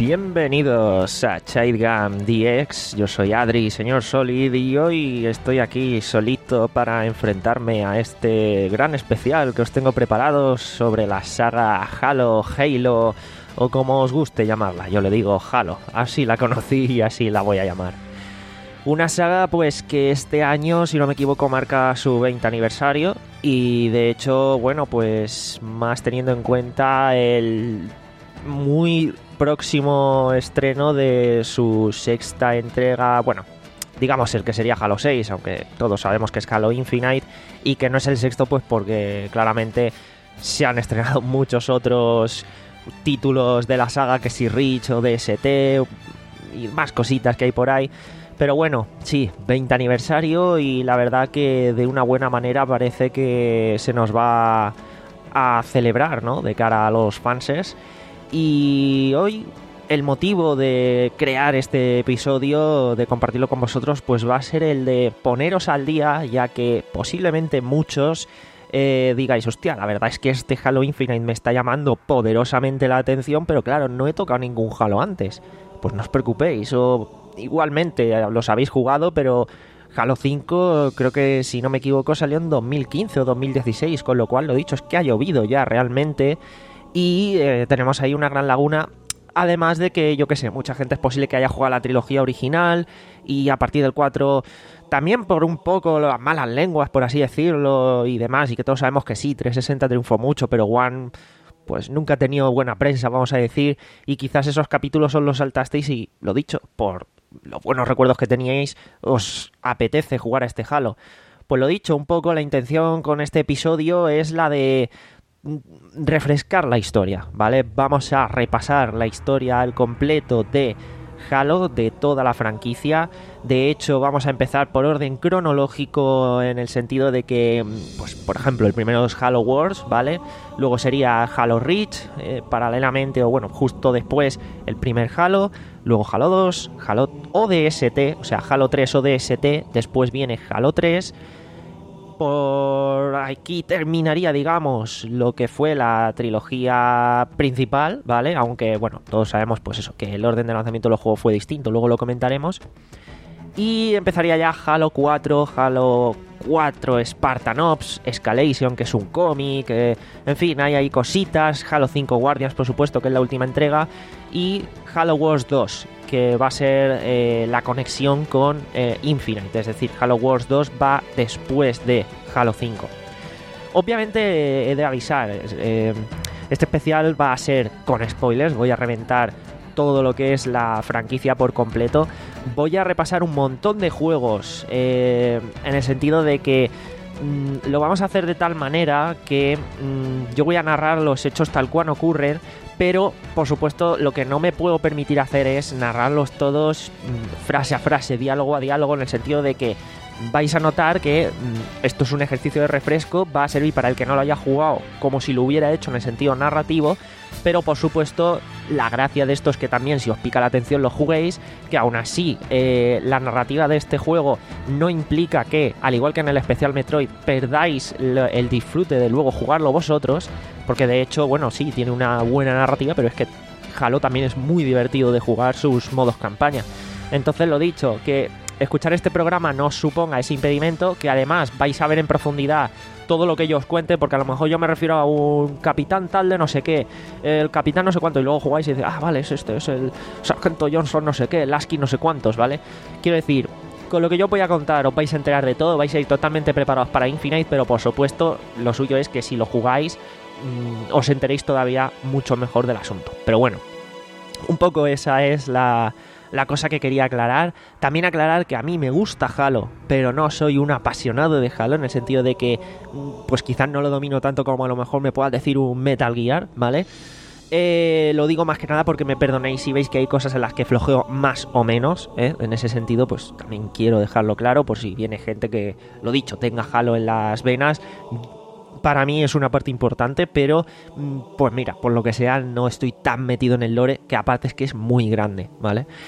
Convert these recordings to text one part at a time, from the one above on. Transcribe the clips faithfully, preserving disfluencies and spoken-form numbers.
Bienvenidos a Childgam D X, yo soy Adri, señor Solid, y hoy estoy aquí solito para enfrentarme a este gran especial que os tengo preparado sobre la saga Halo, Halo, o como os guste llamarla. Yo le digo Halo, así la conocí y así la voy a llamar. Una saga pues que este año, si no me equivoco, marca su veinte aniversario y de hecho, bueno, pues más teniendo en cuenta el muy próximo estreno de su sexta entrega, bueno, digamos el que sería Halo seis, aunque todos sabemos que es Halo Infinite y que no es el sexto pues porque claramente se han estrenado muchos otros títulos de la saga, que si Reach o D S T y más cositas que hay por ahí. Pero bueno, sí, veinte aniversario y la verdad que de una buena manera parece que se nos va a celebrar, ¿no?, de cara a los fanses. Y hoy el motivo de crear este episodio, de compartirlo con vosotros, pues va a ser el de poneros al día, ya que posiblemente muchos eh, digáis, hostia, la verdad es que este Halo Infinite me está llamando poderosamente la atención, pero claro, no he tocado ningún Halo antes. Pues no os preocupéis, o igualmente los habéis jugado, pero Halo cinco creo que, si no me equivoco, salió en dos mil quince o dos mil dieciséis, con lo cual lo dicho es que ha llovido ya realmente y eh, tenemos ahí una gran laguna. Además de que, yo que sé, mucha gente es posible que haya jugado la trilogía original y a partir del cuatro también por un poco las malas lenguas, por así decirlo, y demás, y que todos sabemos que sí, trescientos sesenta triunfó mucho, pero One pues nunca ha tenido buena prensa, vamos a decir, y quizás esos capítulos os los saltasteis y, lo dicho, por los buenos recuerdos que teníais, os apetece jugar a este Halo. Pues lo dicho, un poco la intención con este episodio es la de refrescar la historia, ¿vale? Vamos a repasar la historia al completo de Halo, de toda la franquicia. De hecho, vamos a empezar por orden cronológico, en el sentido de que, pues, por ejemplo, el primero es Halo Wars, ¿vale? Luego sería Halo Reach, eh, paralelamente, o bueno, justo después, el primer Halo. Luego Halo dos, Halo O D S T, o sea, Halo tres O D S T. Después viene Halo tres. Por aquí terminaría, digamos, lo que fue la trilogía principal, ¿vale? Aunque, bueno, todos sabemos, pues eso, que el orden de lanzamiento de los juegos fue distinto, luego lo comentaremos. Y empezaría ya Halo cuatro, Halo cuatro Spartan Ops, Escalation, que es un cómic, eh, en fin, hay ahí cositas. Halo cinco Guardians, por supuesto, que es la última entrega. Y Halo Wars dos, que va a ser eh, la conexión con eh, Infinite, es decir, Halo Wars dos va después de Halo cinco. Obviamente eh, he de avisar, eh, este especial va a ser con spoilers, voy a reventar todo lo que es la franquicia por completo. Voy a repasar un montón de juegos, eh, en el sentido de que mmm, lo vamos a hacer de tal manera que mmm, yo voy a narrar los hechos tal cual ocurren, pero por supuesto lo que no me puedo permitir hacer es narrarlos todos mmm, frase a frase, diálogo a diálogo, en el sentido de que vais a notar que mmm, esto es un ejercicio de refresco, va a servir para el que no lo haya jugado como si lo hubiera hecho en el sentido narrativo, pero por supuesto la gracia de esto es que también, si os pica la atención, lo juguéis, que aún así eh, la narrativa de este juego no implica que, al igual que en el especial Metroid, perdáis el disfrute de luego jugarlo vosotros, porque de hecho, bueno, sí, tiene una buena narrativa, pero es que Halo también es muy divertido de jugar sus modos campaña. Entonces, lo dicho, que escuchar este programa no os suponga ese impedimento, que además vais a ver en profundidad todo lo que yo os cuente, porque a lo mejor yo me refiero a un capitán tal de no sé qué, el capitán no sé cuánto, y luego jugáis y dices, ah, vale, es este, es el sargento Johnson no sé qué, Lasky no sé cuántos, ¿vale? Quiero decir, con lo que yo voy a contar os vais a enterar de todo, vais a ir totalmente preparados para Infinite, pero por supuesto lo suyo es que si lo jugáis mmm, os enteréis todavía mucho mejor del asunto. Pero bueno, un poco esa es la... la cosa que quería aclarar. También aclarar que a mí me gusta Halo, pero no soy un apasionado de Halo, en el sentido de que pues quizás no lo domino tanto como a lo mejor me pueda decir un Metal Gear, ¿vale? Eh, lo digo más que nada porque me perdonéis si veis que hay cosas en las que flojeo más o menos, ¿eh? En ese sentido, pues también quiero dejarlo claro, por si viene gente que, lo dicho, tenga Halo en las venas. Para mí es una parte importante, pero pues mira, por lo que sea, no estoy tan metido en el lore, que aparte es que es muy grande, ¿vale?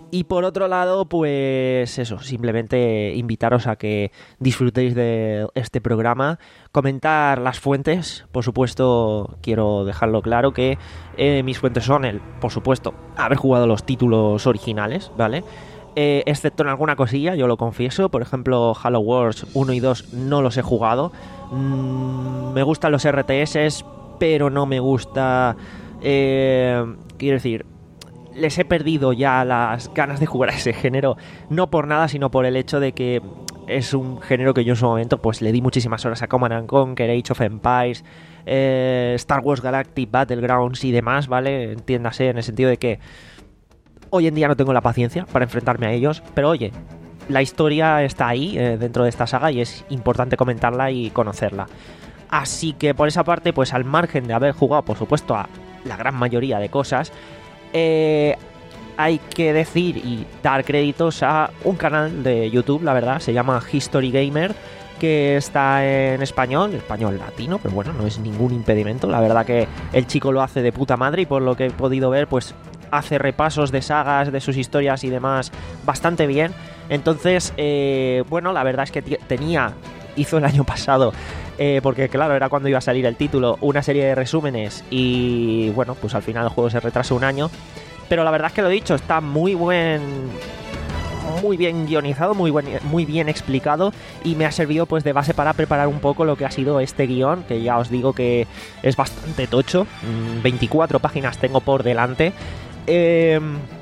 Y por otro lado, pues eso, simplemente invitaros a que disfrutéis de este programa, comentar las fuentes, por supuesto quiero dejarlo claro que eh, mis fuentes son el, por supuesto, haber jugado los títulos originales, ¿vale? Eh, excepto en alguna cosilla, yo lo confieso, por ejemplo Halo Wars uno y dos no los he jugado, mm, me gustan los R T S, pero no me gusta, eh, quiero decir... les he perdido ya las ganas de jugar a ese género, no por nada, sino por el hecho de que es un género que yo en su momento pues le di muchísimas horas a Command and Conquer, Age of Empires, eh, Star Wars Galactic Battlegrounds y demás, ¿vale? Entiéndase en el sentido de que hoy en día no tengo la paciencia para enfrentarme a ellos, pero oye, la historia está ahí eh, dentro de esta saga y es importante comentarla y conocerla. Así que por esa parte, pues al margen de haber jugado, por supuesto, a la gran mayoría de cosas, Eh, hay que decir y dar créditos a un canal de YouTube, la verdad, se llama History Gamer, que está en español, español latino, pero bueno, no es ningún impedimento, la verdad que el chico lo hace de puta madre y por lo que he podido ver, pues hace repasos de sagas, de sus historias y demás bastante bien. Entonces, eh, bueno, la verdad es que t- tenía, hizo el año pasado... Eh, porque claro, era cuando iba a salir el título, una serie de resúmenes y bueno, pues al final el juego se retrasó un año, pero la verdad es que lo dicho, está muy buen, muy bien guionizado, muy, buen, muy bien explicado y me ha servido pues de base para preparar un poco lo que ha sido este guión, que ya os digo que es bastante tocho, veinticuatro páginas tengo por delante. eh...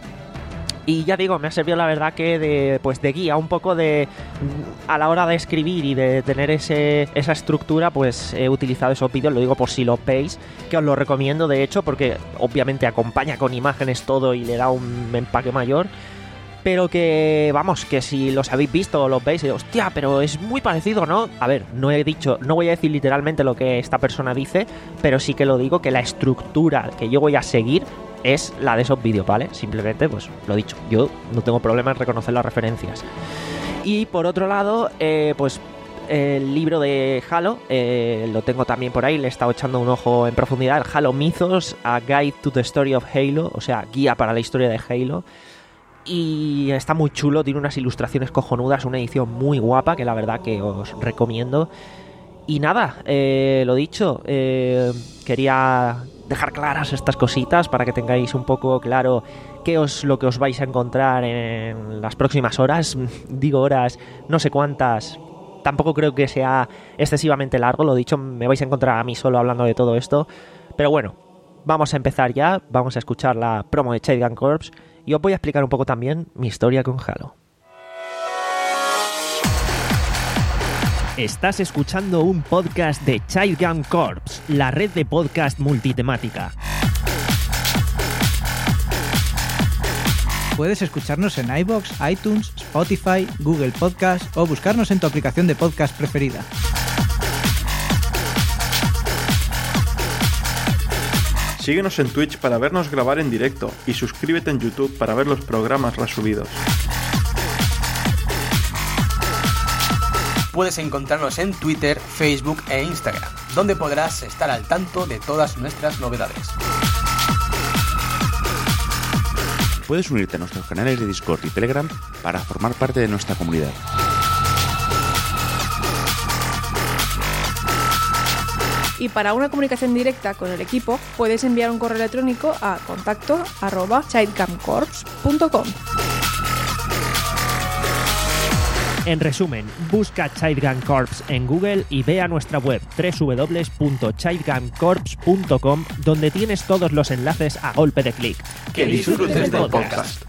Y ya digo, me ha servido la verdad que de, pues de guía, un poco de... A la hora de escribir y de tener ese, esa estructura, pues he utilizado esos vídeos, lo digo por si los veis, que os lo recomiendo de hecho, porque obviamente acompaña con imágenes todo y le da un empaque mayor. Pero que, vamos, que si los habéis visto o los veis, hostia, pero es muy parecido, ¿no? A ver, no he dicho, no voy a decir literalmente lo que esta persona dice, pero sí que lo digo, que la estructura que yo voy a seguir es la de esos vídeos, ¿vale? Simplemente, pues, lo dicho, yo no tengo problema en reconocer las referencias. Y por otro lado, eh, pues, el libro de Halo, eh, lo tengo también por ahí, le he estado echando un ojo en profundidad, el Halo Mythos, A Guide to the Story of Halo, o sea, guía para la historia de Halo. Y está muy chulo, tiene unas ilustraciones cojonudas, una edición muy guapa que la verdad que os recomiendo. Y nada, eh, lo dicho, eh, quería dejar claras estas cositas para que tengáis un poco claro qué es lo que os vais a encontrar en las próximas horas. Digo horas, no sé cuántas, tampoco creo que sea excesivamente largo, lo dicho, me vais a encontrar a mí solo hablando de todo esto. Pero bueno, vamos a empezar ya, vamos a escuchar la promo de Child Gun Corps y os voy a explicar un poco también mi historia con Halo. Estás escuchando un podcast de Child Gun Corps, la red de podcast multitemática. Puedes escucharnos en iVoox, iTunes, Spotify, Google Podcast o buscarnos en tu aplicación de podcast preferida. Síguenos en Twitch para vernos grabar en directo y suscríbete en YouTube para ver los programas resubidos. Puedes encontrarnos en Twitter, Facebook e Instagram, donde podrás estar al tanto de todas nuestras novedades. Puedes unirte a nuestros canales de Discord y Telegram para formar parte de nuestra comunidad. Y para una comunicación directa con el equipo, puedes enviar un correo electrónico a contacto arroba childguncorps punto com. En resumen, busca Child Gun Corps en Google y ve a nuestra web doble u doble u doble u punto child gun corps punto com, donde tienes todos los enlaces a golpe de clic. Que disfrutes del podcast.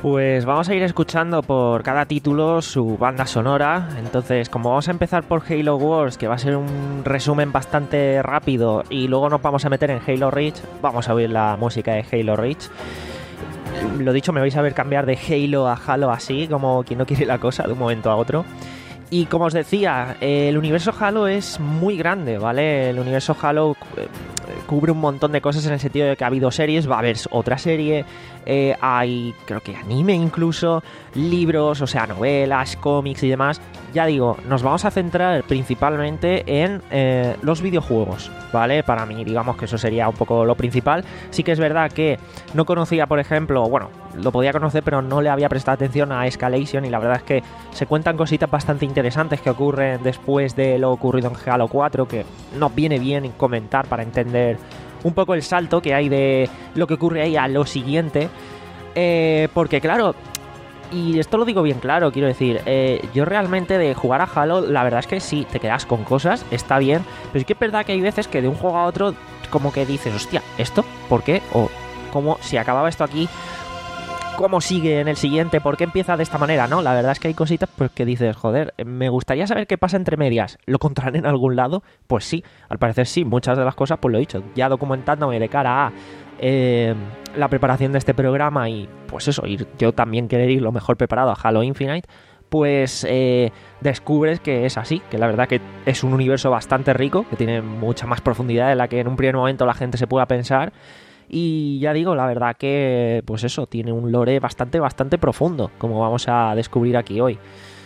Pues vamos a ir escuchando por cada título su banda sonora. Entonces, como vamos a empezar por Halo Wars, que va a ser un resumen bastante rápido, y luego nos vamos a meter en Halo Reach, vamos a oír la música de Halo Reach. Lo dicho, me vais a ver cambiar de Halo a Halo así, como quien no quiere la cosa, de un momento a otro. Y como os decía, el universo Halo es muy grande, ¿vale? El universo Halo cubre un montón de cosas en el sentido de que ha habido series, va a haber otra serie, eh, hay creo que anime incluso, libros, o sea, novelas, cómics y demás. Ya digo, nos vamos a centrar principalmente en eh, los videojuegos, ¿vale? Para mí, digamos que eso sería un poco lo principal. Sí que es verdad que no conocía, por ejemplo, bueno, lo podía conocer, pero no le había prestado atención a Escalation, y la verdad es que se cuentan cositas bastante interesantes que ocurren después de lo ocurrido en Halo cuatro, que nos viene bien comentar para entender un poco el salto que hay de lo que ocurre ahí a lo siguiente. Eh, porque claro, y esto lo digo bien claro, quiero decir, eh, yo realmente de jugar a Halo, la verdad es que sí, te quedas con cosas, está bien, pero es que es verdad que hay veces que de un juego a otro como que dices, hostia, ¿esto? ¿Por qué? O ¿cómo si acababa esto aquí? ¿Cómo sigue en el siguiente? ¿Por qué empieza de esta manera? ¿No? La verdad es que hay cositas pues que dices, joder, me gustaría saber qué pasa entre medias. ¿Lo contarán en algún lado? Pues sí, al parecer sí. Muchas de las cosas, pues lo he dicho, ya documentándome de cara a eh, la preparación de este programa y pues eso, ir, yo también querer ir lo mejor preparado a Halo Infinite, pues eh, descubres que es así, que la verdad que es un universo bastante rico, que tiene mucha más profundidad de la que en un primer momento la gente se pueda pensar. Y ya digo, la verdad que, pues eso, tiene un lore bastante, bastante profundo, como vamos a descubrir aquí hoy.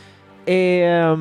Eh,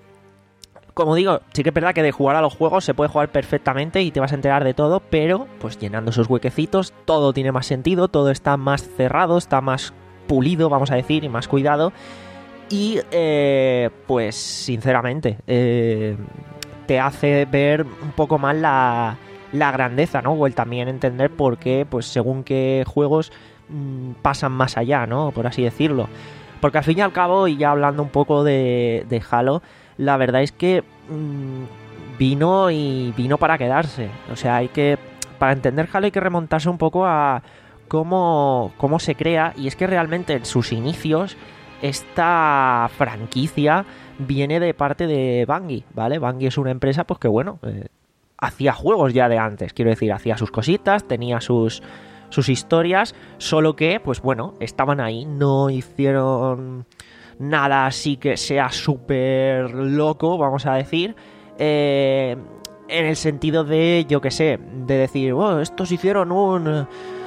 como digo, sí que es verdad que de jugar a los juegos se puede jugar perfectamente y te vas a enterar de todo, pero pues llenando esos huequecitos, todo tiene más sentido, todo está más cerrado, está más pulido, vamos a decir, y más cuidado. Y, eh, pues, sinceramente, eh, te hace ver un poco más la... la grandeza, ¿no? O el también entender por qué, pues según qué juegos mmm, pasan más allá, ¿no? Por así decirlo. Porque al fin y al cabo, y ya hablando un poco de, de Halo, la verdad es que mmm, vino y vino para quedarse. O sea, hay que... Para entender Halo hay que remontarse un poco a cómo, cómo se crea, y es que realmente en sus inicios esta franquicia viene de parte de Bungie, ¿vale? Bungie es una empresa, pues que bueno... Eh, hacía juegos ya de antes, quiero decir, hacía sus cositas, tenía sus, sus historias, solo que, pues bueno, estaban ahí, no hicieron nada así que sea súper loco, vamos a decir, eh, en el sentido de, yo que sé, de decir, oh, estos hicieron un...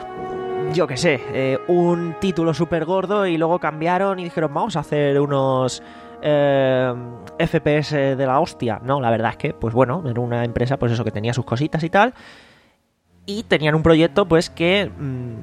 yo que sé, eh, un título súper gordo y luego cambiaron y dijeron, vamos a hacer unos... Eh, F P S de la hostia. No, la verdad es que, pues bueno, era una empresa, pues eso, que tenía sus cositas y tal, y tenían un proyecto, pues que mmm,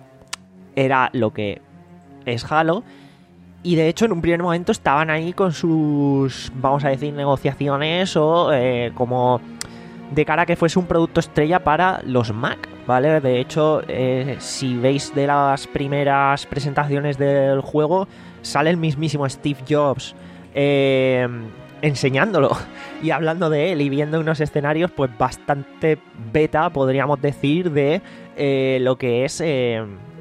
era lo que es Halo, y de hecho en un primer momento estaban ahí con sus, vamos a decir, negociaciones o eh, como de cara a que fuese un producto estrella para los Mac, ¿vale? De hecho, eh, si veis de las primeras presentaciones del juego, sale el mismísimo Steve Jobs Eh, enseñándolo y hablando de él y viendo unos escenarios pues bastante beta, podríamos decir, de eh, lo que es eh,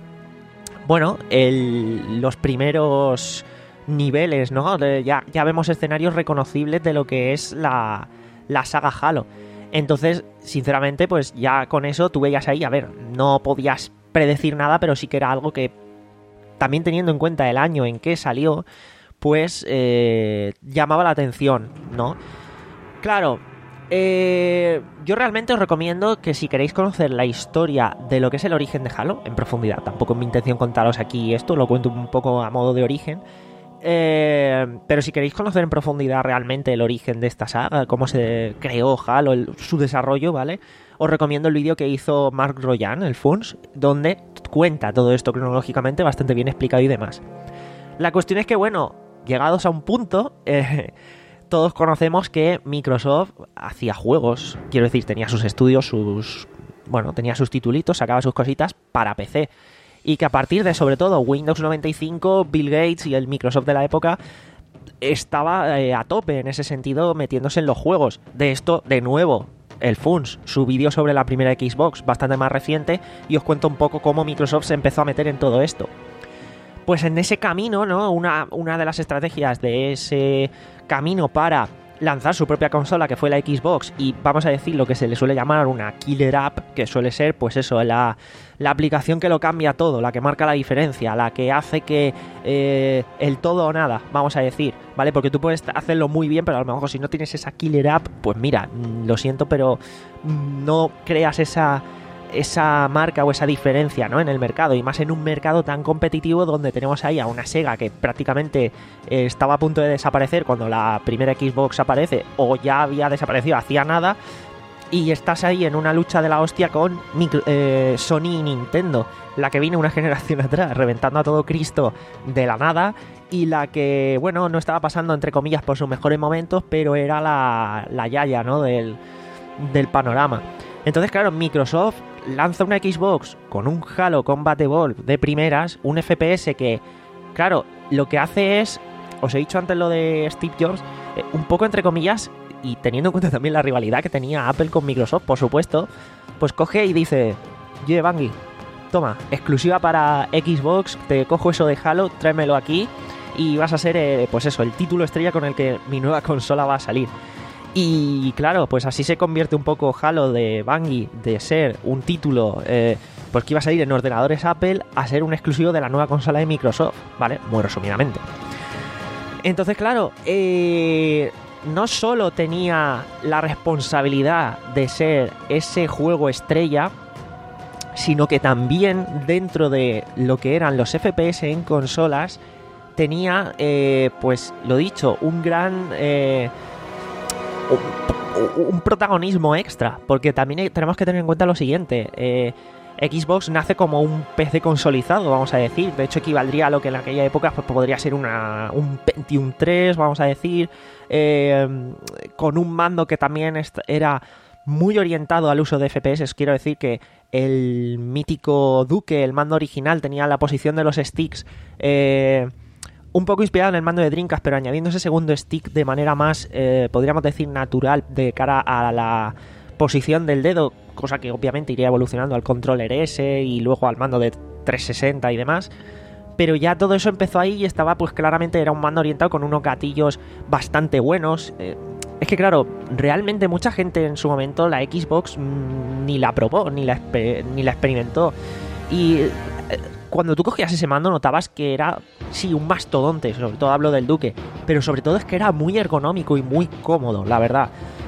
bueno, el, los primeros niveles, ¿no? De, ya, ya vemos escenarios reconocibles de lo que es la, la saga Halo. Entonces, sinceramente, pues ya con eso tú veías ahí, a ver, no podías predecir nada, pero sí que era algo que, también teniendo en cuenta el año en que salió, pues eh, llamaba la atención, ¿no? Claro, eh, yo realmente os recomiendo que si queréis conocer la historia de lo que es el origen de Halo, en profundidad, tampoco es mi intención contaros aquí esto, lo cuento un poco a modo de origen, eh, pero si queréis conocer en profundidad realmente el origen de esta saga, cómo se creó Halo, el, su desarrollo, ¿vale? Os recomiendo el vídeo que hizo Mark Royan, el Funs, donde cuenta todo esto cronológicamente, bastante bien explicado y demás. La cuestión es que, bueno, llegados a un punto, eh, todos conocemos que Microsoft hacía juegos, quiero decir, tenía sus estudios, sus... bueno, tenía sus titulitos, sacaba sus cositas para P C. Y que a partir de, sobre todo, Windows noventa y cinco, Bill Gates y el Microsoft de la época estaba eh, a tope en ese sentido, metiéndose en los juegos. De esto, de nuevo, el Funs, su vídeo sobre la primera Xbox, bastante más reciente, y os cuento un poco cómo Microsoft se empezó a meter en todo esto. Pues en ese camino, ¿no? Una, una de las estrategias de ese camino para lanzar su propia consola, que fue la Xbox, y vamos a decir lo que se le suele llamar una killer app, que suele ser, pues eso, la, la aplicación que lo cambia todo, la que marca la diferencia, la que hace que eh, el todo o nada, vamos a decir, ¿vale? Porque tú puedes hacerlo muy bien, pero a lo mejor si no tienes esa killer app, pues mira, lo siento, pero no creas esa... esa marca o esa diferencia, ¿no? En el mercado, y más en un mercado tan competitivo donde tenemos ahí a una Sega que prácticamente eh, estaba a punto de desaparecer cuando la primera Xbox aparece, o ya había desaparecido hacía nada, y estás ahí en una lucha de la hostia con micro, eh, Sony y Nintendo, la que vino una generación atrás reventando a todo Cristo de la nada, y la que, bueno, no estaba pasando entre comillas por sus mejores momentos, pero era la, la yaya, ¿no? Del, del panorama. Entonces, claro, Microsoft lanza una Xbox con un Halo Combat Evolved de primeras, un F P S que, claro, lo que hace es, os he dicho antes lo de Steve Jobs, eh, un poco entre comillas, y teniendo en cuenta también la rivalidad que tenía Apple con Microsoft, por supuesto, pues coge y dice, oye, Bungie, toma, exclusiva para Xbox, te cojo eso de Halo, tráemelo aquí, y vas a ser, eh, pues eso, el título estrella con el que mi nueva consola va a salir. Y claro, pues así se convierte un poco Halo de Bungie de ser un título eh, pues que iba a salir en ordenadores Apple a ser un exclusivo de la nueva consola de Microsoft, ¿vale? Muy resumidamente. Entonces, claro, eh, no solo tenía la responsabilidad de ser ese juego estrella, sino que también dentro de lo que eran los F P S en consolas tenía, eh, pues lo dicho, un gran... Eh, un protagonismo extra, porque también tenemos que tener en cuenta lo siguiente, eh, Xbox nace como un P C consolidado, vamos a decir, de hecho equivaldría a lo que en aquella época pues, podría ser una, un Pentium tres, vamos a decir, eh, con un mando que también era muy orientado al uso de F P S. Quiero decir que el mítico Duke, el mando original, tenía la posición de los sticks eh, un poco inspirado en el mando de Dreamcast, pero añadiendo ese segundo stick de manera más, eh, podríamos decir, natural de cara a la posición del dedo, cosa que obviamente iría evolucionando al controller S y luego al mando de trescientos sesenta y demás. Pero ya todo eso empezó ahí y estaba, pues claramente era un mando orientado con unos gatillos bastante buenos. Eh, es que claro, realmente mucha gente en su momento la Xbox mmm, ni la probó, ni la, ni la experimentó. Y... Eh, cuando tú cogías ese mando notabas que era, sí, un mastodonte, sobre todo hablo del Duke, pero sobre todo es que era muy ergonómico y muy cómodo, la verdad.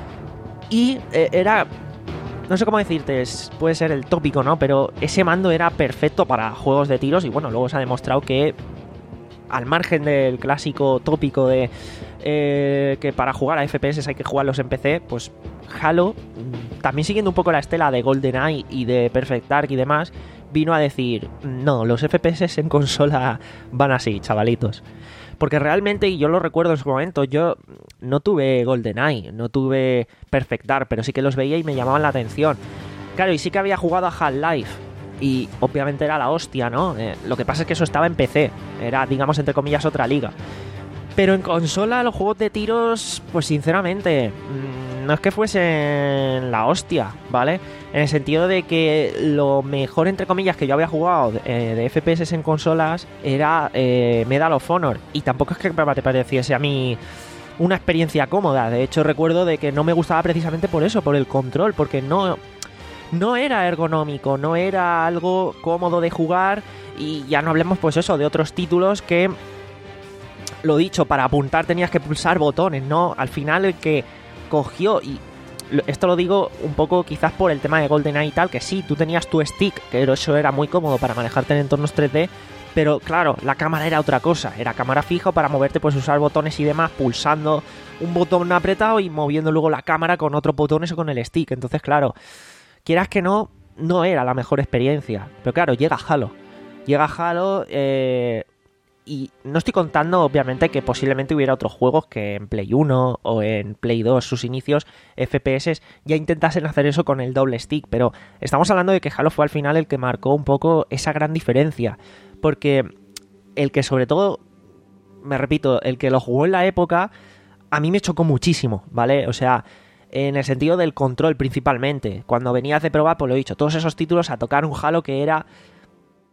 Y eh, era, no sé cómo decirte, es, puede ser el tópico, ¿no? Pero ese mando era perfecto para juegos de tiros y bueno, luego se ha demostrado que, al margen del clásico tópico de eh, que para jugar a F P S hay que jugarlos en P C, pues Halo, también siguiendo un poco la estela de GoldenEye y de Perfect Dark y demás, vino a decir, no, los F P S en consola van así, chavalitos. Porque realmente, y yo lo recuerdo en su momento, yo no tuve GoldenEye, no tuve Perfect Dark, pero sí que los veía y me llamaban la atención. Claro, y sí que había jugado a Half-Life, y obviamente era la hostia, ¿no? Eh, lo que pasa es que eso estaba en P C, era, digamos, entre comillas, otra liga. Pero en consola, los juegos de tiros, pues sinceramente, no es que fuesen la hostia, ¿vale? En el sentido de que lo mejor, entre comillas, que yo había jugado eh, de F P S en consolas era eh, Medal of Honor. Y tampoco es que te pareciese a mí una experiencia cómoda. De hecho, recuerdo de que no me gustaba precisamente por eso, por el control, porque no, no era ergonómico, no era algo cómodo de jugar. Y ya no hablemos, pues eso, de otros títulos que... Lo dicho, para apuntar tenías que pulsar botones, ¿no? Al final el que cogió, y esto lo digo un poco quizás por el tema de GoldenEye y tal, que sí, tú tenías tu stick, que eso era muy cómodo para manejarte en entornos tres D, pero claro, la cámara era otra cosa, era cámara fija para moverte, pues usar botones y demás, pulsando un botón apretado y moviendo luego la cámara con otros botones o con el stick. Entonces, claro, quieras que no, no era la mejor experiencia, pero claro, llega Halo, llega Halo, eh... y no estoy contando, obviamente, que posiblemente hubiera otros juegos que en Play uno o en Play dos, sus inicios, F P S, ya intentasen hacer eso con el doble stick, pero estamos hablando de que Halo fue al final el que marcó un poco esa gran diferencia, porque el que sobre todo, me repito, el que lo jugó en la época, a mí me chocó muchísimo, ¿vale? O sea, en el sentido del control principalmente, cuando venías de probar, pues lo he dicho, todos esos títulos a tocar un Halo que era...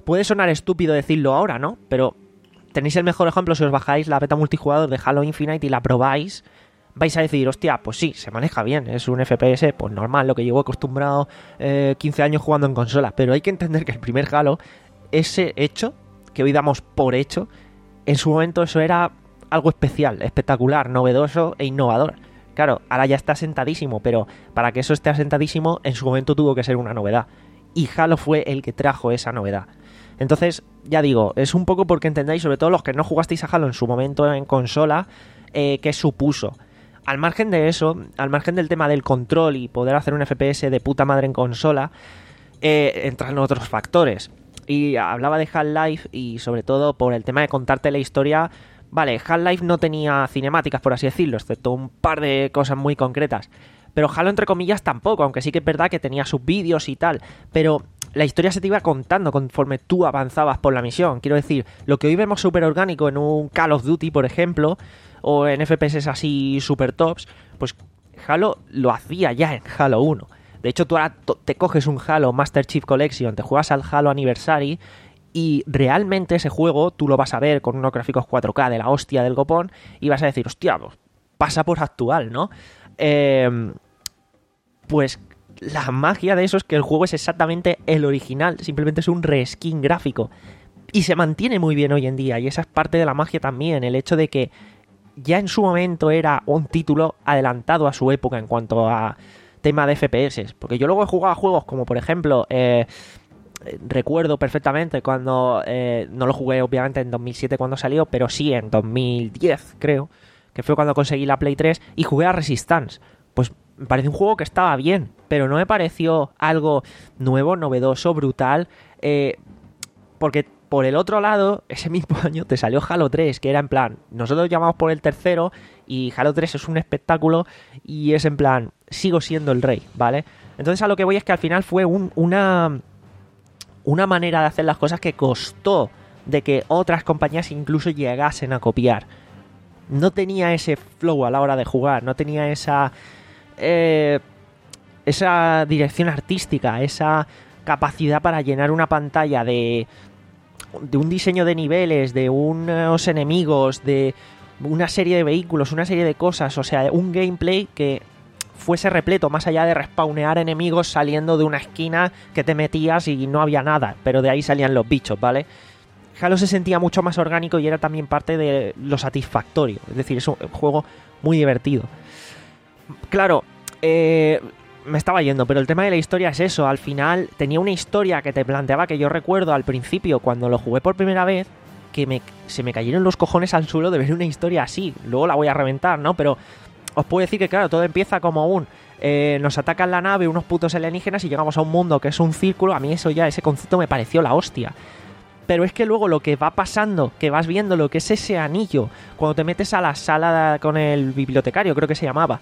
puede sonar estúpido decirlo ahora, ¿no? Pero tenéis el mejor ejemplo si os bajáis la beta multijugador de Halo Infinite y la probáis. Vais a decir, hostia, pues sí, se maneja bien, es un F P S, pues normal, lo que llevo acostumbrado eh, quince años jugando en consola. Pero hay que entender que el primer Halo, ese hecho, que hoy damos por hecho, en su momento eso era algo especial, espectacular, novedoso e innovador. Claro, ahora ya está asentadísimo, pero para que eso esté asentadísimo, en su momento tuvo que ser una novedad. Y Halo fue el que trajo esa novedad. Entonces, ya digo, es un poco porque entendáis, sobre todo los que no jugasteis a Halo en su momento en consola, eh, qué supuso. Al margen de eso, al margen del tema del control y poder hacer un F P S de puta madre en consola, eh, entran otros factores. Y hablaba de Half-Life y sobre todo por el tema de contarte la historia. Vale, Half-Life no tenía cinemáticas, por así decirlo, excepto un par de cosas muy concretas. Pero Halo, entre comillas, tampoco, aunque sí que es verdad que tenía sus vídeos y tal. Pero la historia se te iba contando conforme tú avanzabas por la misión. Quiero decir, lo que hoy vemos súper orgánico en un Call of Duty, por ejemplo, o en F P S así super tops, pues Halo lo hacía ya en Halo uno. De hecho, tú ahora te coges un Halo Master Chief Collection, te juegas al Halo Anniversary y realmente ese juego tú lo vas a ver con unos gráficos cuatro K de la hostia del copón y vas a decir, hostia, pues pasa por actual, ¿no? Eh, pues la magia de eso es que el juego es exactamente el original, simplemente es un reskin gráfico y se mantiene muy bien hoy en día, y esa es parte de la magia también, el hecho de que ya en su momento era un título adelantado a su época en cuanto a tema de F P S, porque yo luego he jugado a juegos como por ejemplo eh, recuerdo perfectamente cuando eh, no lo jugué obviamente en dos mil siete cuando salió, pero sí en dos mil diez creo, que fue cuando conseguí la Play tres y jugué a Resistance. Pues me pareció un juego que estaba bien, pero no me pareció algo nuevo, novedoso, brutal, eh, porque por el otro lado, ese mismo año te salió Halo tres, que era en plan, nosotros llamamos por el tercero y Halo tres es un espectáculo y es en plan, sigo siendo el rey, ¿vale? Entonces a lo que voy es que al final fue un, una, una manera de hacer las cosas que costó de que otras compañías incluso llegasen a copiar. No tenía ese flow a la hora de jugar, no tenía esa, eh, esa dirección artística, esa capacidad para llenar una pantalla de... de un diseño de niveles, de unos enemigos, de una serie de vehículos, una serie de cosas, o sea, un gameplay que fuese repleto, más allá de respawnear enemigos saliendo de una esquina que te metías y no había nada, pero de ahí salían los bichos, ¿vale? Halo se sentía mucho más orgánico y era también parte de lo satisfactorio, es decir, es un juego muy divertido. Claro, eh... me estaba yendo, pero el tema de la historia es eso. Al final tenía una historia que te planteaba, que yo recuerdo al principio cuando lo jugué por primera vez, que me, se me cayeron los cojones al suelo de ver una historia así. Luego la voy a reventar, ¿no? Pero os puedo decir que claro, todo empieza como un eh, nos atacan la nave unos putos alienígenas y llegamos a un mundo que es un círculo. A mí eso ya, ese concepto me pareció la hostia. Pero es que luego lo que va pasando, que vas viendo lo que es ese anillo, cuando te metes a la sala con el bibliotecario, creo que se llamaba,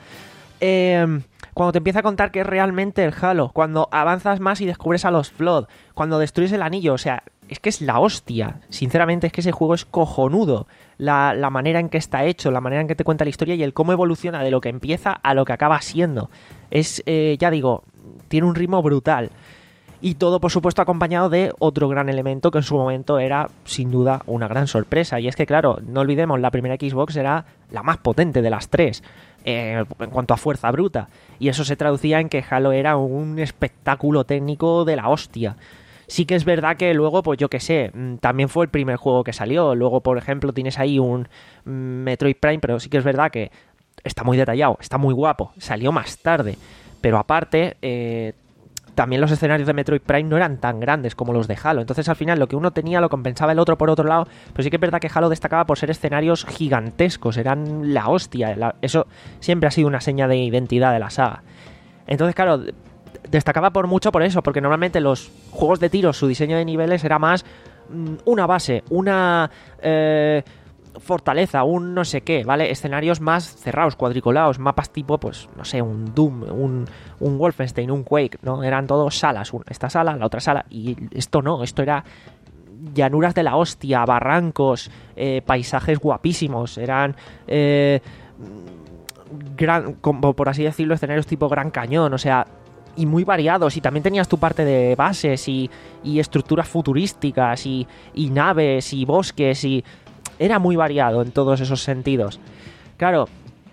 eh... cuando te empieza a contar que es realmente el Halo, cuando avanzas más y descubres a los Flood, cuando destruyes el anillo, o sea, es que es la hostia. Sinceramente es que ese juego es cojonudo. La, la manera en que está hecho, la manera en que te cuenta la historia y el cómo evoluciona de lo que empieza a lo que acaba siendo. Es, eh, ya digo, tiene un ritmo brutal. Y todo, por supuesto, acompañado de otro gran elemento que en su momento era, sin duda, una gran sorpresa. Y es que, claro, no olvidemos, la primera Xbox era la más potente de las tres, eh, en cuanto a fuerza bruta. Y eso se traducía en que Halo era un espectáculo técnico de la hostia. Sí que es verdad que luego, pues yo qué sé, también fue el primer juego que salió. Luego, por ejemplo, tienes ahí un Metroid Prime, pero sí que es verdad que está muy detallado, está muy guapo. Salió más tarde. Pero aparte... Eh, también los escenarios de Metroid Prime no eran tan grandes como los de Halo. Entonces al final lo que uno tenía lo compensaba el otro por otro lado. Pero sí que es verdad que Halo destacaba por ser escenarios gigantescos. Eran la hostia. La, eso siempre ha sido una seña de identidad de la saga. Entonces claro, destacaba por mucho por eso. Porque normalmente los juegos de tiros, su diseño de niveles era más mmm, una base, una... Eh, fortaleza, un no sé qué, ¿vale? Escenarios más cerrados, cuadriculados, mapas tipo, pues, no sé, un Doom, un, un Wolfenstein, un Quake, ¿no? Eran todos salas, esta sala, la otra sala, y esto no, esto era llanuras de la hostia, barrancos, eh, paisajes guapísimos, eran... Eh, gran, como por así decirlo, escenarios tipo Gran Cañón, o sea, y muy variados, y también tenías tu parte de bases y, y estructuras futurísticas y, y naves y bosques, y era muy variado en todos esos sentidos. Claro,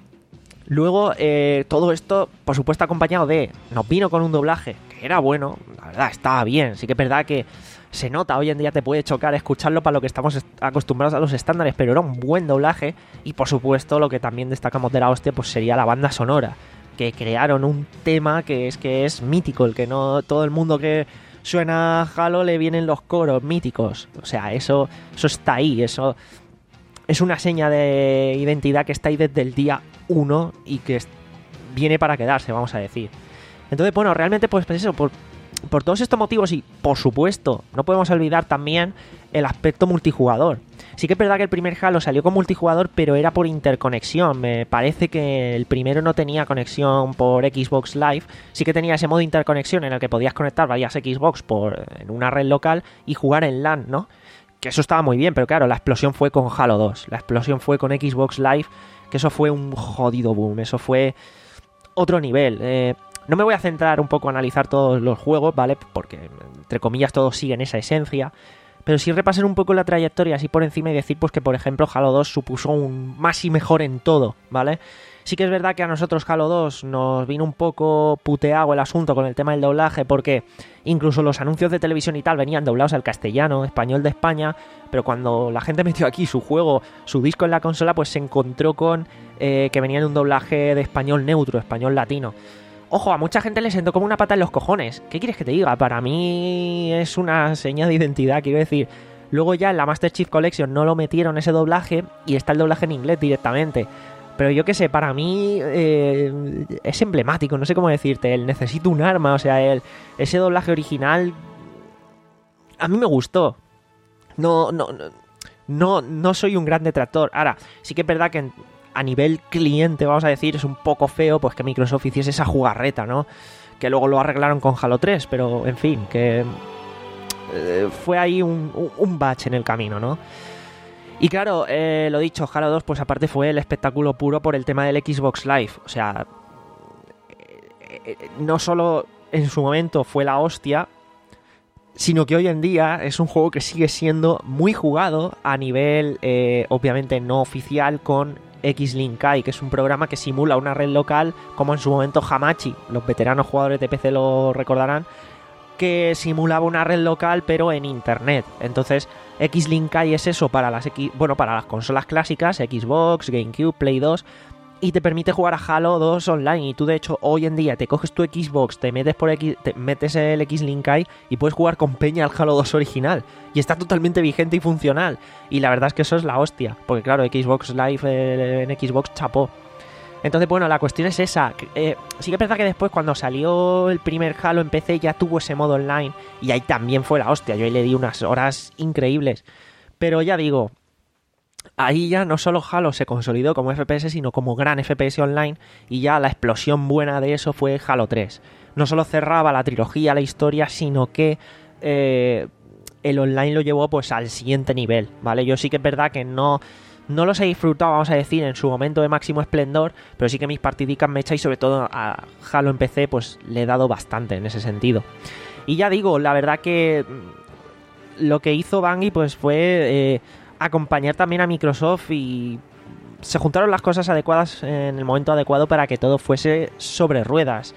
luego eh, todo esto, por supuesto, acompañado de, nos vino con un doblaje que era bueno, la verdad, estaba bien. Sí que es verdad que se nota, hoy en día te puede chocar escucharlo para lo que estamos acostumbrados a los estándares, pero era un buen doblaje. Y por supuesto, lo que también destacamos de la hostia pues sería la banda sonora, que crearon un tema que es que es mítico, el que no todo el mundo que suena Halo le vienen los coros míticos. O sea, eso, eso está ahí, eso es una seña de identidad que está ahí desde el día uno y que viene para quedarse, vamos a decir. Entonces, bueno, realmente pues, pues eso, por, por todos estos motivos y por supuesto, no podemos olvidar también el aspecto multijugador. Sí que es verdad que el primer Halo salió con multijugador, pero era por interconexión. Me parece que el primero no tenía conexión por Xbox Live. Sí que tenía ese modo de interconexión en el que podías conectar varias Xbox por, en una red local y jugar en LAN, ¿no? Que eso estaba muy bien, pero claro, la explosión fue con Halo dos. La explosión fue con Xbox Live, que eso fue un jodido boom. Eso fue otro nivel. Eh, no me voy a centrar un poco a analizar todos los juegos, ¿vale? Porque, entre comillas, todos siguen esa esencia. Pero sí repasar un poco la trayectoria así por encima y decir pues que, por ejemplo, Halo dos supuso un más y mejor en todo, ¿vale? Sí que es verdad que a nosotros Halo dos nos vino un poco puteado el asunto con el tema del doblaje, porque incluso los anuncios de televisión y tal venían doblados al castellano, español de España, pero cuando la gente metió aquí su juego, su disco en la consola, pues se encontró con eh, que venía de un doblaje de español neutro, español latino. Ojo, a mucha gente le sentó como una pata en los cojones. ¿Qué quieres que te diga? Para mí es una seña de identidad, quiero decir. Luego ya en la Master Chief Collection no lo metieron ese doblaje y está el doblaje en inglés directamente. Pero yo qué sé, para mí eh, es emblemático, no sé cómo decirte. El necesito un arma, o sea, el, ese doblaje original a mí me gustó. No, no, no, no soy un gran detractor. Ahora, sí que es verdad que en, a nivel cliente, vamos a decir, es un poco feo pues que Microsoft hiciese esa jugarreta, ¿no? Que luego lo arreglaron con Halo tres, pero en fin, que eh, fue ahí un, un, un bache en el camino, ¿no? Y claro, eh, lo dicho, Halo dos pues aparte fue el espectáculo puro por el tema del Xbox Live. O sea, eh, eh, no solo en su momento fue la hostia, sino que hoy en día es un juego que sigue siendo muy jugado a nivel, eh, obviamente no oficial, con X-Link Kai, que es un programa que simula una red local, como en su momento Hamachi, los veteranos jugadores de P C lo recordarán, que simulaba una red local pero en internet. Entonces X-Link Kai es eso para las X, bueno, para las consolas clásicas, Xbox, GameCube, Play dos, y te permite jugar a Halo dos online. Y tú de hecho hoy en día te coges tu Xbox, te metes por X, te metes el X-Link Kai y puedes jugar con peña al Halo dos original, y está totalmente vigente y funcional. Y la verdad es que eso es la hostia, porque claro, Xbox Live eh, en Xbox chapó. Entonces, bueno, la cuestión es esa. Eh, sí que es verdad que después, cuando salió el primer Halo en P C, ya tuvo ese modo online, y ahí también fue la hostia. Yo ahí le di unas horas increíbles. Pero ya digo, ahí ya no solo Halo se consolidó como F P S, sino como gran F P S online, y ya la explosión buena de eso fue Halo tres. No solo cerraba la trilogía, la historia, sino que eh, el online lo llevó pues al siguiente nivel, ¿vale? Yo sí que es verdad que no... No los he disfrutado, vamos a decir, en su momento de máximo esplendor, pero sí que mis partidicas me echan, y sobre todo a Halo en P C, pues le he dado bastante en ese sentido. Y ya digo, la verdad que lo que hizo Bungie pues fue eh, acompañar también a Microsoft, y se juntaron las cosas adecuadas en el momento adecuado para que todo fuese sobre ruedas.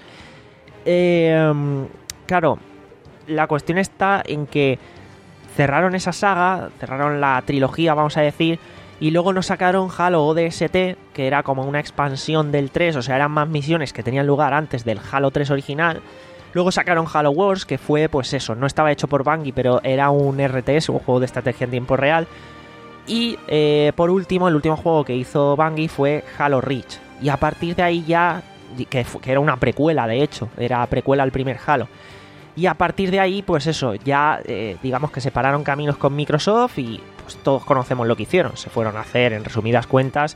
Eh, claro, la cuestión está en que cerraron esa saga, cerraron la trilogía, vamos a decir, y luego nos sacaron Halo O D S T, que era como una expansión del tres, o sea, eran más misiones que tenían lugar antes del Halo tres original. Luego sacaron Halo Wars, que fue, pues eso, no estaba hecho por Bungie, pero era un R T S, un juego de estrategia en tiempo real. Y eh, por último, el último juego que hizo Bungie fue Halo Reach. Y a partir de ahí ya, que, que era una precuela, de hecho, era precuela al primer Halo. Y a partir de ahí, pues eso, ya eh, digamos que separaron caminos con Microsoft, y pues todos conocemos lo que hicieron. Se fueron a hacer, en resumidas cuentas,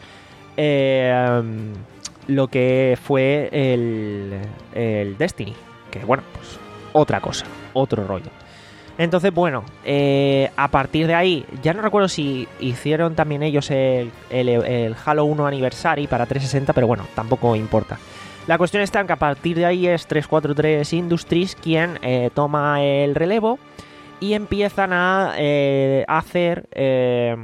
eh, lo que fue el, el Destiny. Que bueno, pues otra cosa, otro rollo. Entonces, bueno, eh, a partir de ahí, ya no recuerdo si hicieron también ellos el, el, el Halo uno Anniversary para trescientos sesenta, pero bueno, tampoco importa. La cuestión está en que a partir de ahí es trescientos cuarenta y tres Industries quien eh, toma el relevo y empiezan a eh, hacer eh,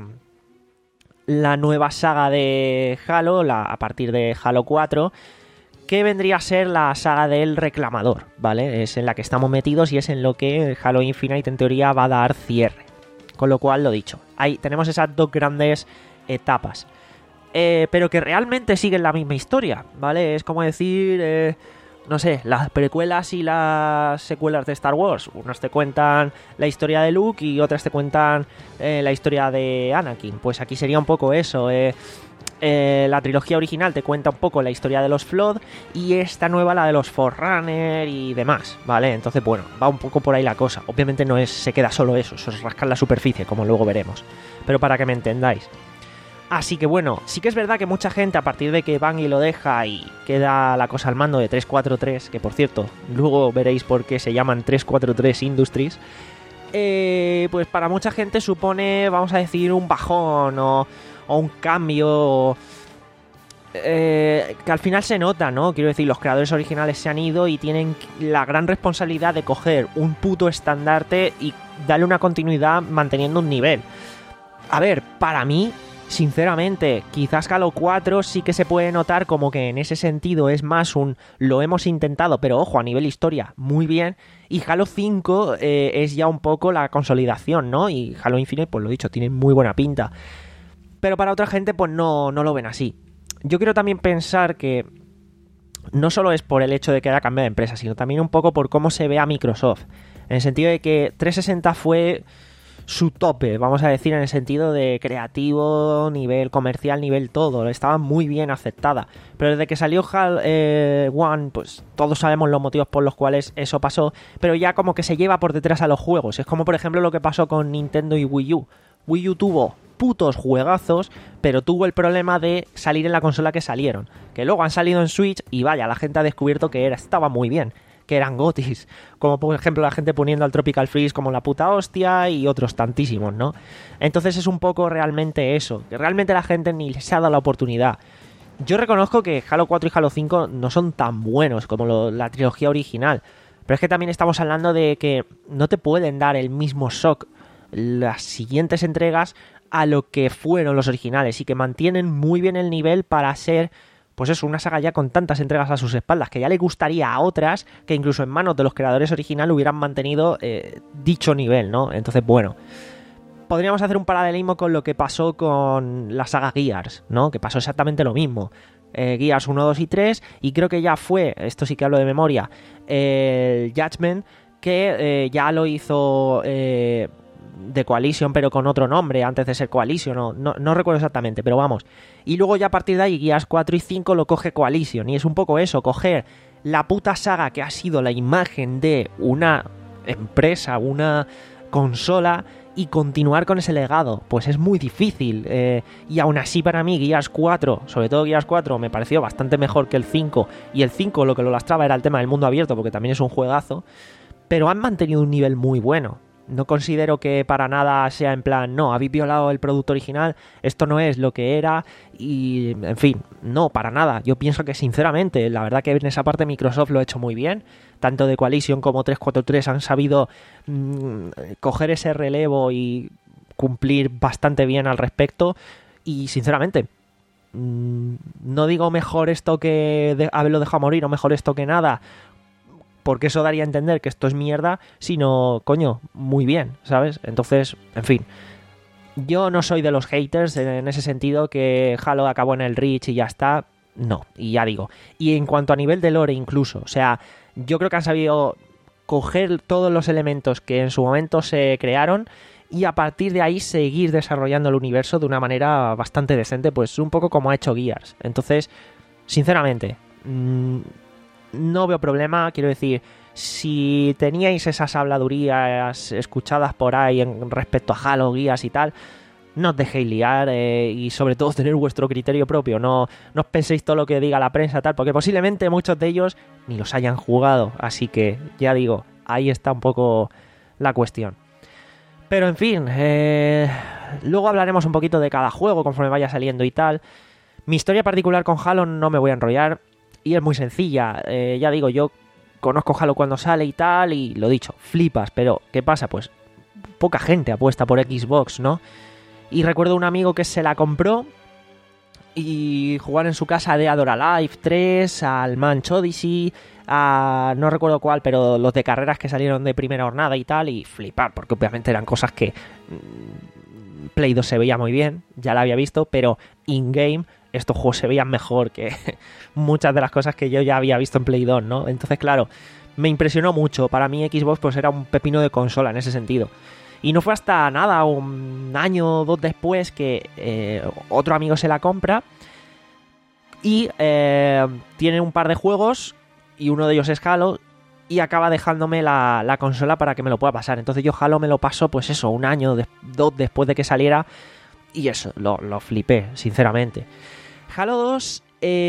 la nueva saga de Halo, la, a partir de Halo cuatro, que vendría a ser la saga del Reclamador, ¿vale? Es en la que estamos metidos y es en lo que Halo Infinite en teoría va a dar cierre. Con lo cual, lo dicho, ahí tenemos esas dos grandes etapas. Eh, pero que realmente siguen la misma historia, ¿vale? Es como decir, eh, no sé, las precuelas y las secuelas de Star Wars. Unos te cuentan la historia de Luke y otras te cuentan eh, la historia de Anakin. Pues aquí sería un poco eso, eh, eh, la trilogía original te cuenta un poco la historia de los Flood y esta nueva la de los Forerunner y demás, ¿vale? Entonces, bueno, va un poco por ahí la cosa. Obviamente no es, se queda solo eso, eso es rascar la superficie, como luego veremos. Pero para que me entendáis. Así que bueno, sí que es verdad que mucha gente a partir de que Bungie lo deja y queda la cosa al mando de trescientos cuarenta y tres, que por cierto, luego veréis por qué se llaman trescientos cuarenta y tres Industries, eh, pues para mucha gente supone, vamos a decir, un bajón o, o un cambio eh, que al final se nota, ¿no? Quiero decir, los creadores originales se han ido y tienen la gran responsabilidad de coger un puto estandarte y darle una continuidad manteniendo un nivel. A ver, para mí, sinceramente, quizás Halo cuatro sí que se puede notar como que en ese sentido es más un lo hemos intentado, pero ojo, a nivel historia, muy bien. Y Halo cinco eh, es ya un poco la consolidación, ¿no? Y Halo Infinite, pues lo dicho, tiene muy buena pinta. Pero para otra gente, pues no, no lo ven así. Yo quiero también pensar que no solo es por el hecho de que haya cambiado de empresa, sino también un poco por cómo se ve a Microsoft. En el sentido de que trescientos sesenta fue su tope, vamos a decir, en el sentido de creativo, nivel comercial, nivel todo. Estaba muy bien aceptada. Pero desde que salió Halo eh, One, pues todos sabemos los motivos por los cuales eso pasó, pero ya como que se lleva por detrás a los juegos. Es como, por ejemplo, lo que pasó con Nintendo y Wii U. Wii U tuvo putos juegazos, pero tuvo el problema de salir en la consola que salieron. Que luego han salido en Switch y vaya, la gente ha descubierto que era, estaba muy bien, que eran gotis, como por ejemplo la gente poniendo al Tropical Freeze como la puta hostia y otros tantísimos, ¿no? Entonces es un poco realmente eso, que realmente la gente ni se ha dado la oportunidad. Yo reconozco que Halo cuatro y Halo cinco no son tan buenos como lo, la trilogía original, pero es que también estamos hablando de que no te pueden dar el mismo shock las siguientes entregas a lo que fueron los originales y que mantienen muy bien el nivel para ser, pues eso, una saga ya con tantas entregas a sus espaldas, que ya le gustaría a otras que incluso en manos de los creadores originales hubieran mantenido eh, dicho nivel, ¿no? Entonces, bueno, podríamos hacer un paralelismo con lo que pasó con la saga Gears, ¿no? Que pasó exactamente lo mismo. Eh, Gears uno, dos y tres, y creo que ya fue, esto sí que hablo de memoria, el Judgment, que eh, ya lo hizo eh, de Coalition, pero con otro nombre antes de ser Coalition, no, no, no recuerdo exactamente, pero vamos. Y luego ya a partir de ahí Gears cuatro y cinco lo coge Coalition, y es un poco eso, coger la puta saga que ha sido la imagen de una empresa, una consola, y continuar con ese legado. Pues es muy difícil, eh, y aún así para mí Gears cuatro, sobre todo Gears cuatro, me pareció bastante mejor que el cinco, y el cinco lo que lo lastraba era el tema del mundo abierto, porque también es un juegazo, pero han mantenido un nivel muy bueno. No considero que para nada sea en plan, no, habéis violado el producto original, esto no es lo que era, y en fin, no, para nada. Yo pienso que sinceramente, la verdad que en esa parte Microsoft lo ha hecho muy bien, tanto de Coalition como trescientos cuarenta y tres han sabido mmm, coger ese relevo y cumplir bastante bien al respecto, y sinceramente, mmm, no digo mejor esto que de, haberlo dejado morir o mejor esto que nada, porque eso daría a entender que esto es mierda, sino, coño, muy bien, ¿sabes? Entonces, en fin, yo no soy de los haters en ese sentido, que Halo acabó en el Reach y ya está, no, y ya digo. Y en cuanto a nivel de lore incluso, o sea, yo creo que han sabido coger todos los elementos que en su momento se crearon y a partir de ahí seguir desarrollando el universo de una manera bastante decente, pues un poco como ha hecho Gears. Entonces, sinceramente, mmm, no veo problema, quiero decir, si teníais esas habladurías escuchadas por ahí en respecto a Halo, Gears y tal, no os dejéis liar, eh, y sobre todo tener vuestro criterio propio, no, no os penséis todo lo que diga la prensa tal, porque posiblemente muchos de ellos ni los hayan jugado, así que ya digo, ahí está un poco la cuestión. Pero en fin, eh, luego hablaremos un poquito de cada juego conforme vaya saliendo y tal. Mi historia particular con Halo no me voy a enrollar. y es muy sencilla. Eh, ya digo, yo conozco Halo cuando sale y tal, y lo dicho, flipas, pero ¿qué pasa? Pues poca gente apuesta por Xbox, ¿no? Y recuerdo un amigo que se la compró y jugar en su casa de Dead or Alive tres, al Manch Odyssey, a no recuerdo cuál, pero los de carreras que salieron de primera jornada y tal, y flipar, porque obviamente eran cosas que mmm, Play dos se veía muy bien, ya la había visto, pero in-game estos juegos se veían mejor que muchas de las cosas que yo ya había visto en Play dos, ¿no? Entonces, claro, me impresionó mucho. Para mí Xbox pues era un pepino de consola en ese sentido. Y no fue hasta nada, un año o dos después, que eh, otro amigo se la compra y eh, tiene un par de juegos y uno de ellos es Halo y acaba dejándome la, la consola para que me lo pueda pasar. Entonces yo Halo me lo paso, pues eso, un año, de, dos después de que saliera y eso, lo, lo flipé, sinceramente. Halo dos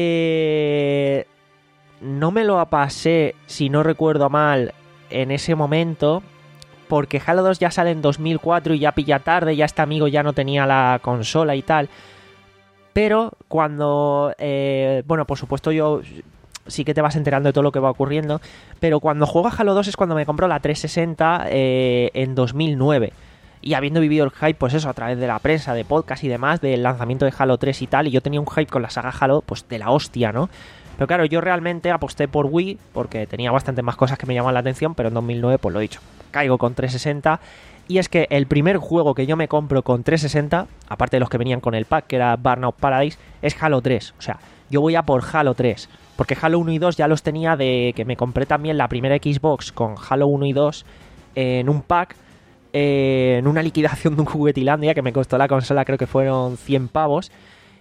eh, no me lo pasé, si no recuerdo mal, en ese momento, porque Halo dos ya sale en dos mil cuatro y ya pilla tarde, ya este amigo ya no tenía la consola y tal. Pero cuando... Eh, bueno, por supuesto yo sí que te vas enterando de todo lo que va ocurriendo, pero cuando juego a Halo dos es cuando me compró la trescientos sesenta eh, en dos mil nueve. Y habiendo vivido el hype, pues eso, a través de la prensa, de podcast y demás, del lanzamiento de Halo tres y tal, y yo tenía un hype con la saga Halo, pues de la hostia, ¿no? Pero claro, yo realmente aposté por Wii, porque tenía bastante más cosas que me llamaban la atención, pero en dos mil nueve, pues lo he dicho, caigo con trescientos sesenta, y es que el primer juego que yo me compro con trescientos sesenta, aparte de los que venían con el pack, que era Burnout Paradise, es Halo tres, o sea, yo voy a por Halo tres, porque Halo uno y dos ya los tenía de que me compré también la primera Xbox con Halo uno y dos en un pack, eh, en una liquidación de un Juguetilandia que me costó la consola, creo que fueron cien pavos,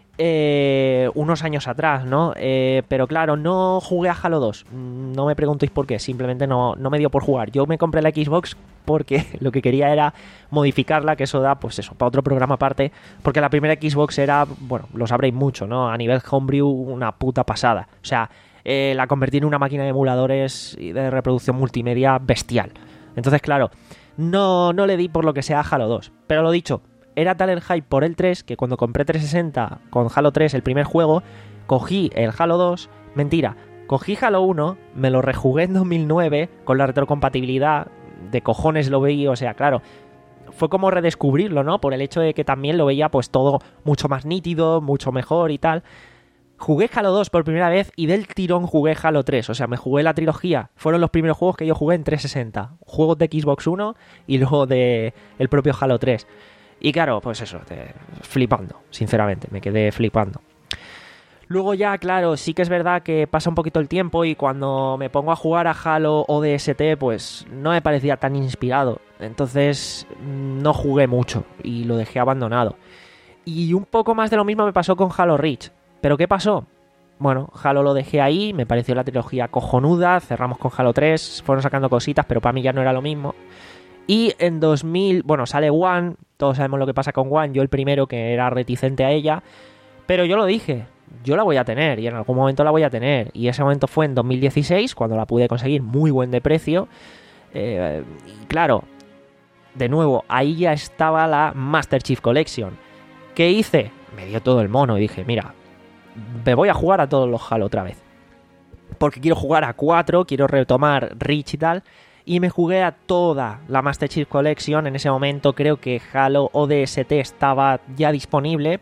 eh, unos años atrás, ¿no? Eh, pero claro, no jugué a Halo dos, no me preguntéis por qué, simplemente no, no me dio por jugar. Yo me compré la Xbox porque lo que quería era modificarla, que eso da, pues eso, para otro programa aparte, porque la primera Xbox era, bueno, lo sabréis mucho, ¿no? A nivel homebrew, una puta pasada. O sea, eh, la convertí en una máquina de emuladores y de reproducción multimedia bestial. Entonces, claro, no, no le di por lo que sea a Halo dos. Pero lo dicho, era tal el hype por el tres que cuando compré trescientos sesenta con Halo tres, el primer juego, cogí el Halo dos, mentira, cogí Halo uno, me lo rejugué en dos mil nueve con la retrocompatibilidad, de cojones lo veía, o sea, claro, fue como redescubrirlo, ¿no? Por el hecho de que también lo veía pues todo mucho más nítido, mucho mejor y tal. Jugué Halo dos por primera vez y del tirón jugué Halo tres, o sea, me jugué la trilogía. Fueron los primeros juegos que yo jugué en trescientos sesenta. Juegos de Xbox One y luego de el propio Halo tres. Y claro, pues eso, te, flipando, sinceramente, me quedé flipando. Luego ya, claro, sí que es verdad que pasa un poquito el tiempo y cuando me pongo a jugar a Halo O D S T, pues no me parecía tan inspirado. Entonces no jugué mucho y lo dejé abandonado. Y un poco más de lo mismo me pasó con Halo Reach. ¿Pero qué pasó? Bueno, Halo lo dejé ahí, me pareció la trilogía cojonuda, cerramos con Halo tres, fueron sacando cositas, pero para mí ya no era lo mismo. Y en dos mil, bueno, sale One, todos sabemos lo que pasa con One, yo el primero que era reticente a ella, pero yo lo dije, yo la voy a tener y en algún momento la voy a tener. Y ese momento fue en dos mil dieciséis, cuando la pude conseguir muy buen de precio. Eh, y claro, de nuevo, ahí ya estaba la Master Chief Collection. ¿Qué hice? Me dio todo el mono y dije, mira, me voy a jugar a todos los Halo otra vez. Porque quiero jugar a cuatro, quiero retomar Reach y tal. Y me jugué a toda la Master Chief Collection. En ese momento creo que Halo O D S T estaba ya disponible.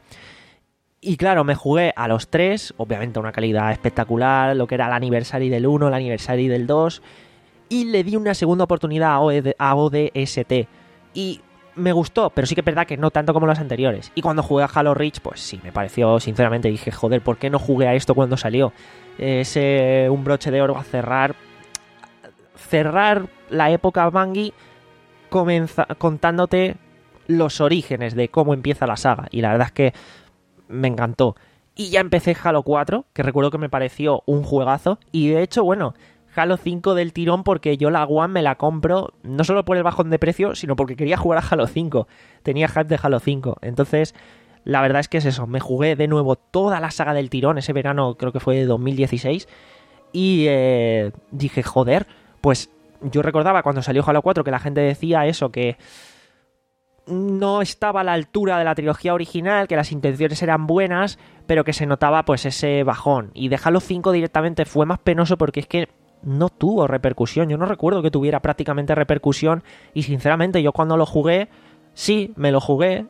Y claro, me jugué a los tres, obviamente a una calidad espectacular, lo que era el aniversario del uno, el aniversario del dos, y le di una segunda oportunidad a O D S T. Y me gustó, pero sí que es verdad que no tanto como los anteriores. Y cuando jugué a Halo Reach, pues sí, me pareció, sinceramente, dije, joder, ¿por qué no jugué a esto cuando salió? Es eh, un broche de oro a cerrar, cerrar la época Bungie comenza, contándote los orígenes de cómo empieza la saga. Y la verdad es que me encantó. Y ya empecé Halo cuatro, que recuerdo que me pareció un juegazo. Y de hecho, bueno, Halo cinco del tirón, porque yo la One me la compro no solo por el bajón de precio, sino porque quería jugar a Halo cinco. Tenía hype de Halo cinco. Entonces, la verdad es que es eso. Me jugué de nuevo toda la saga del tirón. Ese verano creo que fue de dos mil dieciséis. Y eh, dije, joder, pues yo recordaba cuando salió Halo cuatro que la gente decía eso, que no estaba a la altura de la trilogía original, que las intenciones eran buenas, pero que se notaba pues ese bajón. Y de Halo cinco directamente fue más penoso porque es que no tuvo repercusión. Yo no recuerdo que tuviera prácticamente repercusión y sinceramente yo cuando lo jugué, sí, me lo jugué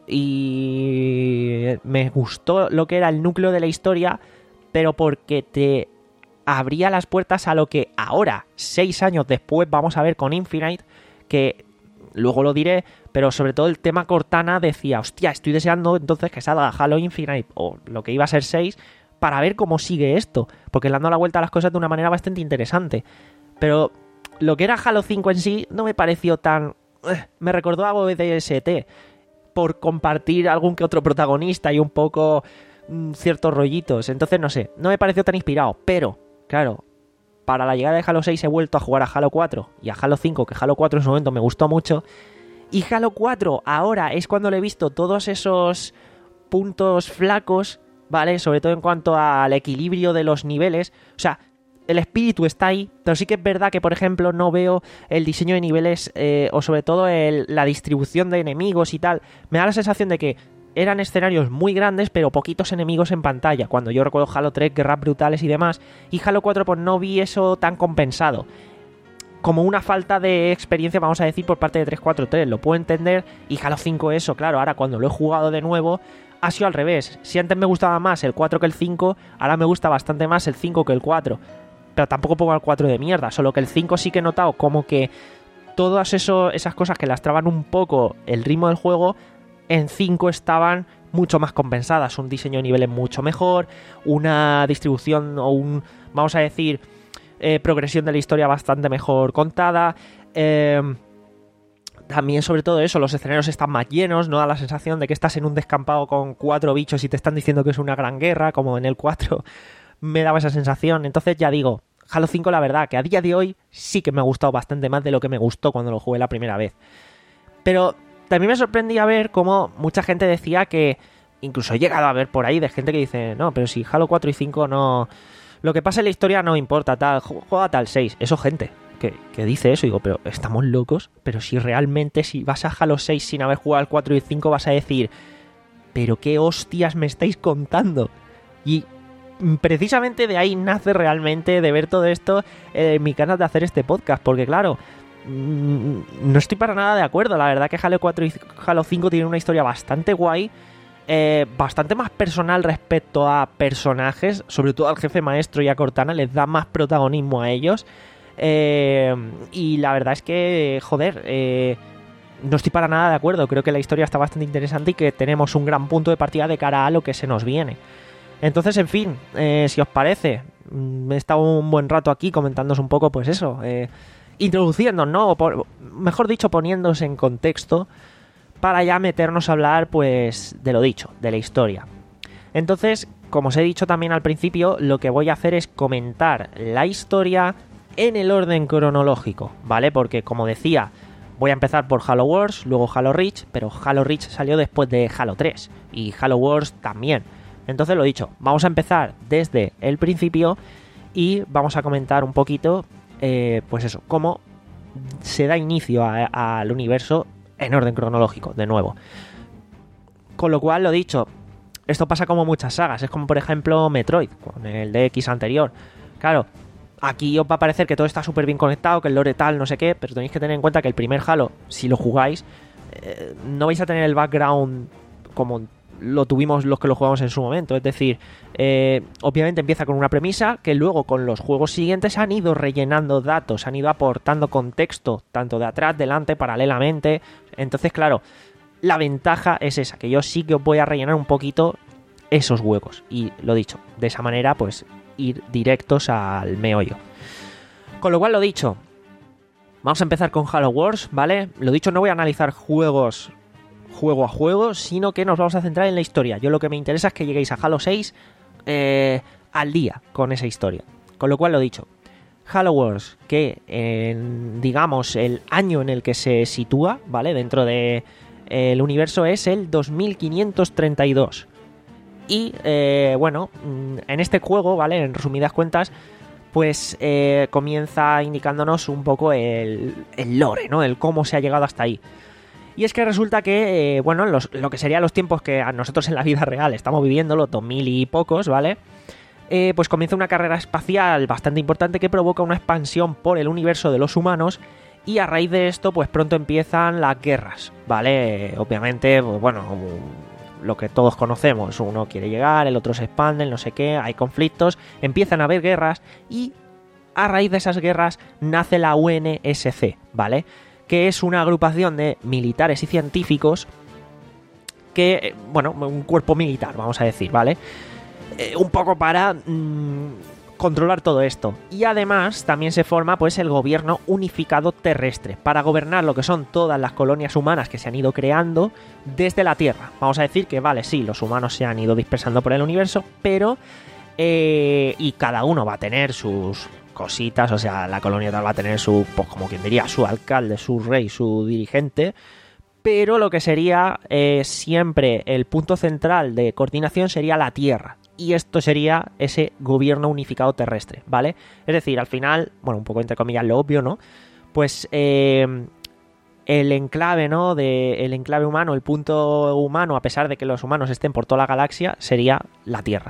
y me gustó lo que era el núcleo de la historia, pero porque te abría las puertas a lo que ahora, seis años después, vamos a ver con Infinite, que luego lo diré, pero sobre todo el tema Cortana decía, hostia, estoy deseando entonces que salga Halo Infinite, o lo que iba a ser seis, para ver cómo sigue esto, porque le han dado la vuelta a las cosas de una manera bastante interesante. Pero lo que era Halo cinco en sí no me pareció tan... Me recordó a O D S T, por compartir algún que otro protagonista y un poco mmm, ciertos rollitos. Entonces, no sé, no me pareció tan inspirado, pero, claro, para la llegada de Halo seis he vuelto a jugar a Halo cuatro y a Halo cinco, que Halo cuatro en su momento me gustó mucho, y Halo cuatro ahora es cuando le he visto todos esos puntos flacos, ¿vale? Sobre todo en cuanto al equilibrio de los niveles. O sea, el espíritu está ahí, pero sí que es verdad que, por ejemplo, no veo el diseño de niveles eh, o sobre todo el, la distribución de enemigos y tal. Me da la sensación de que eran escenarios muy grandes, pero poquitos enemigos en pantalla. Cuando yo recuerdo Halo tres, guerras brutales y demás, y Halo cuatro pues no vi eso tan compensado. Como una falta de experiencia, vamos a decir, por parte de trescientos cuarenta y tres. Lo puedo entender, y Halo cinco eso, claro, ahora cuando lo he jugado de nuevo, ha sido al revés. Si antes me gustaba más el cuatro que el cinco, ahora me gusta bastante más el cinco que el cuatro. Pero tampoco pongo al cuatro de mierda, solo que el cinco sí que he notado como que todas eso, esas cosas que lastraban un poco el ritmo del juego, en cinco estaban mucho más compensadas. Un diseño de niveles mucho mejor, una distribución o un, vamos a decir, eh, progresión de la historia bastante mejor contada. Eh, también sobre todo eso, los escenarios están más llenos, no da la sensación de que estás en un descampado con cuatro bichos y te están diciendo que es una gran guerra, como en el cuatro me daba esa sensación. Entonces ya digo, Halo cinco la verdad que a día de hoy sí que me ha gustado bastante más de lo que me gustó cuando lo jugué la primera vez. Pero también me sorprendía ver cómo mucha gente decía que, incluso he llegado a ver por ahí de gente que dice, no, pero si Halo cuatro y cinco no... Lo que pasa en la historia no importa, tal, juega tal seis. Eso gente que, que dice eso, digo, pero estamos locos. Pero si realmente si vas a Halo seis sin haber jugado al cuatro y cinco vas a decir, pero qué hostias me estáis contando. Y precisamente de ahí nace realmente de ver todo esto eh, mi ganas de hacer este podcast, porque claro, mmm, no estoy para nada de acuerdo. La verdad que Halo cuatro y Halo cinco tienen una historia bastante guay, eh, bastante más personal respecto a personajes, sobre todo al jefe maestro y a Cortana, les da más protagonismo a ellos, eh, y la verdad es que, joder, eh, no estoy para nada de acuerdo. Creo que la historia está bastante interesante y que tenemos un gran punto de partida de cara a lo que se nos viene. Entonces, en fin, eh, si os parece, he estado un buen rato aquí comentándoos un poco, pues eso, eh, introduciéndonos, ¿no? O por, mejor dicho, poniéndoos en contexto para ya meternos a hablar, pues, de lo dicho, de la historia. Entonces, como os he dicho también al principio, lo que voy a hacer es comentar la historia en el orden cronológico, ¿vale? Porque, como decía, voy a empezar por Halo Wars, luego Halo Reach, pero Halo Reach salió después de Halo tres y Halo Wars también. Entonces, lo dicho, vamos a empezar desde el principio y vamos a comentar un poquito, eh, pues eso, cómo se da inicio al universo en orden cronológico, de nuevo. Con lo cual, lo dicho, esto pasa como muchas sagas, es como por ejemplo Metroid, con el D X anterior. Claro, aquí os va a parecer que todo está súper bien conectado, que el lore tal, no sé qué, pero tenéis que tener en cuenta que el primer Halo, si lo jugáis, eh, no vais a tener el background como lo tuvimos los que lo jugamos en su momento. Es decir, eh, obviamente empieza con una premisa que luego con los juegos siguientes han ido rellenando datos, han ido aportando contexto, tanto de atrás, delante, paralelamente. Entonces, claro, la ventaja es esa, que yo sí que os voy a rellenar un poquito esos huecos. Y lo dicho, de esa manera, pues ir directos al meollo. Con lo cual, lo dicho, vamos a empezar con Halo Wars, ¿vale? Lo dicho, no voy a analizar juegos juego a juego, sino que nos vamos a centrar en la historia. Yo lo que me interesa es que lleguéis a Halo seis eh, al día con esa historia. Con lo cual, lo dicho, Halo Wars, que en, digamos, el año en el que se sitúa, ¿vale? Dentro de eh, el universo es el dos mil quinientos treinta y dos. Y, eh, bueno, en este juego, ¿vale? En resumidas cuentas, pues eh, comienza indicándonos un poco el, el lore, ¿no? El cómo se ha llegado hasta ahí. Y es que resulta que, eh, bueno, los, lo que serían los tiempos que a nosotros en la vida real estamos viviendo, los dos mil y pocos, ¿vale? Eh, pues comienza una carrera espacial bastante importante que provoca una expansión por el universo de los humanos, y a raíz de esto, pues pronto empiezan las guerras, ¿vale? Obviamente, pues, bueno, lo que todos conocemos, uno quiere llegar, el otro se expande, no sé qué, hay conflictos, empiezan a haber guerras, y a raíz de esas guerras nace la U N S C, ¿vale? Que es una agrupación de militares y científicos que, bueno, un cuerpo militar, vamos a decir, ¿vale? Eh, un poco para mmm, controlar todo esto. Y además también se forma, pues, el gobierno unificado terrestre para gobernar lo que son todas las colonias humanas que se han ido creando desde la Tierra. Vamos a decir que, vale, sí, los humanos se han ido dispersando por el universo, pero... Eh, y cada uno va a tener sus... cositas, o sea, la colonia tal va a tener su, pues como quien diría, su alcalde, su rey, su dirigente, pero lo que sería eh, siempre el punto central de coordinación sería la Tierra, y esto sería ese gobierno unificado terrestre, ¿vale? Es decir, al final, bueno, un poco entre comillas lo obvio, ¿no? Pues eh, el enclave, ¿no? De, el enclave humano, el punto humano, a pesar de que los humanos estén por toda la galaxia, sería la Tierra.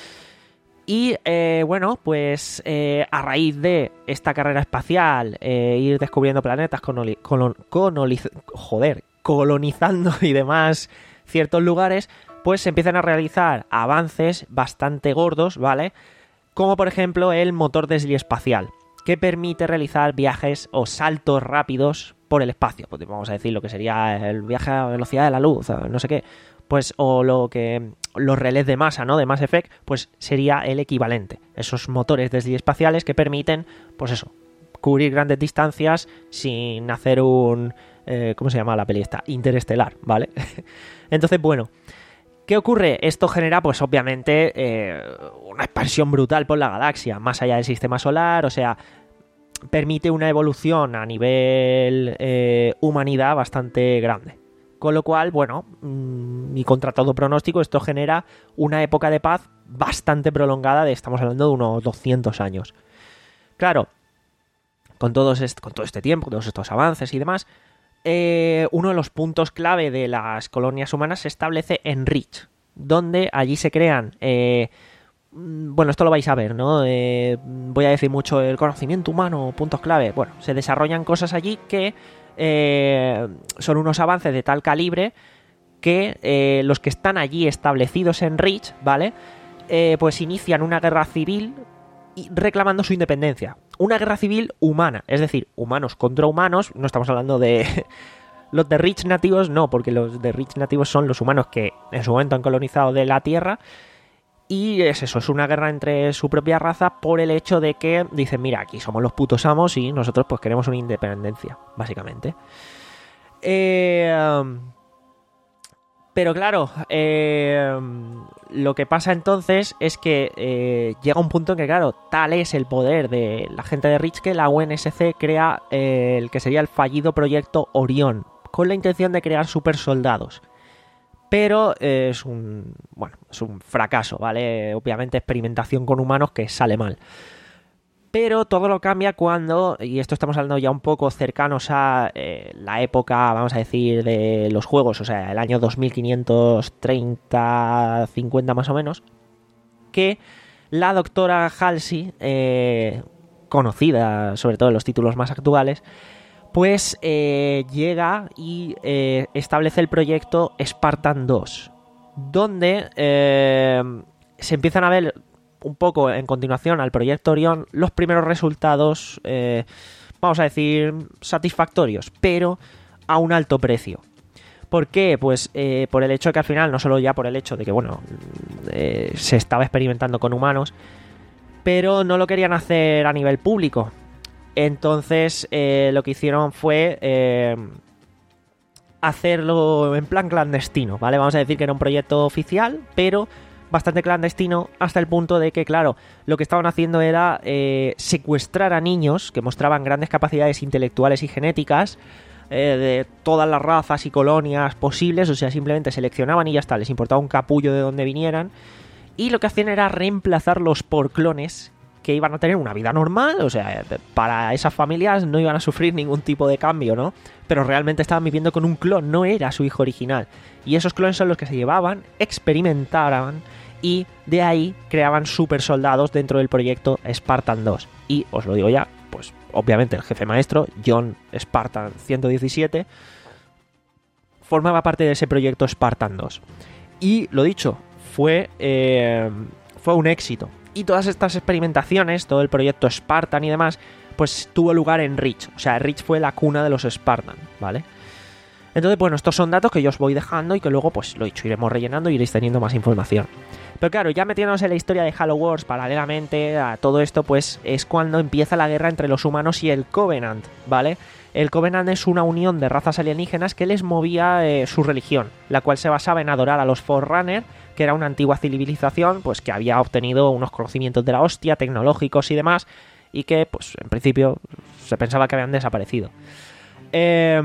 Y eh, bueno, pues eh, a raíz de esta carrera espacial, eh, ir descubriendo planetas, coloni- colon- coloniz- joder, colonizando y demás ciertos lugares, pues se empiezan a realizar avances bastante gordos, ¿vale? Como por ejemplo el motor desliespacial, que permite realizar viajes o saltos rápidos por el espacio. Pues vamos a decir lo que sería el viaje a velocidad de la luz, no sé qué. Pues o lo que los relés de masa, ¿no? De Mass Effect, pues sería el equivalente. Esos motores desliespaciales que permiten, pues eso, cubrir grandes distancias sin hacer un... Eh, ¿Cómo se llama la peli esta? Interestelar, ¿vale? Entonces, bueno, ¿qué ocurre? Esto genera, pues obviamente, eh, una expansión brutal por la galaxia, más allá del sistema solar, o sea, permite una evolución a nivel eh, humanidad bastante grande. Con lo cual, bueno, y contra todo pronóstico, esto genera una época de paz bastante prolongada, de, estamos hablando de unos doscientos años. Claro, con, todos est- con todo este tiempo, todos estos avances y demás, eh, uno de los puntos clave de las colonias humanas se establece en Reach, donde allí se crean... Eh, bueno, esto lo vais a ver, ¿no? Eh, voy a decir mucho el conocimiento humano, puntos clave. Bueno, se desarrollan cosas allí que... Eh, son unos avances de tal calibre que eh, los que están allí establecidos en Reach, ¿vale? Eh, pues inician una guerra civil y reclamando su independencia. Una guerra civil humana, es decir, humanos contra humanos. No estamos hablando de... los de Reach nativos, no, porque los de Reach nativos son los humanos que en su momento han colonizado de la Tierra. Y es eso, es una guerra entre su propia raza por el hecho de que dicen, mira, aquí somos los putos amos y nosotros pues queremos una independencia, básicamente. Eh, pero claro, eh, lo que pasa entonces es que eh, llega un punto en que, claro, tal es el poder de la gente de Reach que la U N S C crea eh, el que sería el fallido proyecto Orión, con la intención de crear supersoldados. Pero eh, es un bueno, es un fracaso, ¿vale? Obviamente experimentación con humanos que sale mal. Pero todo lo cambia cuando, y esto estamos hablando ya un poco cercanos a eh, la época, vamos a decir, de los juegos, o sea, el año dos mil quinientos treinta, cincuenta más o menos, que la doctora Halsey, eh, conocida sobre todo en los títulos más actuales, pues eh, llega y eh, establece el proyecto Spartan dos, donde eh, se empiezan a ver un poco en continuación al proyecto Orión los primeros resultados, eh, vamos a decir, satisfactorios, pero a un alto precio. ¿Por qué? Pues eh, por el hecho de que al final, no solo ya por el hecho de que, bueno, eh, se estaba experimentando con humanos, pero no lo querían hacer a nivel público. Entonces eh, lo que hicieron fue eh, hacerlo en plan clandestino, ¿vale? Vamos a decir que era un proyecto oficial, pero bastante clandestino, hasta el punto de que, claro, lo que estaban haciendo era eh, secuestrar a niños que mostraban grandes capacidades intelectuales y genéticas eh, de todas las razas y colonias posibles, o sea, simplemente seleccionaban y ya está, les importaba un capullo de dónde vinieran, y lo que hacían era reemplazarlos por clones que iban a tener una vida normal, o sea, para esas familias no iban a sufrir ningún tipo de cambio, ¿no? Pero realmente estaban viviendo con un clon, no era su hijo original. Y esos clones son los que se llevaban, experimentaban y de ahí creaban super soldados dentro del proyecto Spartan dos. Y os lo digo ya, pues obviamente el jefe maestro, John Spartan ciento diecisiete, formaba parte de ese proyecto Spartan dos. Y lo dicho, fue, eh, fue un éxito. Y todas estas experimentaciones, todo el proyecto Spartan y demás, pues tuvo lugar en Reach. O sea, Reach fue la cuna de los Spartan, ¿vale? Entonces, bueno, estos son datos que yo os voy dejando y que luego, pues lo dicho, iremos rellenando y iréis teniendo más información. Pero claro, ya metiéndonos en la historia de Halo Wars paralelamente a todo esto, pues es cuando empieza la guerra entre los humanos y el Covenant, ¿vale? El Covenant es una unión de razas alienígenas que les movía eh, su religión, la cual se basaba en adorar a los Forerunner, que era una antigua civilización pues que había obtenido unos conocimientos de la hostia, tecnológicos y demás, y que, pues en principio, se pensaba que habían desaparecido. Eh...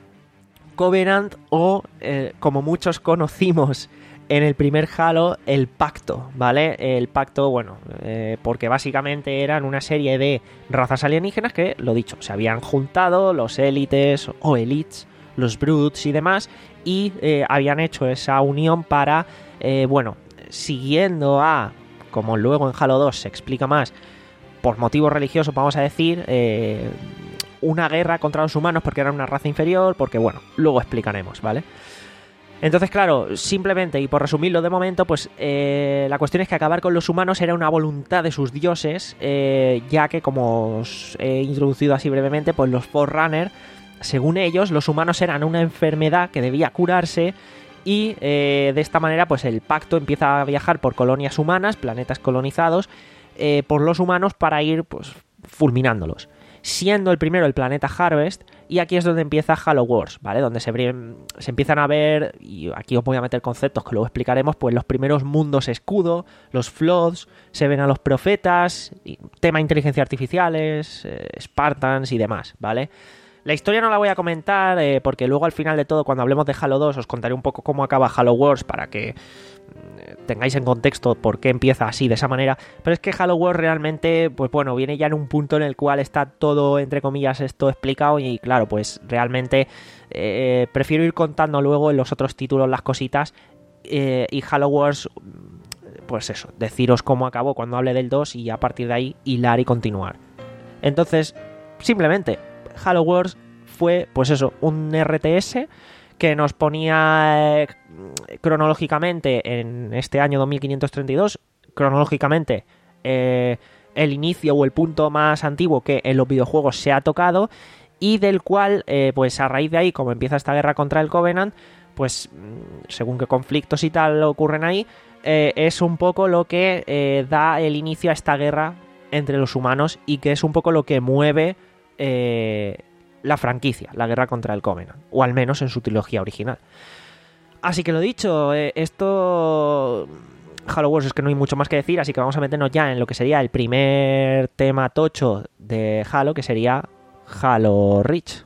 Covenant o, eh, como muchos conocimos en el primer Halo, el Pacto, ¿vale? El Pacto, bueno, eh, porque básicamente eran una serie de razas alienígenas que, lo dicho, se habían juntado, los élites o elites, los brutes y demás, y eh, habían hecho esa unión para, eh, bueno, siguiendo a, como luego en Halo dos se explica más, por motivos religiosos, vamos a decir, eh... una guerra contra los humanos porque eran una raza inferior, porque bueno, luego explicaremos, ¿vale? Entonces, claro, simplemente, y por resumirlo de momento, pues eh, la cuestión es que acabar con los humanos era una voluntad de sus dioses, eh, ya que, como os he introducido así brevemente, pues los Forerunner, según ellos, los humanos eran una enfermedad que debía curarse y eh, de esta manera, pues el pacto empieza a viajar por colonias humanas, planetas colonizados, eh, por los humanos para ir, pues, fulminándolos. Siendo el primero el planeta Harvest, y aquí es donde empieza Halo Wars, ¿vale? Donde se, se empiezan a ver, y aquí os voy a meter conceptos que luego explicaremos, pues los primeros mundos escudo, los Floods, se ven a los profetas, tema inteligencia artificiales, eh, Spartans y demás, ¿vale? La historia no la voy a comentar eh, porque luego al final de todo, cuando hablemos de Halo dos, os contaré un poco cómo acaba Halo Wars para que tengáis en contexto por qué empieza así, de esa manera. Pero es que Halo Wars realmente, pues bueno, viene ya en un punto en el cual está todo, entre comillas, esto explicado y claro, pues realmente eh, prefiero ir contando luego en los otros títulos las cositas eh, y Halo Wars, pues eso, deciros cómo acabó cuando hable del dos y a partir de ahí hilar y continuar. Entonces, simplemente, Halo Wars fue, pues eso, un R T S que nos ponía eh, cronológicamente en este año dos mil quinientos treinta y dos, cronológicamente eh, el inicio o el punto más antiguo que en los videojuegos se ha tocado y del cual, eh, pues a raíz de ahí, como empieza esta guerra contra el Covenant, pues según qué conflictos y tal ocurren ahí, eh, es un poco lo que eh, da el inicio a esta guerra entre los humanos y que es un poco lo que mueve eh, la franquicia, la guerra contra el Covenant, o al menos en su trilogía original. Así que lo dicho, eh, esto... Halo Wars es que no hay mucho más que decir, así que vamos a meternos ya en lo que sería el primer tema tocho de Halo, que sería Halo Reach.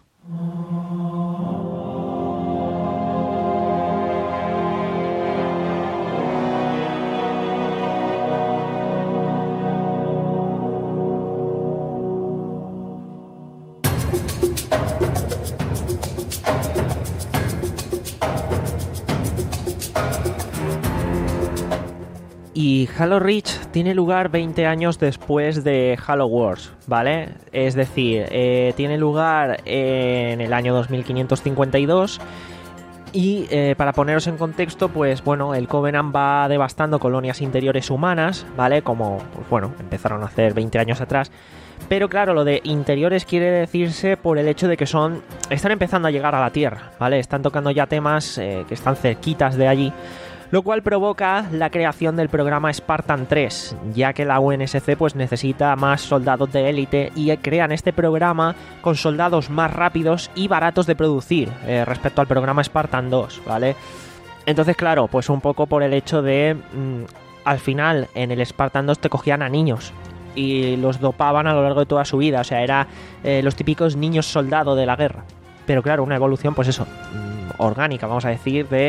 Y Halo Reach tiene lugar veinte años después de Halo Wars, ¿vale? Es decir, eh, tiene lugar en el año dos mil quinientos cincuenta y dos y eh, para poneros en contexto, pues bueno, el Covenant va devastando colonias interiores humanas, ¿vale? Como, pues bueno, empezaron a hacer veinte años atrás. Pero claro, lo de interiores quiere decirse por el hecho de que son están empezando a llegar a la Tierra, ¿vale? Están tocando ya temas eh, que están cerquitas de allí, lo cual provoca la creación del programa Spartan tres, ya que la U N S C pues necesita más soldados de élite y crean este programa con soldados más rápidos y baratos de producir eh, respecto al programa Spartan dos, ¿vale? Entonces, claro, pues un poco por el hecho de mmm, al final en el Spartan dos te cogían a niños y los dopaban a lo largo de toda su vida, o sea, era eh, los típicos niños soldado de la guerra. Pero claro, una evolución, pues eso, mmm, orgánica, vamos a decir, de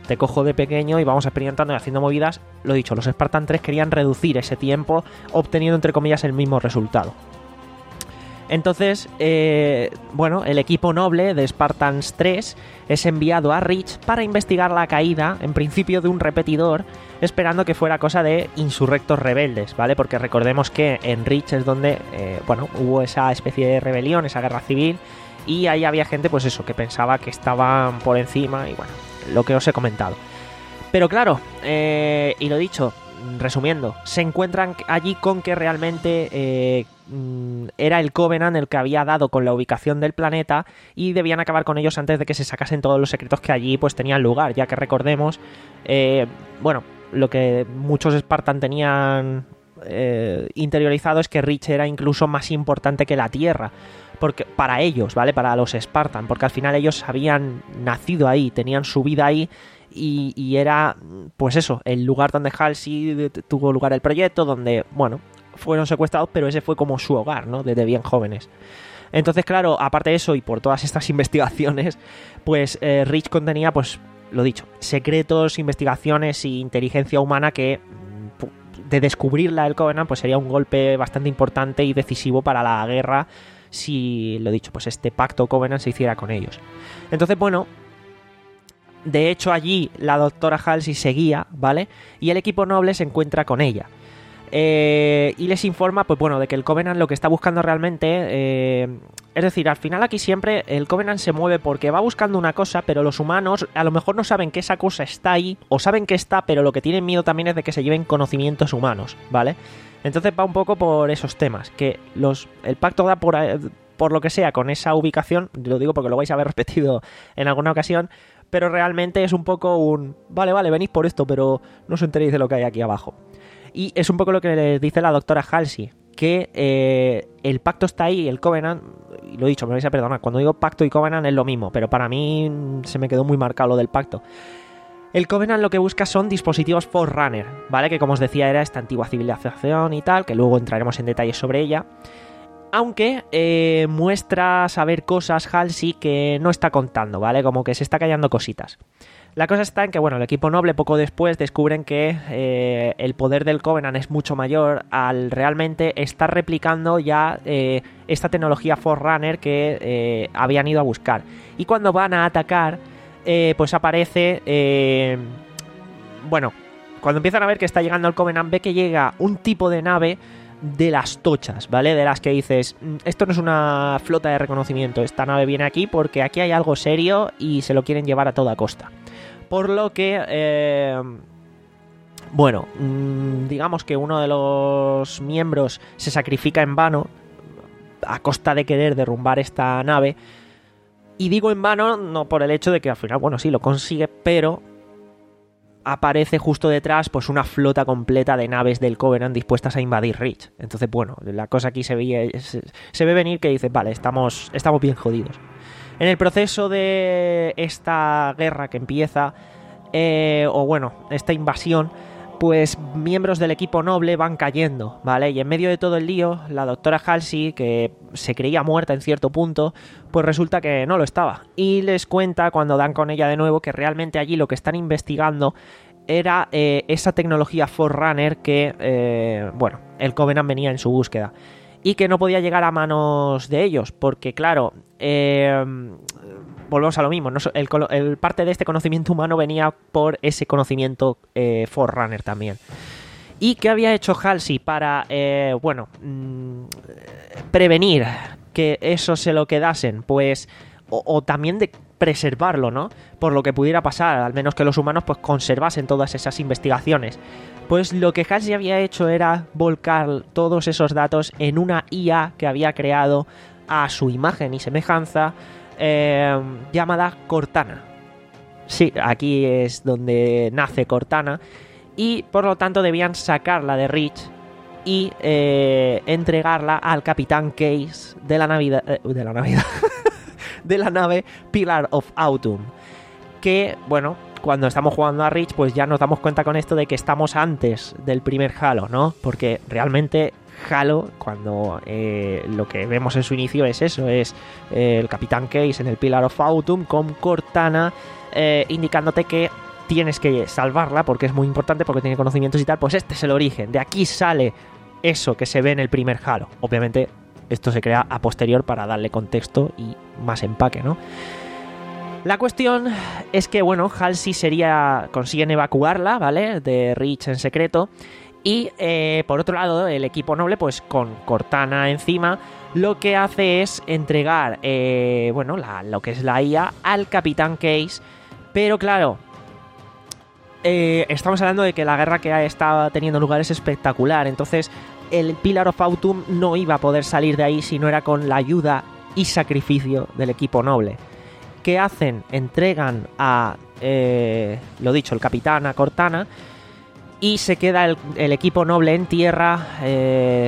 te cojo de pequeño y vamos experimentando y haciendo movidas. Lo dicho, los Spartan tres querían reducir ese tiempo, obteniendo entre comillas el mismo resultado. Entonces, eh, bueno, el equipo noble de Spartans tres es enviado a Reach para investigar la caída, en principio, de un repetidor, esperando que fuera cosa de insurrectos rebeldes, ¿vale? Porque recordemos que en Reach es donde, eh, bueno, hubo esa especie de rebelión, esa guerra civil, y ahí había gente, pues eso, que pensaba que estaban por encima, y bueno, lo que os he comentado. Pero claro, eh, y lo dicho, resumiendo, se encuentran allí con que realmente eh, era el Covenant el que había dado con la ubicación del planeta y debían acabar con ellos antes de que se sacasen todos los secretos que allí pues tenían lugar, ya que recordemos, eh, bueno, lo que muchos Spartan tenían eh, interiorizado es que Reach era incluso más importante que la Tierra, porque para ellos, ¿vale? Para los Spartan, porque al final ellos habían nacido ahí, tenían su vida ahí. Y, y era, pues eso, el lugar donde Halsey tuvo lugar el proyecto, donde, bueno, fueron secuestrados, pero ese fue como su hogar, ¿no? Desde bien jóvenes. Entonces, claro, aparte de eso y por todas estas investigaciones, pues eh, Reach contenía, pues, lo dicho, secretos, investigaciones y inteligencia humana que, de descubrirla el Covenant, pues sería un golpe bastante importante y decisivo para la guerra si, lo dicho, pues este pacto Covenant se hiciera con ellos. Entonces, bueno, de hecho allí la doctora Halsey seguía, ¿vale? Y el equipo noble se encuentra con ella. Eh, y les informa, pues bueno, de que el Covenant lo que está buscando realmente... Eh, es decir, al final aquí siempre el Covenant se mueve porque va buscando una cosa, pero los humanos a lo mejor no saben que esa cosa está ahí, o saben que está, pero lo que tienen miedo también es de que se lleven conocimientos humanos, ¿vale? Entonces va un poco por esos temas, que los el pacto da por, por lo que sea con esa ubicación, lo digo porque lo vais a haber repetido en alguna ocasión, pero realmente es un poco un... Vale, vale, venís por esto, pero no os enteréis de lo que hay aquí abajo. Y es un poco lo que les dice la doctora Halsey, que eh, el pacto está ahí, el Covenant... Y lo he dicho, me vais a perdonar, cuando digo pacto y Covenant es lo mismo, pero para mí se me quedó muy marcado lo del pacto. El Covenant lo que busca son dispositivos Forerunner, ¿vale? Que como os decía era esta antigua civilización y tal, que luego entraremos en detalles sobre ella. Aunque eh, muestra saber cosas Halsey que no está contando, ¿vale? Como que se está callando cositas. La cosa está en que, bueno, el equipo noble poco después descubren que eh, el poder del Covenant es mucho mayor al realmente estar replicando ya eh, esta tecnología Forerunner que eh, habían ido a buscar. Y cuando van a atacar, eh, pues aparece... Eh, bueno, cuando empiezan a ver que está llegando el Covenant, ve que llega un tipo de nave de las tochas, ¿vale? De las que dices, esto no es una flota de reconocimiento, esta nave viene aquí porque aquí hay algo serio y se lo quieren llevar a toda costa. Por lo que, eh, bueno, digamos que uno de los miembros se sacrifica en vano a costa de querer derrumbar esta nave. Y digo en vano no por el hecho de que al final, bueno, sí, lo consigue, pero aparece justo detrás pues una flota completa de naves del Covenant dispuestas a invadir Reach. Entonces, bueno, la cosa aquí se ve, se, se ve venir que dices, vale, estamos, estamos bien jodidos. En el proceso de esta guerra que empieza, eh, o bueno, esta invasión, pues miembros del equipo noble van cayendo, ¿vale? Y en medio de todo el lío, la doctora Halsey, que se creía muerta en cierto punto, pues resulta que no lo estaba. Y les cuenta, cuando dan con ella de nuevo, que realmente allí lo que están investigando era eh, esa tecnología Forerunner que, eh, bueno, el Covenant venía en su búsqueda. Y que no podía llegar a manos de ellos, porque claro, eh, volvemos a lo mismo, ¿no? el, el parte de este conocimiento humano venía por ese conocimiento eh, Forerunner también. ¿Y qué había hecho Halsey para, eh, bueno, mmm, prevenir que eso se lo quedasen? Pues, o, o también de preservarlo, ¿no? Por lo que pudiera pasar, al menos que los humanos pues conservasen todas esas investigaciones. Pues lo que Halsey había hecho era volcar todos esos datos en una I A que había creado a su imagen y semejanza, eh, llamada Cortana. Sí, aquí es donde nace Cortana, y por lo tanto debían sacarla de Reach y eh, entregarla al Capitán Case de la Navidad, eh, de la Navidad, de la nave Pillar of Autumn, que, bueno, cuando estamos jugando a Reach, pues ya nos damos cuenta con esto de que estamos antes del primer Halo, ¿no? Porque realmente Halo, cuando eh, lo que vemos en su inicio es eso, es eh, el Capitán Case en el Pillar of Autumn con Cortana, eh, indicándote que tienes que salvarla porque es muy importante, porque tiene conocimientos y tal. Pues este es el origen, de aquí sale eso que se ve en el primer Halo. Obviamente esto se crea a posterior para darle contexto y más empaque, ¿no? La cuestión es que, bueno, Halsey sería, consiguen evacuarla, ¿vale?, de Reach en secreto. Y eh, por otro lado, el equipo noble, pues con Cortana encima, lo que hace es entregar, eh, bueno, la, lo que es la I A al Capitán Case. Pero claro, eh, estamos hablando de que la guerra que estaba teniendo lugar es espectacular. Entonces, el Pillar of Autumn no iba a poder salir de ahí si no era con la ayuda y sacrificio del equipo noble. ¿Qué hacen? Entregan a, eh, lo dicho, el capitán, a Cortana, y se queda el, el equipo noble en tierra, eh,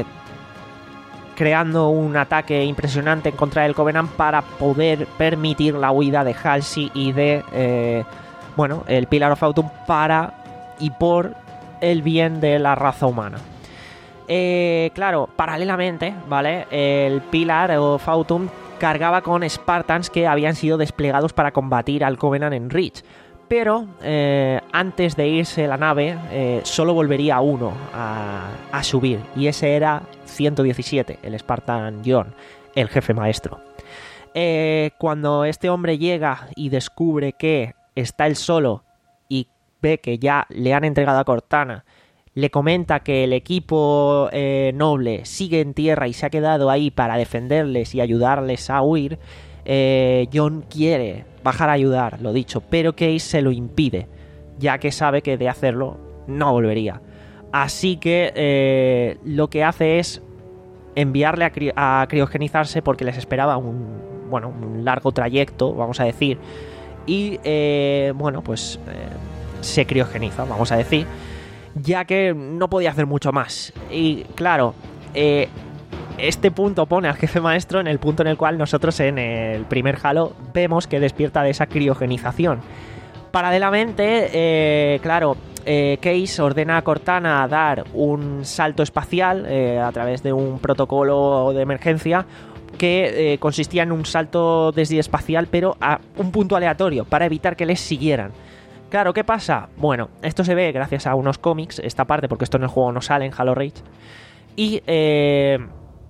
creando un ataque impresionante en contra del Covenant para poder permitir la huida de Halsey y de, eh, bueno, el Pillar of Autumn para y por el bien de la raza humana. Eh, claro, paralelamente, ¿vale?, el Pillar of Autumn cargaba con Spartans que habían sido desplegados para combatir al Covenant en Reach. Pero eh, antes de irse la nave, eh, solo volvería uno a, a subir. Y ese era ciento diecisiete, el Spartan John, el jefe maestro. Eh, cuando este hombre llega y descubre que está él solo y ve que ya le han entregado a Cortana, le comenta que el equipo eh, noble sigue en tierra y se ha quedado ahí para defenderles y ayudarles a huir. Eh, John quiere bajar a ayudar, lo dicho, pero Case se lo impide, ya que sabe que de hacerlo no volvería. Así que eh, lo que hace es enviarle a, cri- a criogenizarse porque les esperaba un, bueno, un largo trayecto, vamos a decir, y eh, bueno, pues eh, se criogeniza, vamos a decir, ya que no podía hacer mucho más. Y claro, eh, este punto pone al jefe maestro en el punto en el cual nosotros en el primer Halo vemos que despierta de esa criogenización. Paralelamente, eh, claro, eh, Case ordena a Cortana dar un salto espacial eh, a través de un protocolo de emergencia que eh, consistía en un salto desde espacial, pero a un punto aleatorio, para evitar que les siguieran. Claro, ¿qué pasa? Bueno, esto se ve gracias a unos cómics, esta parte, porque esto en el juego no sale, en Halo Reach. Y eh,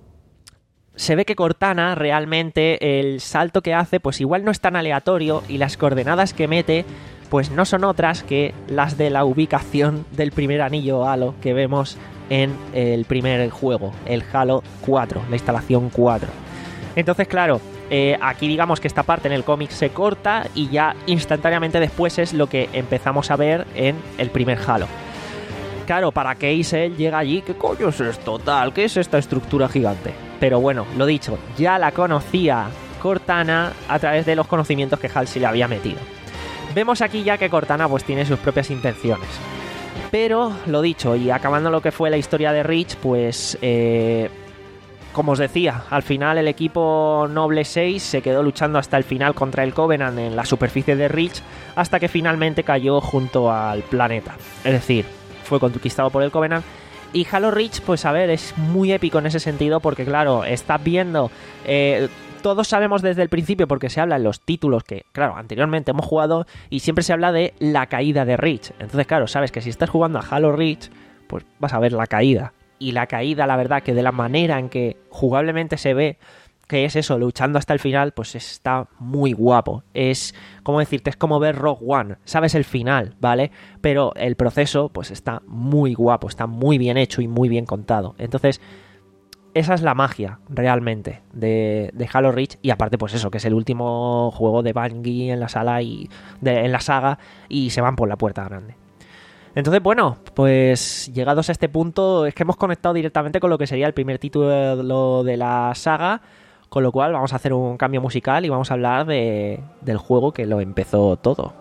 se ve que Cortana realmente, el salto que hace, pues igual no es tan aleatorio, y las coordenadas que mete, pues no son otras que las de la ubicación del primer anillo Halo que vemos en el primer juego, el Halo cuatro, la instalación cuatro. Entonces, claro, eh, aquí digamos que esta parte en el cómic se corta y ya instantáneamente después es lo que empezamos a ver en el primer Halo. Claro, para Case él llega allí, ¿qué coño es esto tal? ¿Qué es esta estructura gigante? Pero bueno, lo dicho, ya la conocía Cortana a través de los conocimientos que Halsey le había metido. Vemos aquí ya que Cortana pues tiene sus propias intenciones. Pero, lo dicho, y acabando lo que fue la historia de Reach, pues... Eh, como os decía, al final el equipo Noble seis se quedó luchando hasta el final contra el Covenant en la superficie de Reach, hasta que finalmente cayó junto al planeta. Es decir, fue conquistado por el Covenant. Y Halo Reach, pues a ver, es muy épico en ese sentido, porque claro, estás viendo... Eh, todos sabemos desde el principio, porque se habla en los títulos que, claro, anteriormente hemos jugado, y siempre se habla de la caída de Reach. Entonces, claro, sabes que si estás jugando a Halo Reach, pues vas a ver la caída. Y la caída, la verdad, que de la manera en que jugablemente se ve, que es eso, luchando hasta el final, pues está muy guapo. Es, como decirte, es como ver Rogue One. Sabes el final, ¿vale? Pero el proceso, pues está muy guapo, está muy bien hecho y muy bien contado. Entonces, esa es la magia, realmente, de, de Halo Reach. Y aparte, pues eso, que es el último juego de Bungie en la sala y de, en la saga, y se van por la puerta grande. Entonces, bueno, pues llegados a este punto es que hemos conectado directamente con lo que sería el primer título de la saga, con lo cual vamos a hacer un cambio musical y vamos a hablar de, del juego que lo empezó todo.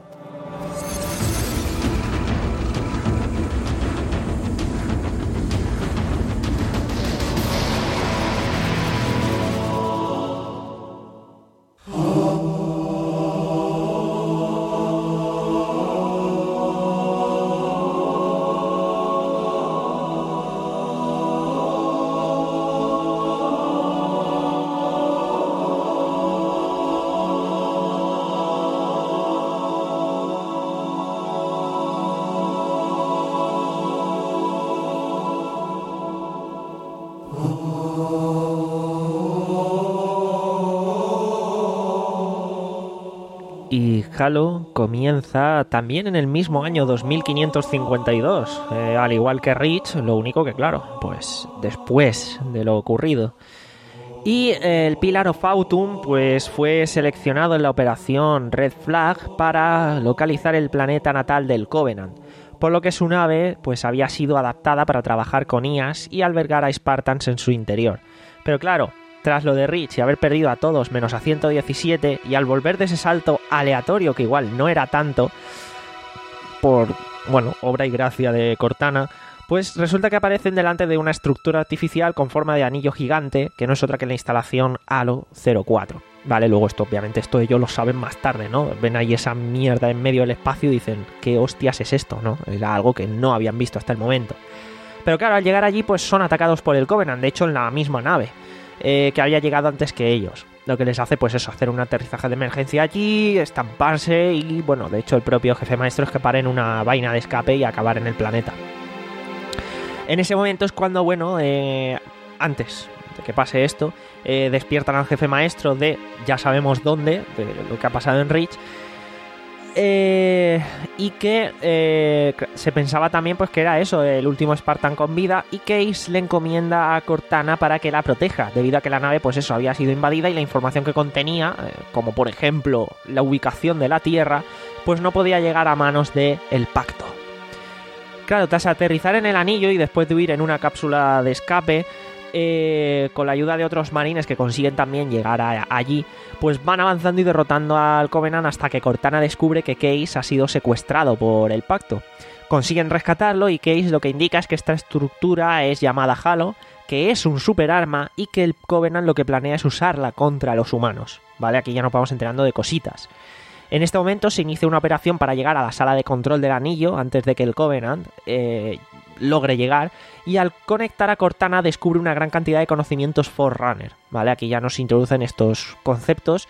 Halo comienza también en el mismo año dos mil quinientos cincuenta y dos, eh, al igual que Reach, lo único que claro, pues después de lo ocurrido. Y el Pillar of Autumn pues fue seleccionado en la operación Red Flag para localizar el planeta natal del Covenant, por lo que su nave pues había sido adaptada para trabajar con I As y albergar a Spartans en su interior. Pero claro, tras lo de Reach y haber perdido a todos menos a ciento diecisiete, y al volver de ese salto aleatorio que igual no era tanto, por, bueno, obra y gracia de Cortana, pues resulta que aparecen delante de una estructura artificial con forma de anillo gigante, que no es otra que la instalación Halo cero cuatro. Vale, luego esto, obviamente, esto ellos lo saben más tarde, ¿no? Ven ahí esa mierda en medio del espacio y dicen, ¿qué hostias es esto, no? Era algo que no habían visto hasta el momento. Pero claro, al llegar allí, pues son atacados por el Covenant, de hecho en la misma nave, eh, que había llegado antes que ellos. Lo que les hace, pues eso, hacer un aterrizaje de emergencia allí, estamparse y, bueno, de hecho el propio jefe maestro es que pare en una vaina de escape y acabar en el planeta. En ese momento es cuando, bueno, eh, antes de que pase esto, eh, despiertan al jefe maestro de ya sabemos dónde, de lo que ha pasado en Reach, eh, y que eh, se pensaba también pues que era eso, el último Spartan con vida, y Case le encomienda a Cortana para que la proteja, debido a que la nave pues eso había sido invadida y la información que contenía, eh, como por ejemplo la ubicación de la Tierra, pues no podía llegar a manos del Pacto. Claro, tras aterrizar en el anillo y después de huir en una cápsula de escape, eh, con la ayuda de otros marines que consiguen también llegar a, allí, pues van avanzando y derrotando al Covenant hasta que Cortana descubre que Case ha sido secuestrado por el Pacto. Consiguen rescatarlo y Case lo que indica es que esta estructura es llamada Halo, que es un superarma y que el Covenant lo que planea es usarla contra los humanos. ¿Vale? Aquí ya nos vamos enterando de cositas. En este momento se inicia una operación para llegar a la sala de control del anillo antes de que el Covenant eh, logre llegar, y al conectar a Cortana descubre una gran cantidad de conocimientos Forerunner, ¿vale? Aquí ya nos introducen estos conceptos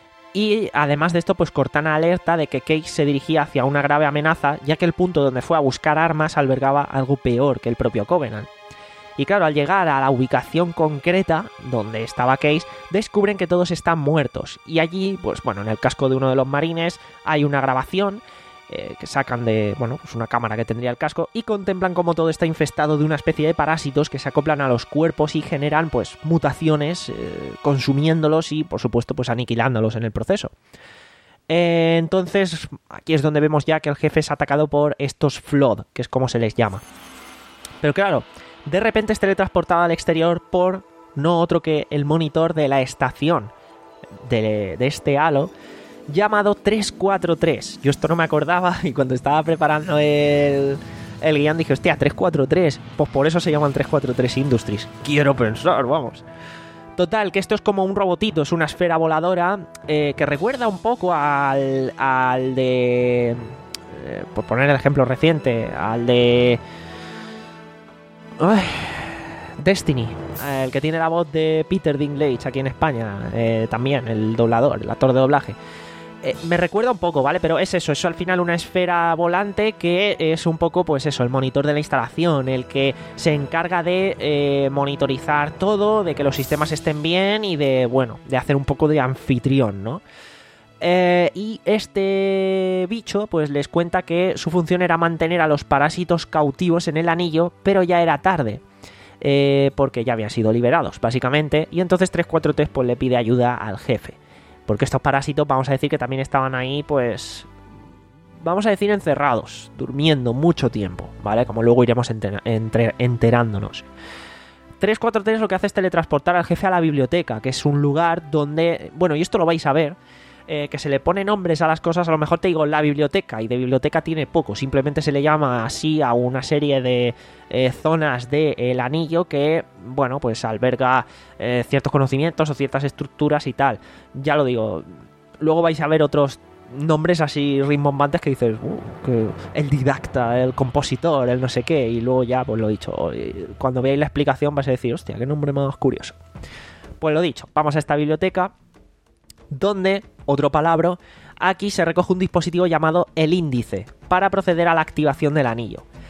y además de esto pues Cortana alerta de que Case se dirigía hacia una grave amenaza, ya que el punto donde fue a buscar armas albergaba algo peor que el propio Covenant. Y claro, al llegar a la ubicación concreta donde estaba Case, descubren que todos están muertos. Y allí, pues bueno, en el casco de uno de los marines hay una grabación eh, que sacan de, bueno, pues una cámara que tendría el casco, y contemplan cómo todo está infestado de una especie de parásitos que se acoplan a los cuerpos y generan, pues, mutaciones, eh, consumiéndolos y, por supuesto, pues aniquilándolos en el proceso. Eh, entonces, aquí es donde vemos ya que el jefe es atacado por estos Flood, que es como se les llama. Pero claro, de repente es teletransportado al exterior por no otro que el monitor de la estación de, de este Halo, llamado tres cuatro tres. Yo esto no me acordaba y cuando estaba preparando el, el guión dije, hostia, tres cuatro tres, pues por eso se llaman tres cuatro tres Industries. Quiero pensar, vamos. Total, que esto es como un robotito, es una esfera voladora eh, que recuerda un poco al, al de... Eh, por poner el ejemplo reciente, al de... Uy, Destiny, el que tiene la voz de Peter Dinklage aquí en España, eh, también el doblador, el actor de doblaje. Eh, me recuerda un poco, ¿vale? Pero es eso, es al final una esfera volante que es un poco, pues eso, el monitor de la instalación, el que se encarga de eh, monitorizar todo, de que los sistemas estén bien y de, bueno, de hacer un poco de anfitrión, ¿no? Eh, y este bicho pues les cuenta que su función era mantener a los parásitos cautivos en el anillo, pero ya era tarde, eh, porque ya habían sido liberados básicamente, y entonces tres cuatro tres pues le pide ayuda al jefe, porque estos parásitos vamos a decir que también estaban ahí, pues vamos a decir encerrados, durmiendo mucho tiempo, ¿vale? Como luego iremos enter- entre- enterándonos. tres cuatro tres lo que hace es teletransportar al jefe a la biblioteca, que es un lugar donde, bueno, y esto lo vais a ver, Eh, que se le pone nombres a las cosas. A lo mejor te digo la biblioteca, y de biblioteca tiene poco, simplemente se le llama así a una serie de eh, zonas del anillo que, bueno, pues alberga eh, ciertos conocimientos o ciertas estructuras y tal. Ya lo digo, luego vais a ver otros nombres así rimbombantes que dices, uh, que el didacta, el compositor, el no sé qué, y luego ya, pues lo dicho, cuando veáis la explicación vais a decir, hostia, qué nombre más curioso. Pues lo dicho, vamos a esta biblioteca donde, otro palabra, aquí se recoge un dispositivo llamado el índice para proceder a la activación del anillo.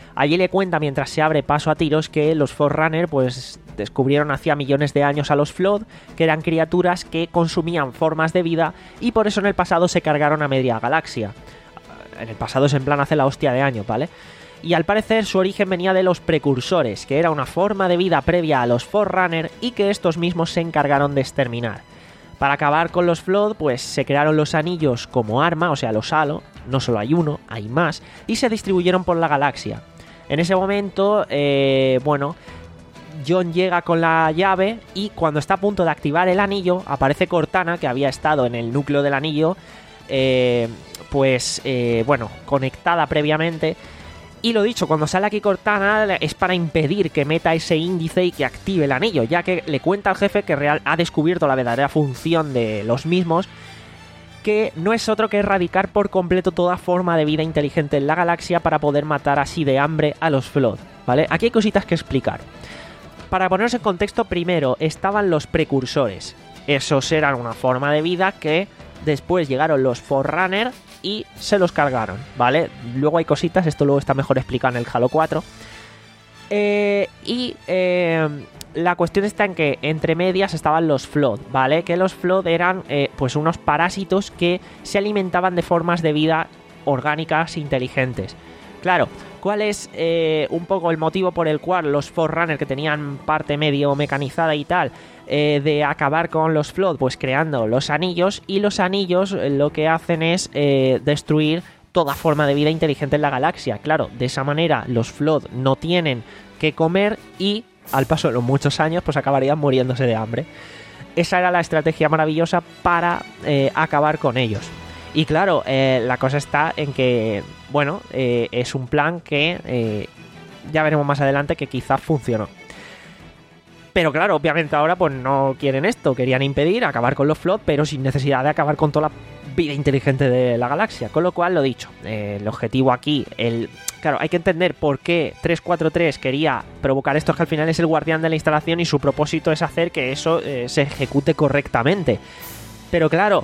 Allí le cuenta, mientras se abre paso a tiros, que los Forerunner pues descubrieron hacía millones de años a los Flood, que eran criaturas que consumían formas de vida y por eso en el pasado se cargaron a media galaxia. En el pasado es en plan hace la hostia de años, ¿vale? Y al parecer su origen venía de los precursores, que era una forma de vida previa a los Forerunner y que estos mismos se encargaron de exterminar. Para acabar con los Flood, pues se crearon los anillos como arma, o sea, los Halo, no solo hay uno, hay más, y se distribuyeron por la galaxia. En ese momento, eh, bueno, John llega con la llave y cuando está a punto de activar el anillo, aparece Cortana, que había estado en el núcleo del anillo, eh, pues, eh, bueno, conectada previamente. Y lo dicho, cuando sale aquí Cortana es para impedir que meta ese índice y que active el anillo, ya que le cuenta al jefe que real ha descubierto la verdadera función de los mismos, que no es otro que erradicar por completo toda forma de vida inteligente en la galaxia para poder matar así de hambre a los Flood, ¿vale? Aquí hay cositas que explicar. Para ponernos en contexto, primero estaban los precursores. Esos eran una forma de vida que después llegaron los Forerunner y se los cargaron, ¿vale? Luego hay cositas, esto luego está mejor explicado en el Halo cuatro. Eh, y eh, la cuestión está en que entre medias estaban los Flood, ¿vale? Que los Flood eran eh, pues unos parásitos que se alimentaban de formas de vida orgánicas inteligentes. Claro, ¿cuál es eh, un poco el motivo por el cual los Forerunner, que tenían parte medio mecanizada y tal, eh, de acabar con los Flood? Pues creando los anillos, y los anillos eh, lo que hacen es eh, destruir toda forma de vida inteligente en la galaxia. Claro, de esa manera los Flood no tienen que comer y al paso de los muchos años pues acabarían muriéndose de hambre. Esa era la estrategia maravillosa para eh, acabar con ellos. Y claro, eh, la cosa está en que, bueno, eh, es un plan que eh, ya veremos más adelante que quizás funcionó. Pero claro, obviamente ahora pues no quieren esto, querían impedir acabar con los Flood, pero sin necesidad de acabar con toda la vida inteligente de la galaxia. Con lo cual, lo dicho, eh, el objetivo aquí, el claro, hay que entender por qué trescientos cuarenta y tres quería provocar esto, que al final es el guardián de la instalación y su propósito es hacer que eso eh, se ejecute correctamente. Pero claro,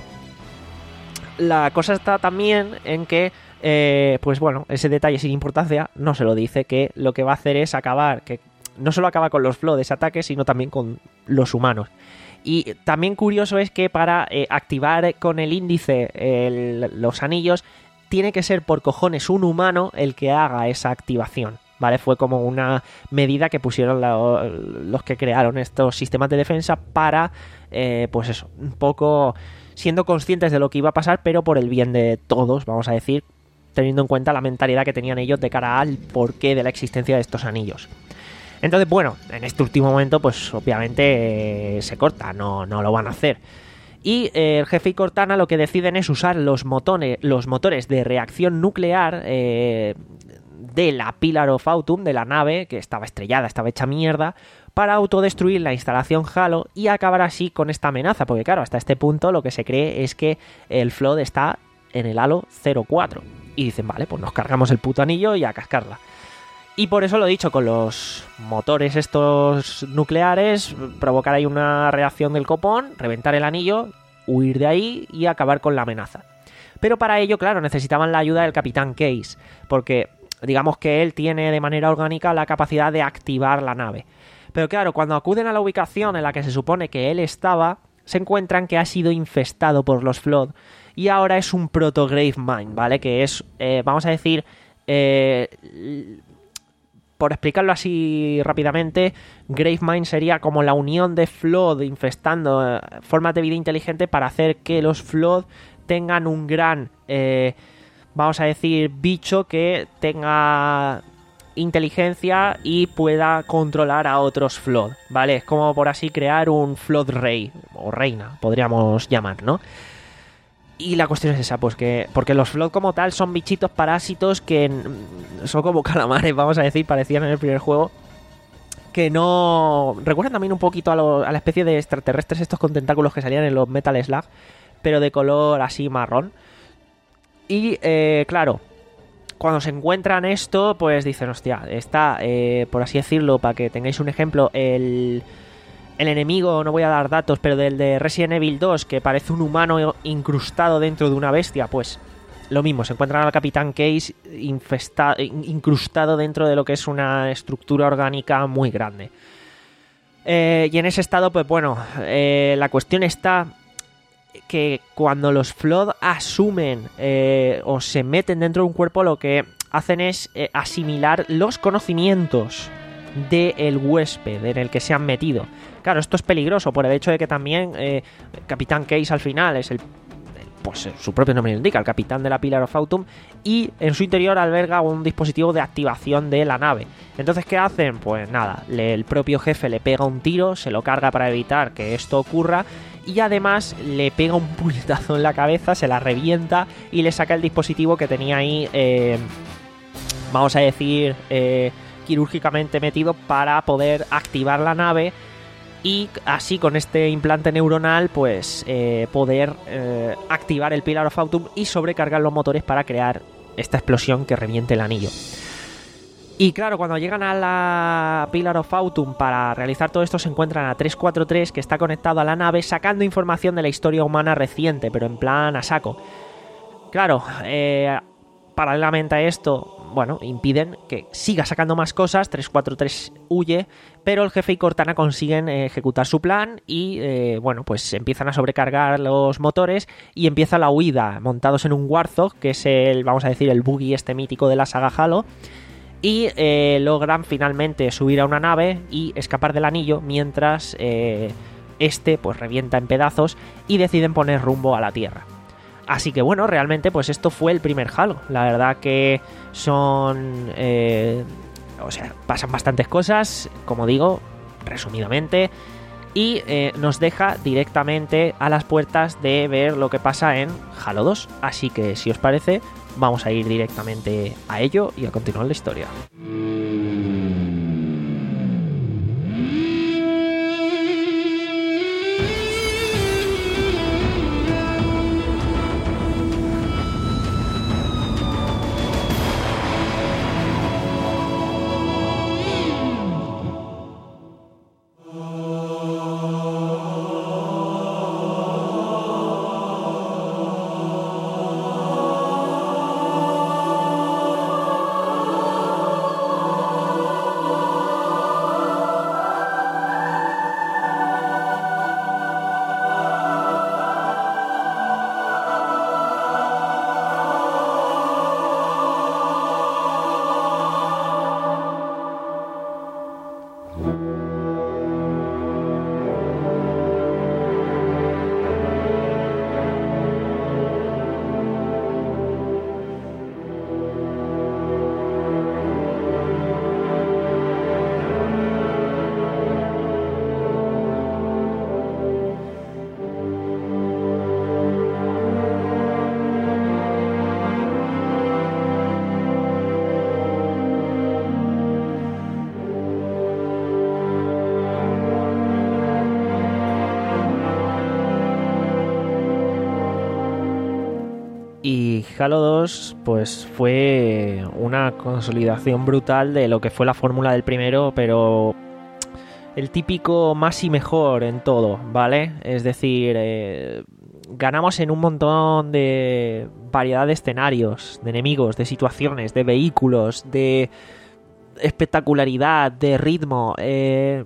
la cosa está también en que, eh, pues bueno, ese detalle sin importancia no se lo dice, que lo que va a hacer es acabar, que no solo acaba con los Flood de ese ataque, sino también con los humanos. Y también curioso es que para eh, activar con el índice el, los anillos, tiene que ser por cojones un humano el que haga esa activación, ¿vale? Fue como una medida que pusieron la, los que crearon estos sistemas de defensa para, eh, pues eso, un poco siendo conscientes de lo que iba a pasar, pero por el bien de todos, vamos a decir, teniendo en cuenta la mentalidad que tenían ellos de cara al porqué de la existencia de estos anillos. Entonces, bueno, en este último momento, pues obviamente eh, se corta, no, no lo van a hacer. Y eh, el jefe y Cortana lo que deciden es usar los motores, los motores de reacción nuclear eh, de la Pillar of Autumn, de la nave, que estaba estrellada, estaba hecha mierda, para autodestruir la instalación Halo y acabar así con esta amenaza. Porque claro, hasta este punto lo que se cree es que el Flood está en el Halo cero cuatro. Y dicen, vale, pues nos cargamos el puto anillo y a cascarla. Y por eso lo he dicho, con los motores estos nucleares, provocar ahí una reacción del copón, reventar el anillo, huir de ahí y acabar con la amenaza. Pero para ello, claro, necesitaban la ayuda del Capitán Case, porque digamos que él tiene de manera orgánica la capacidad de activar la nave. Pero claro, cuando acuden a la ubicación en la que se supone que él estaba, se encuentran que ha sido infestado por los Flood y ahora es un proto-Gravemind, ¿vale? Que es, eh, vamos a decir... Eh, por explicarlo así rápidamente, Gravemind sería como la unión de Flood infestando eh, formas de vida inteligente para hacer que los Flood tengan un gran, eh, vamos a decir, bicho que tenga inteligencia y pueda controlar a otros Flood, ¿vale? Es como por así crear un Flood Rey, o reina, podríamos llamar, ¿no? Y la cuestión es esa, pues que porque los Flood como tal son bichitos parásitos que son como calamares, vamos a decir, parecían en el primer juego, que no... recuerdan también un poquito a, lo, a la especie de extraterrestres estos con tentáculos que salían en los Metal Slug, pero de color así marrón. Y, eh, claro, cuando se encuentran esto, pues dicen, hostia, está, eh, por así decirlo, para que tengáis un ejemplo, el... El enemigo, no voy a dar datos, pero del de Resident Evil dos, que parece un humano incrustado dentro de una bestia, pues lo mismo, se encuentran al Capitán Case infesta- incrustado dentro de lo que es una estructura orgánica muy grande. Eh, y en ese estado, pues bueno, eh, la cuestión está que cuando los Flood asumen eh, o se meten dentro de un cuerpo, lo que hacen es eh, asimilar los conocimientos del huésped en el que se han metido. Claro, esto es peligroso por el hecho de que también eh, Capitán Case al final es el, pues su propio nombre lo indica, el capitán de la Pillar of Autumn, y en su interior alberga un dispositivo de activación de la nave. Entonces, ¿qué hacen? Pues nada, le, el propio jefe le pega un tiro, se lo carga para evitar que esto ocurra, y además le pega un puñetazo en la cabeza, se la revienta y le saca el dispositivo que tenía ahí, eh, vamos a decir, eh, quirúrgicamente metido para poder activar la nave. Y así, con este implante neuronal, pues eh, poder eh, activar el Pillar of Autumn y sobrecargar los motores para crear esta explosión que reviente el anillo. Y claro, cuando llegan a la Pillar of Autumn para realizar todo esto, se encuentran a tres cuatro tres, que está conectado a la nave, sacando información de la historia humana reciente, pero en plan a saco. Claro, eh, paralelamente a esto, bueno, impiden que siga sacando más cosas. tres cuatro tres huye, pero el jefe y Cortana consiguen eh, ejecutar su plan y, eh, bueno, pues empiezan a sobrecargar los motores y empieza la huida, montados en un Warthog, que es el, vamos a decir, el buggy este mítico de la saga Halo, y eh, logran finalmente subir a una nave y escapar del anillo, mientras eh, este pues revienta en pedazos y deciden poner rumbo a la Tierra. Así que bueno, realmente pues esto fue el primer Halo. La verdad que son... Eh, o sea, pasan bastantes cosas, como digo, resumidamente, y eh, nos deja directamente a las puertas de ver lo que pasa en Halo dos. Así que si os parece, vamos a ir directamente a ello y a continuar la historia. Y Halo dos pues fue una consolidación brutal de lo que fue la fórmula del primero, pero el típico más y mejor en todo, ¿vale? Es decir, eh, ganamos en un montón de variedad de escenarios, de enemigos, de situaciones, de vehículos, de espectacularidad, de ritmo. Eh,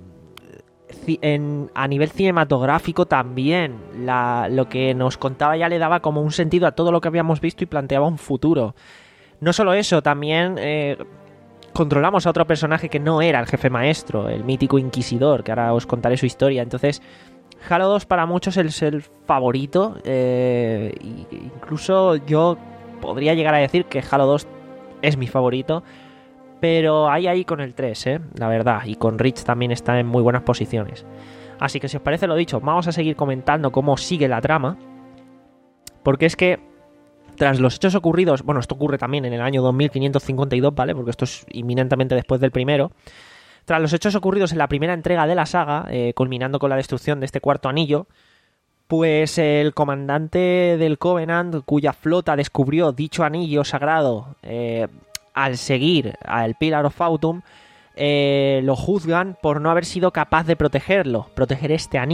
en, a nivel cinematográfico también, la, lo que nos contaba ya le daba como un sentido a todo lo que habíamos visto y planteaba un futuro. No solo eso, también eh, controlamos a otro personaje que no era el jefe maestro, el mítico Inquisidor, que ahora os contaré su historia. Entonces, Halo dos para muchos es el favorito, eh, incluso yo podría llegar a decir que Halo dos es mi favorito, pero ahí ahí con el tres, eh, la verdad, y con Reach también está en muy buenas posiciones. Así que si os parece lo dicho, vamos a seguir comentando cómo sigue la trama, porque es que tras los hechos ocurridos, bueno, esto ocurre también en el año dos mil quinientos cincuenta y dos, ¿vale? Porque esto es inminentemente después del primero. Tras los hechos ocurridos en la primera entrega de la saga, eh, culminando con la destrucción de este cuarto anillo, pues el comandante del Covenant, cuya flota descubrió dicho anillo sagrado eh, al seguir al Pillar of Autumn, eh, lo juzgan por no haber sido capaz de protegerlo, proteger este anillo.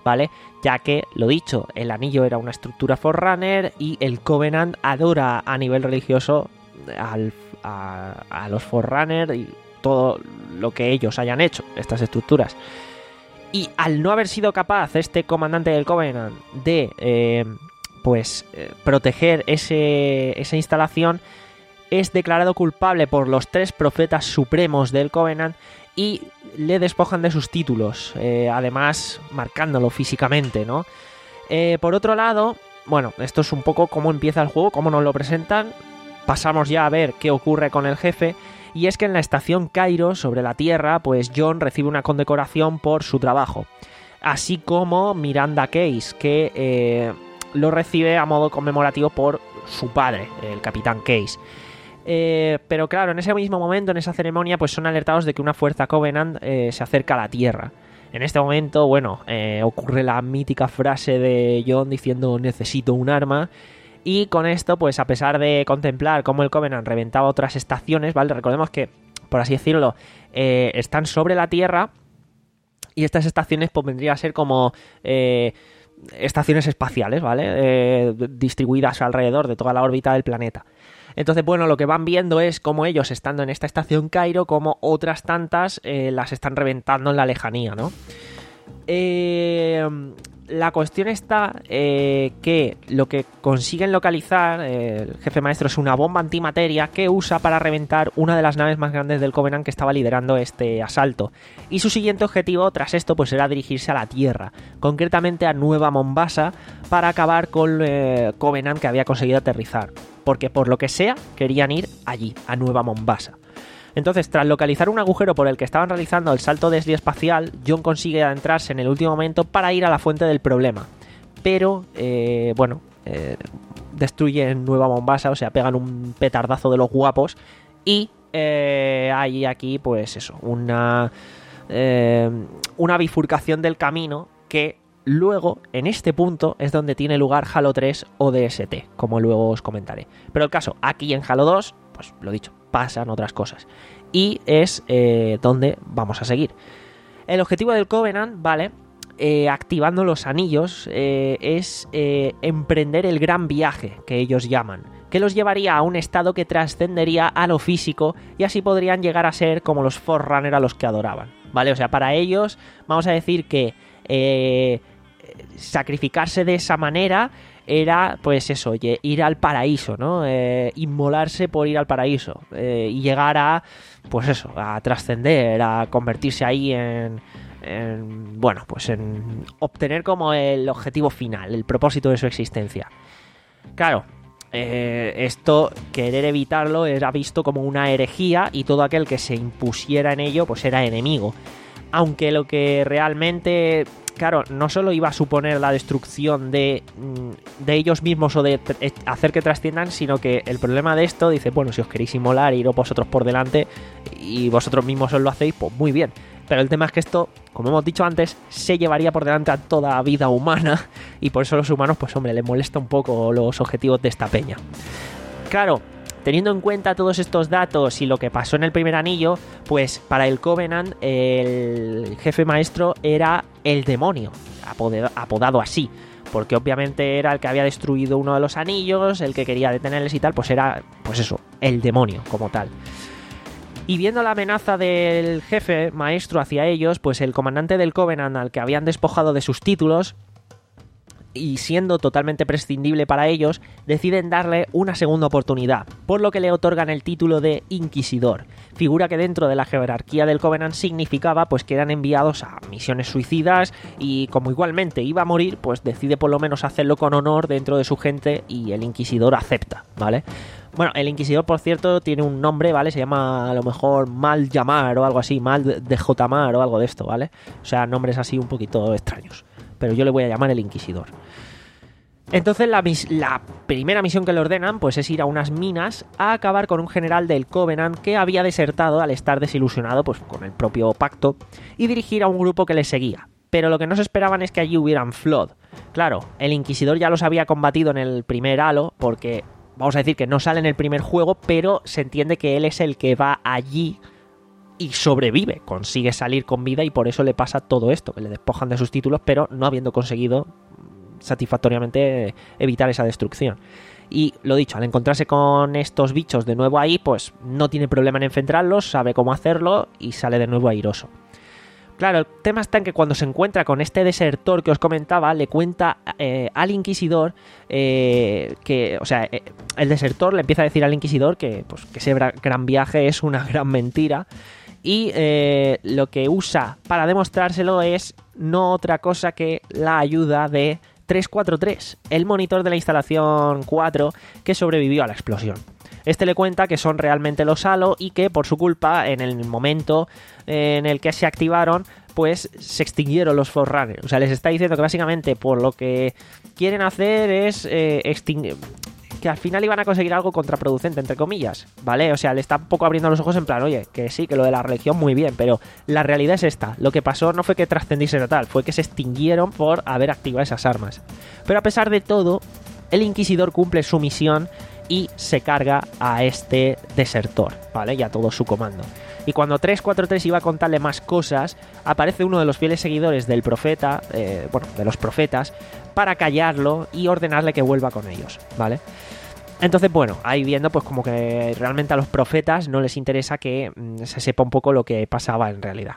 ¿vale? Ya que, lo dicho, el anillo era una estructura Forerunner y el Covenant adora a nivel religioso al, a, a los Forerunner y todo lo que ellos hayan hecho, estas estructuras. Y al no haber sido capaz este comandante del Covenant de eh, pues eh, proteger ese, esa instalación, es declarado culpable por los tres profetas supremos del Covenant y le despojan de sus títulos, eh, además marcándolo físicamente, ¿no? Eh, por otro lado, bueno, esto es un poco cómo empieza el juego, cómo nos lo presentan. Pasamos ya a ver qué ocurre con el jefe, y es que en la estación Cairo, sobre la Tierra, pues John recibe una condecoración por su trabajo, así como Miranda Case, que eh, lo recibe a modo conmemorativo por su padre, el Capitán Case. Eh, pero claro, en ese mismo momento, en esa ceremonia, pues son alertados de que una fuerza Covenant eh, se acerca a la Tierra. En este momento, bueno, eh, ocurre la mítica frase de John diciendo necesito un arma. Y con esto, pues a pesar de contemplar cómo el Covenant reventaba otras estaciones, ¿vale? Recordemos que, por así decirlo, eh, están sobre la Tierra y estas estaciones pues vendrían a ser como eh, estaciones espaciales, ¿vale? Eh, distribuidas alrededor de toda la órbita del planeta. Entonces, bueno, lo que van viendo es cómo ellos, estando en esta estación Cairo, como otras tantas eh, las están reventando en la lejanía, ¿no? Eh, la cuestión está eh, que lo que consiguen localizar eh, el jefe maestro es una bomba antimateria que usa para reventar una de las naves más grandes del Covenant que estaba liderando este asalto. Y su siguiente objetivo tras esto pues era dirigirse a la Tierra, concretamente a Nueva Mombasa, para acabar con el eh, Covenant que había conseguido aterrizar. Porque por lo que sea querían ir allí, a Nueva Mombasa. Entonces, tras localizar un agujero por el que estaban realizando el salto desliespacial, John consigue adentrarse en el último momento para ir a la fuente del problema. Pero, eh, bueno, eh, destruyen Nueva Mombasa, o sea, pegan un petardazo de los guapos. Y eh, hay aquí, pues eso, una, eh, una bifurcación del camino que luego, en este punto, es donde tiene lugar Halo tres O D S T, como luego os comentaré. Pero el caso, aquí en Halo dos, pues lo dicho, pasan otras cosas. Y es eh, donde vamos a seguir. El objetivo del Covenant, ¿vale? Eh, activando los anillos, eh, es eh, emprender el gran viaje, que ellos llaman, que los llevaría a un estado que trascendería a lo físico y así podrían llegar a ser como los Forerunner a los que adoraban, ¿vale? O sea, para ellos, vamos a decir que eh, sacrificarse de esa manera era, pues eso, oye, ir al paraíso, ¿no? Eh, inmolarse por ir al paraíso eh, y llegar a, pues eso, a trascender, a convertirse ahí en, en, bueno, pues en obtener como el objetivo final, el propósito de su existencia. Claro, eh, esto, querer evitarlo, era visto como una herejía y todo aquel que se impusiera en ello, pues era enemigo. Aunque lo que realmente, claro, no solo iba a suponer la destrucción de, de ellos mismos o de hacer que trasciendan, sino que el problema de esto, dice, bueno, si os queréis inmolar e iros vosotros por delante y vosotros mismos os lo hacéis, pues muy bien. Pero el tema es que esto, como hemos dicho antes, se llevaría por delante a toda vida humana y por eso a los humanos, pues hombre, les molesta un poco los objetivos de esta peña. Claro, teniendo en cuenta todos estos datos y lo que pasó en el primer anillo, pues para el Covenant el jefe maestro era el demonio, apodado así, porque obviamente era el que había destruido uno de los anillos, el que quería detenerles y tal, pues era, pues eso, el demonio como tal. Y viendo la amenaza del jefe maestro hacia ellos, pues el comandante del Covenant, al que habían despojado de sus títulos, y siendo totalmente prescindible para ellos, deciden darle una segunda oportunidad, por lo que le otorgan el título de Inquisidor, figura que dentro de la jerarquía del Covenant significaba pues que eran enviados a misiones suicidas y como igualmente iba a morir, pues decide por lo menos hacerlo con honor dentro de su gente y el Inquisidor acepta, ¿vale? Bueno, el Inquisidor, por cierto, tiene un nombre, ¿vale? Se llama a lo mejor Mal Llamar o algo así, Mal de Jotamar o algo de esto, ¿vale? O sea, nombres así un poquito extraños. Pero yo le voy a llamar el Inquisidor. Entonces la, mis- la primera misión que le ordenan pues es ir a unas minas a acabar con un general del Covenant que había desertado al estar desilusionado pues con el propio pacto y dirigir a un grupo que le seguía. Pero lo que no se esperaban es que allí hubieran Flood. Claro, el Inquisidor ya los había combatido en el primer Halo porque vamos a decir que no sale en el primer juego, pero se entiende que él es el que va allí y sobrevive, consigue salir con vida y por eso le pasa todo esto, que le despojan de sus títulos, pero no habiendo conseguido satisfactoriamente evitar esa destrucción. Y lo dicho, al encontrarse con estos bichos de nuevo ahí, pues no tiene problema en enfrentarlos, sabe cómo hacerlo y sale de nuevo airoso. Claro, el tema está en que cuando se encuentra con este desertor que os comentaba, le cuenta eh, al Inquisidor eh, que, o sea, eh, el desertor le empieza a decir al Inquisidor que, pues, que ese gran viaje es una gran mentira y eh, lo que usa para demostrárselo es no otra cosa que la ayuda de tres cuatro tres, el monitor de la instalación cuatro que sobrevivió a la explosión. Este le cuenta que son realmente los Halo y que por su culpa, en el momento en el que se activaron, pues se extinguieron los Forerunners. O sea, les está diciendo que básicamente por lo que quieren hacer es eh, extinguir... que al final iban a conseguir algo contraproducente, entre comillas, ¿vale? O sea, le está un poco abriendo los ojos en plan, oye, que sí, que lo de la religión muy bien, pero la realidad es esta. Lo que pasó no fue que trascendiese tal, fue que se extinguieron por haber activado esas armas. Pero a pesar de todo, el Inquisidor cumple su misión y se carga a este desertor, ¿vale? Y a todo su comando. Y cuando tres cuatro tres iba a contarle más cosas, aparece uno de los fieles seguidores del profeta, eh, bueno, de los profetas, para callarlo y ordenarle que vuelva con ellos, ¿vale? Entonces, bueno, ahí viendo pues como que realmente a los profetas no les interesa que mmm, se sepa un poco lo que pasaba en realidad.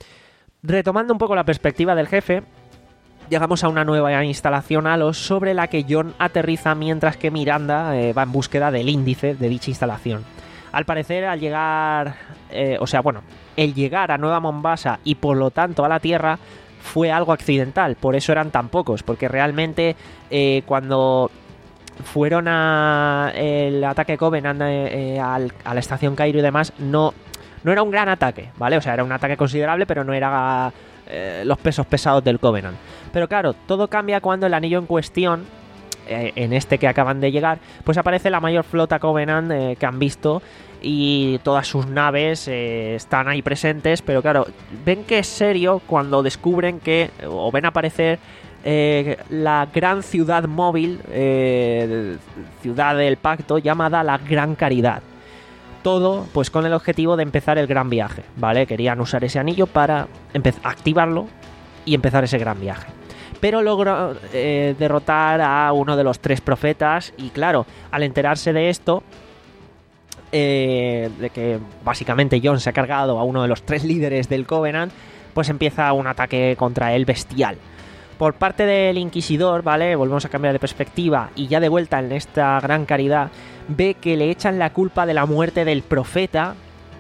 Retomando un poco la perspectiva del jefe, llegamos a una nueva instalación Halo sobre la que John aterriza mientras que Miranda eh, va en búsqueda del índice de dicha instalación. Al parecer, al llegar, eh, o sea, bueno, el llegar a Nueva Mombasa y por lo tanto a la Tierra fue algo accidental, por eso eran tan pocos, porque realmente eh, cuando fueron a el ataque Covenant eh, eh, al, a la estación Cairo y demás, no, no era un gran ataque, ¿vale? O sea, era un ataque considerable, pero no era eh, los pesos pesados del Covenant. Pero claro, todo cambia cuando el anillo en cuestión, eh, en este que acaban de llegar, pues aparece la mayor flota Covenant eh, que han visto y todas sus naves eh, están ahí presentes, pero claro, ven que es serio cuando descubren que, o ven aparecer eh, la gran ciudad móvil, eh, ciudad del pacto, llamada la Gran Caridad. Todo pues con el objetivo de empezar el gran viaje, ¿vale? Querían usar ese anillo para activarlo y empezar ese gran viaje. Pero logró eh, derrotar a uno de los tres profetas y claro, al enterarse de esto, Eh, de que básicamente John se ha cargado a uno de los tres líderes del Covenant, pues empieza un ataque contra él bestial. Por parte del Inquisidor, ¿vale? Volvemos a cambiar de perspectiva y ya de vuelta en esta Gran Caridad, ve que le echan la culpa de la muerte del profeta,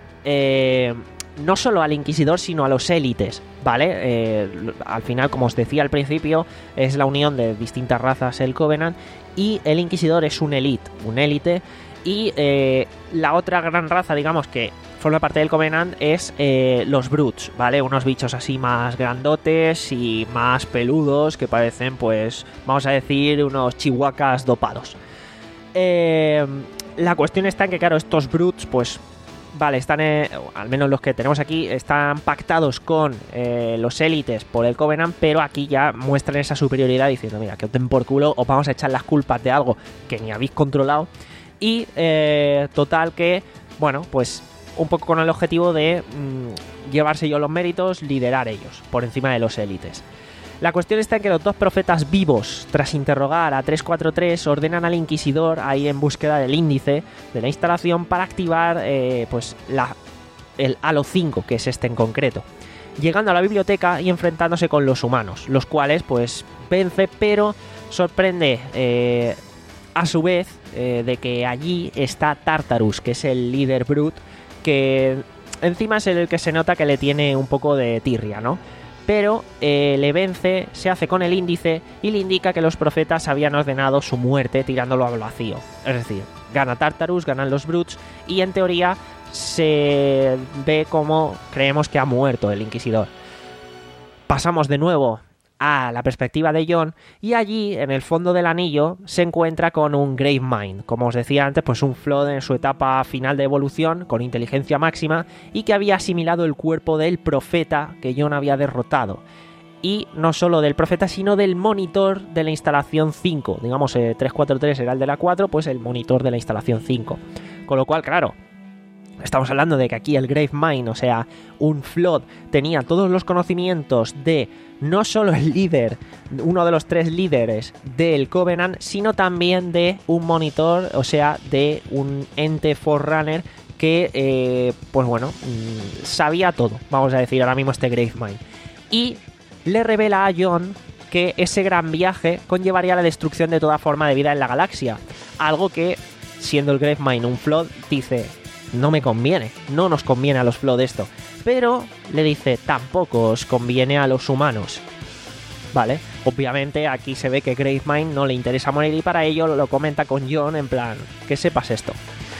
eh, no solo al Inquisidor, sino a los élites, ¿vale? Eh, al final, como os decía al principio, es la unión de distintas razas el Covenant y el Inquisidor es un élite, un élite. Y eh, la otra gran raza, digamos, que forma parte del Covenant es eh, los Brutes, ¿vale? Unos bichos así más grandotes y más peludos que parecen, pues, vamos a decir, unos chihuahuas dopados. Eh, la cuestión está en que, claro, estos Brutes, pues, vale, están, eh, al menos los que tenemos aquí, están pactados con eh, los élites por el Covenant, pero aquí ya muestran esa superioridad diciendo, mira, que os den por culo, os vamos a echar las culpas de algo que ni habéis controlado. Y eh, total que, bueno, pues un poco con el objetivo de mmm, llevarse yo los méritos, liderar ellos, por encima de los élites. La cuestión está en que los dos profetas vivos, tras interrogar a tres cuatro tres, ordenan al Inquisidor a ir en búsqueda del índice de la instalación para activar eh, pues la, el Halo cinco, que es este en concreto. Llegando a la biblioteca y enfrentándose con los humanos, los cuales pues vence, pero sorprende eh, a su vez eh, de que allí está Tartarus, que es el líder Brute, que encima es el que se nota que le tiene un poco de tirria, ¿no? Pero eh, le vence, se hace con el índice y le indica que los profetas habían ordenado su muerte tirándolo al vacío. Es decir, gana Tartarus, ganan los Brutes y en teoría se ve como creemos que ha muerto el Inquisidor. Pasamos de nuevo a la perspectiva de John y allí en el fondo del anillo se encuentra con un Gravemind, como os decía antes, pues un Flood en su etapa final de evolución con inteligencia máxima y que había asimilado el cuerpo del profeta que John había derrotado, y no solo del profeta sino del monitor de la instalación cinco, digamos eh, tres cuatro tres era el de la cuatro, pues el monitor de la instalación cinco, con lo cual claro, Estamos hablando de que aquí el Gravemind, o sea, un Flood, tenía todos los conocimientos de no solo el líder, uno de los tres líderes del Covenant, sino también de un monitor, o sea, de un ente Forerunner que, eh, pues bueno, mmm, sabía todo, vamos a decir ahora mismo este Gravemind. Y le revela a Jon que ese gran viaje conllevaría la destrucción de toda forma de vida en la galaxia. Algo que, siendo el Gravemind un Flood, dice... no me conviene, no nos conviene a los Flood esto. Pero le dice, tampoco os conviene a los humanos. Vale, obviamente aquí se ve que Gravemind no le interesa morir y para ello lo comenta con Jon en plan, que sepas esto.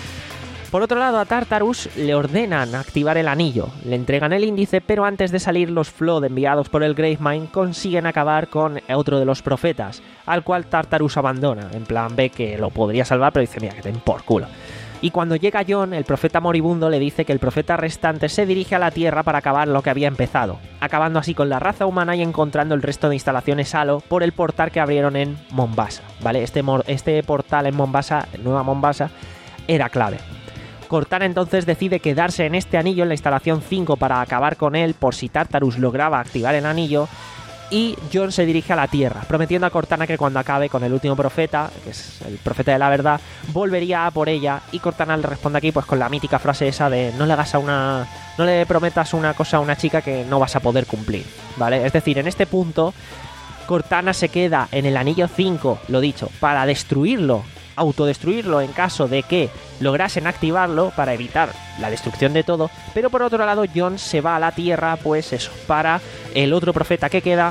Por otro lado, a Tartarus le ordenan activar el anillo, le entregan el índice, pero antes de salir los Flood enviados por el Gravemind consiguen acabar con otro de los profetas, al cual Tartarus abandona, en plan ve que lo podría salvar, pero dice, mira, que te den por culo. Y cuando llega Jon, el profeta moribundo le dice que el profeta restante se dirige a la Tierra para acabar lo que había empezado, acabando así con la raza humana y encontrando el resto de instalaciones Halo por el portal que abrieron en Mombasa, ¿vale? Este, este portal en Mombasa, Nueva Mombasa, era clave. Cortana entonces decide quedarse en este anillo en la instalación cinco para acabar con él por si Tartarus lograba activar el anillo. Y Jon se dirige a la Tierra, prometiendo a Cortana que cuando acabe con el último profeta, que es el profeta de la verdad, volvería a por ella. Y Cortana le responde aquí pues con la mítica frase esa de no le hagas a una, no le prometas una cosa a una chica que no vas a poder cumplir, ¿vale? Es decir, en este punto Cortana se queda en el anillo cinco, lo dicho, para destruirlo, autodestruirlo en caso de que lograsen activarlo para evitar la destrucción de todo, pero por otro lado Jon se va a la Tierra, pues eso, para el otro profeta que queda,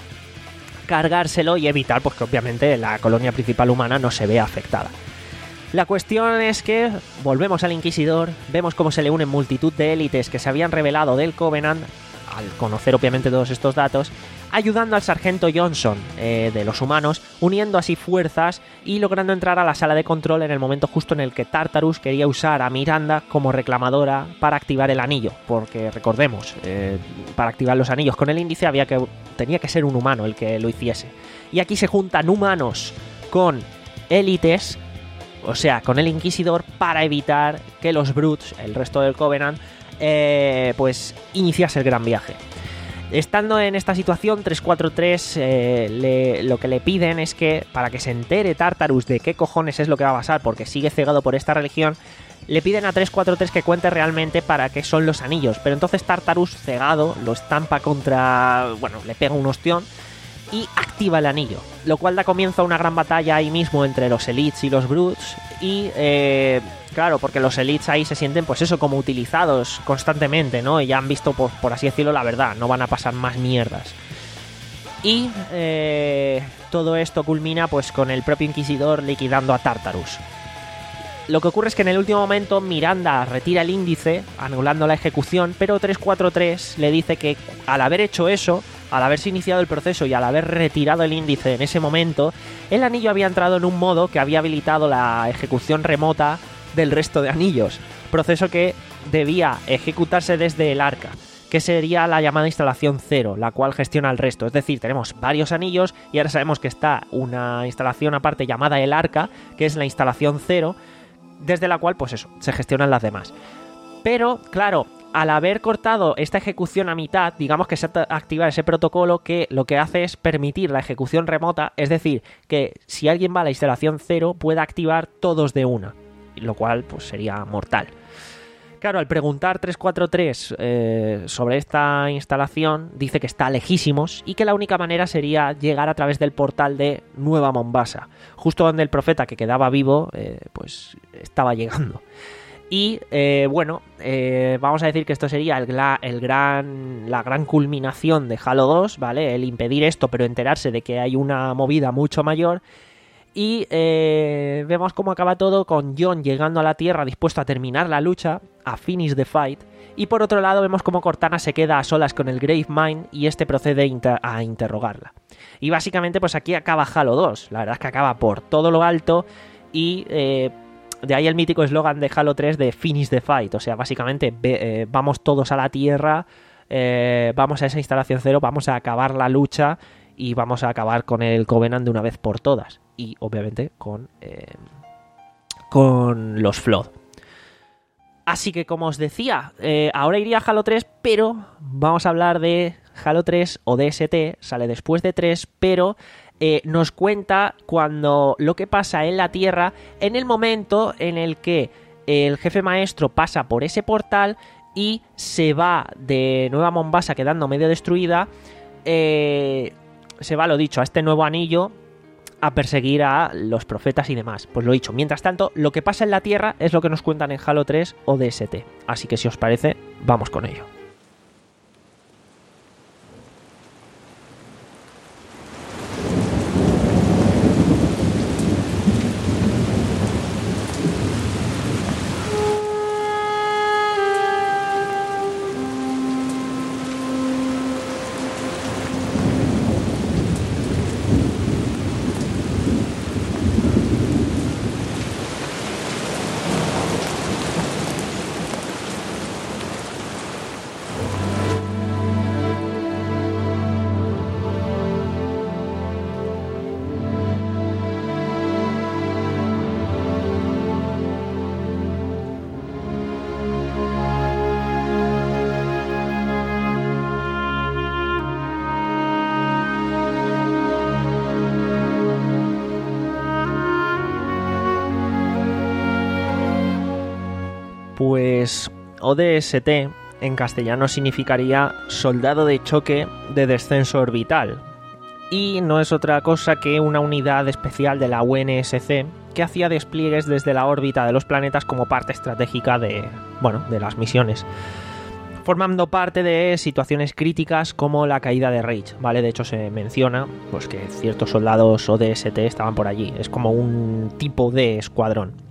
cargárselo y evitar pues que obviamente la colonia principal humana no se vea afectada. La cuestión es que volvemos al Inquisidor, vemos cómo se le unen multitud de élites que se habían revelado del Covenant, al conocer obviamente todos estos datos, ayudando al sargento Johnson eh, de los humanos, uniendo así fuerzas y logrando entrar a la sala de control en el momento justo en el que Tartarus quería usar a Miranda como reclamadora para activar el anillo, porque recordemos, eh, para activar los anillos con el índice había que, tenía que ser un humano el que lo hiciese. Y aquí se juntan humanos con élites, o sea, con el Inquisidor, para evitar que los Brutes, el resto del Covenant, eh, pues iniciase el gran viaje. Estando en esta situación, tres cuatro tres eh, le, lo que le piden es que, para que se entere Tartarus de qué cojones es lo que va a pasar, porque sigue cegado por esta religión, le piden a tres cuatro tres que cuente realmente para qué son los anillos. Pero entonces Tartarus, cegado, lo estampa contra... bueno, le pega un ostión y activa el anillo, lo cual da comienzo a una gran batalla ahí mismo entre los Elites y los Brutes. Y eh, claro, porque los Elites ahí se sienten pues eso, como utilizados constantemente, ¿no? Y ya han visto, por, por así decirlo, la verdad, no van a pasar más mierdas. Y eh, todo esto culmina pues con el propio Inquisidor liquidando a Tartarus. Lo que ocurre es que en el último momento Miranda retira el índice, anulando la ejecución, pero tres cuatro tres le dice que al haber hecho eso, al haberse iniciado el proceso y al haber retirado el índice en ese momento, el anillo había entrado en un modo que había habilitado la ejecución remota del resto de anillos, proceso que debía ejecutarse desde el arca, que sería la llamada instalación cero, la cual gestiona el resto. Es decir, tenemos varios anillos y ahora sabemos que está una instalación aparte llamada el arca, que es la instalación cero, desde la cual, pues eso, se gestionan las demás. Pero, claro, al haber cortado esta ejecución a mitad, digamos que se activa ese protocolo que lo que hace es permitir la ejecución remota, es decir, que si alguien va a la instalación cero pueda activar todos de una, lo cual pues sería mortal. Claro, al preguntar tres cuatro tres eh, sobre esta instalación, dice que está lejísimos y que la única manera sería llegar a través del portal de Nueva Mombasa, justo donde el profeta que quedaba vivo eh, pues estaba llegando. Y eh, bueno, eh, vamos a decir que esto sería el, el gran, la gran culminación de Halo dos, ¿vale? El impedir esto, pero enterarse de que hay una movida mucho mayor. Y eh, vemos cómo acaba todo con Jon llegando a la Tierra dispuesto a terminar la lucha, a finish the fight. Y por otro lado vemos cómo Cortana se queda a solas con el Gravemind y este procede inter- a interrogarla. Y básicamente pues aquí acaba Halo dos. La verdad es que acaba por todo lo alto y... Eh, de ahí el mítico eslogan de Halo tres de finish the fight. O sea, básicamente ve, eh, vamos todos a la Tierra, eh, vamos a esa instalación cero, vamos a acabar la lucha y vamos a acabar con el Covenant de una vez por todas. Y obviamente con, eh, con los Flood. Así que, como os decía, eh, ahora iría a Halo tres, pero vamos a hablar de Halo tres o D S T, sale después de tres, pero eh, nos cuenta cuando lo que pasa en la Tierra en el momento en el que el jefe maestro pasa por ese portal y se va de Nueva Mombasa quedando medio destruida, eh, se va, lo dicho, a este nuevo anillo a perseguir a los profetas y demás. Pues lo dicho, mientras tanto, lo que pasa en la Tierra es lo que nos cuentan en Halo tres o D S T. Así que si os parece, vamos con ello. Pues O D S T en castellano significaría soldado de choque de descenso orbital, y no es otra cosa que una unidad especial de la U N S C que hacía despliegues desde la órbita de los planetas como parte estratégica de, bueno, de las misiones, formando parte de situaciones críticas como la caída de Reich, ¿vale? De hecho se menciona pues que ciertos soldados O D S T estaban por allí, es como un tipo de escuadrón.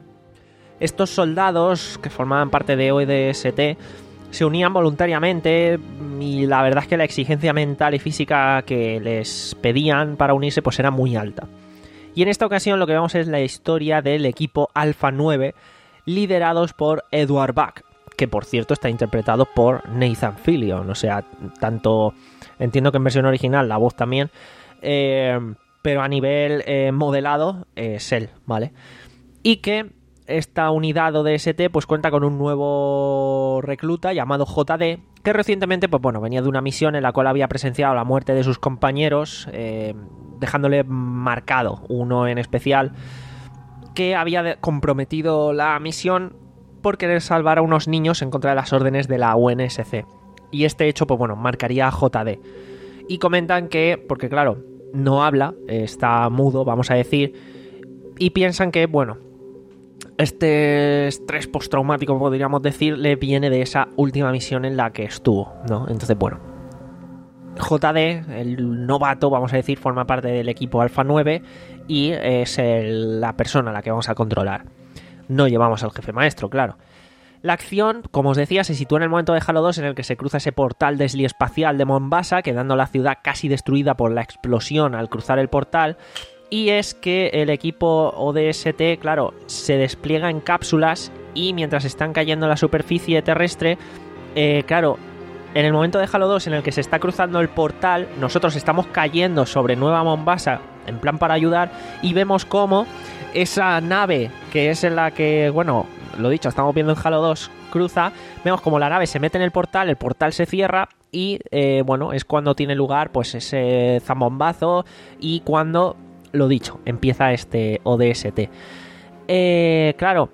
Estos soldados que formaban parte de O D S T se unían voluntariamente y la verdad es que la exigencia mental y física que les pedían para unirse pues era muy alta. Y en esta ocasión lo que vemos es la historia del equipo Alpha nueve liderados por Edward Buck, que por cierto está interpretado por Nathan Fillion, o sea, tanto entiendo que en versión original la voz también, eh, pero a nivel eh, modelado es él, ¿vale? Y que esta unidad O D S T pues cuenta con un nuevo recluta llamado J D, que recientemente pues bueno venía de una misión en la cual había presenciado la muerte de sus compañeros, eh, dejándole marcado uno en especial que había comprometido la misión por querer salvar a unos niños en contra de las órdenes de la U N S C, y este hecho pues bueno marcaría a J D. Y comentan que, porque claro, no habla, está mudo, vamos a decir, y piensan que bueno, este estrés postraumático, podríamos decir, le viene de esa última misión en la que estuvo, ¿no? Entonces, bueno, J D, el novato, vamos a decir, forma parte del equipo Alpha nueve y es el, la persona a la que vamos a controlar. No llevamos al jefe maestro, claro. La acción, como os decía, se sitúa en el momento de Halo dos en el que se cruza ese portal desliespacial de Mombasa, quedando la ciudad casi destruida por la explosión al cruzar el portal. Y es que el equipo O D S T, claro, se despliega en cápsulas y mientras están cayendo en la superficie terrestre, eh, claro, en el momento de Halo dos en el que se está cruzando el portal, nosotros estamos cayendo sobre Nueva Mombasa en plan para ayudar y vemos cómo esa nave, que es en la que, bueno, lo dicho, estamos viendo en Halo dos, cruza, vemos como la nave se mete en el portal, el portal se cierra y, eh, bueno, es cuando tiene lugar pues ese zambombazo y cuando, lo dicho, empieza este O D S T. Eh, claro,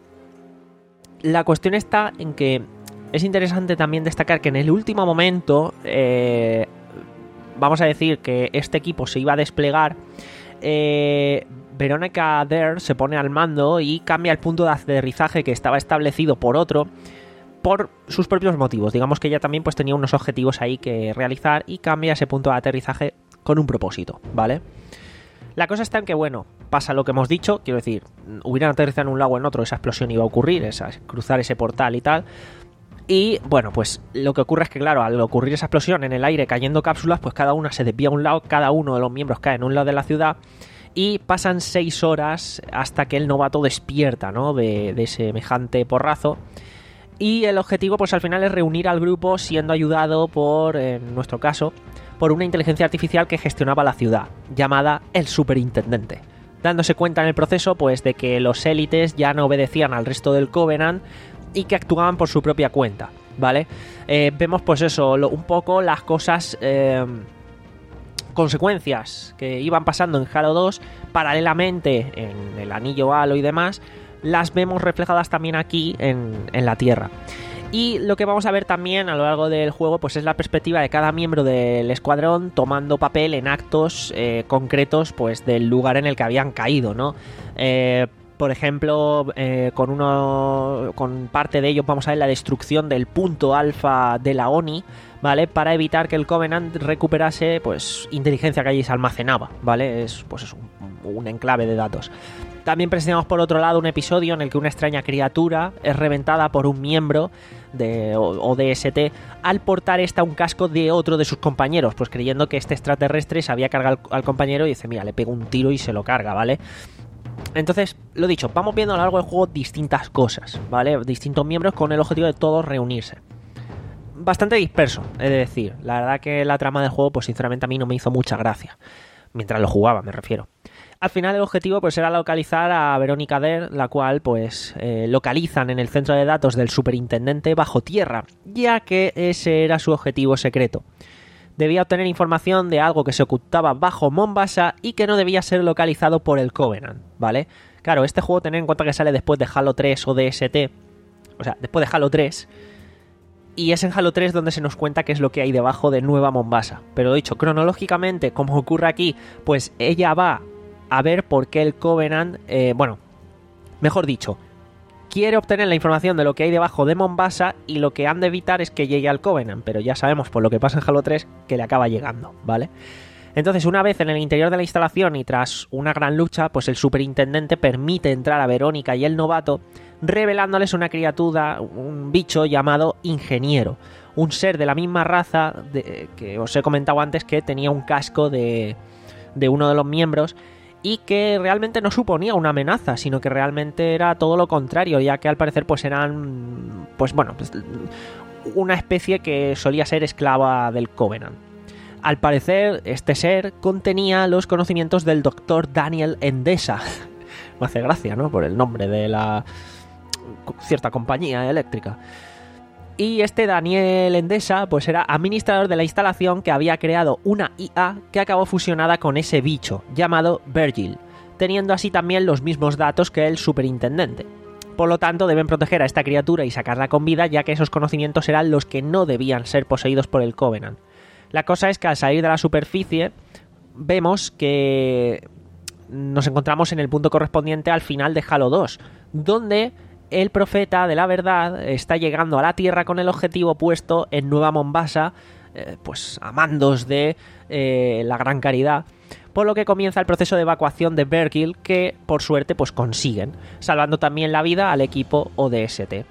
la cuestión está en que es interesante también destacar que en el último momento, eh, vamos a decir que este equipo se iba a desplegar, eh, Veronica Dare se pone al mando y cambia el punto de aterrizaje que estaba establecido por otro, por sus propios motivos. Digamos que ella también pues tenía unos objetivos ahí que realizar y cambia ese punto de aterrizaje con un propósito, ¿vale? La cosa está en que, bueno, pasa lo que hemos dicho, quiero decir, hubieran aterrizado en un lado o en otro, esa explosión iba a ocurrir, esa, cruzar ese portal y tal. Y, bueno, pues lo que ocurre es que, claro, al ocurrir esa explosión en el aire cayendo cápsulas, pues cada una se desvía a un lado, cada uno de los miembros cae en un lado de la ciudad y pasan seis horas hasta que el novato despierta, ¿no?, de, de semejante porrazo. Y el objetivo, pues al final es reunir al grupo siendo ayudado por, en nuestro caso, por una inteligencia artificial que gestionaba la ciudad, llamada el Superintendente, dándose cuenta en el proceso pues de que los élites ya no obedecían al resto del Covenant y que actuaban por su propia cuenta, ¿vale? Eh, vemos pues eso, lo, un poco las cosas... Eh, consecuencias que iban pasando en Halo dos paralelamente en el anillo Halo y demás, las vemos reflejadas también aquí en, en la Tierra. Y lo que vamos a ver también a lo largo del juego pues es la perspectiva de cada miembro del escuadrón tomando papel en actos eh, concretos pues del lugar en el que habían caído, ¿no? Eh, por ejemplo, eh, con uno con parte de ellos vamos a ver la destrucción del punto alfa de la ONI, ¿vale? Para evitar que el Covenant recuperase pues inteligencia que allí se almacenaba, ¿vale? Es pues es un, un enclave de datos. También presentamos por otro lado un episodio en el que una extraña criatura es reventada por un miembro de O D S T al portar esta un casco de otro de sus compañeros, pues creyendo que este extraterrestre se había cargado al, al compañero y dice, mira, le pego un tiro y se lo carga, ¿vale? Entonces, lo dicho, vamos viendo a lo largo del juego distintas cosas, ¿vale? Distintos miembros con el objetivo de todos reunirse. Bastante disperso, he de decir. La verdad que la trama del juego, pues sinceramente a mí no me hizo mucha gracia. Mientras lo jugaba, me refiero. Al final el objetivo pues era localizar a Verónica Dare, la cual pues eh, localizan en el centro de datos del superintendente bajo tierra, ya que ese era su objetivo secreto. Debía obtener información de algo que se ocultaba bajo Mombasa y que no debía ser localizado por el Covenant, ¿vale? Claro, este juego tened en cuenta que sale después de Halo tres O D S T, o sea, después de Halo tres, y es en Halo tres donde se nos cuenta qué es lo que hay debajo de Nueva Mombasa. Pero lo dicho, cronológicamente, como ocurre aquí, pues ella va a ver por qué el Covenant, eh, bueno, mejor dicho, quiere obtener la información de lo que hay debajo de Mombasa y lo que han de evitar es que llegue al Covenant, pero ya sabemos por lo que pasa en Halo tres que le acaba llegando, ¿vale? Entonces, una vez en el interior de la instalación y tras una gran lucha, pues el superintendente permite entrar a Verónica y el novato, revelándoles una criatura, un bicho llamado Ingeniero, un ser de la misma raza de, que os he comentado antes que tenía un casco de, de uno de los miembros y que realmente no suponía una amenaza, sino que realmente era todo lo contrario, ya que al parecer pues eran, pues bueno, pues, una especie que solía ser esclava del Covenant. Al parecer, este ser contenía los conocimientos del doctor Daniel Endesa. Me hace gracia, ¿no? Por el nombre de la cierta compañía eléctrica. Y este Daniel Endesa, pues era administrador de la instalación que había creado una I A que acabó fusionada con ese bicho, llamado Virgil, teniendo así también los mismos datos que el superintendente. Por lo tanto, deben proteger a esta criatura y sacarla con vida, ya que esos conocimientos eran los que no debían ser poseídos por el Covenant. La cosa es que al salir de la superficie vemos que nos encontramos en el punto correspondiente al final de Halo dos, donde el profeta de la verdad está llegando a la Tierra con el objetivo puesto en Nueva Mombasa, eh, pues a mandos de eh, la Gran Caridad, por lo que comienza el proceso de evacuación de Virgil, que por suerte pues consiguen, salvando también la vida al equipo O D S T.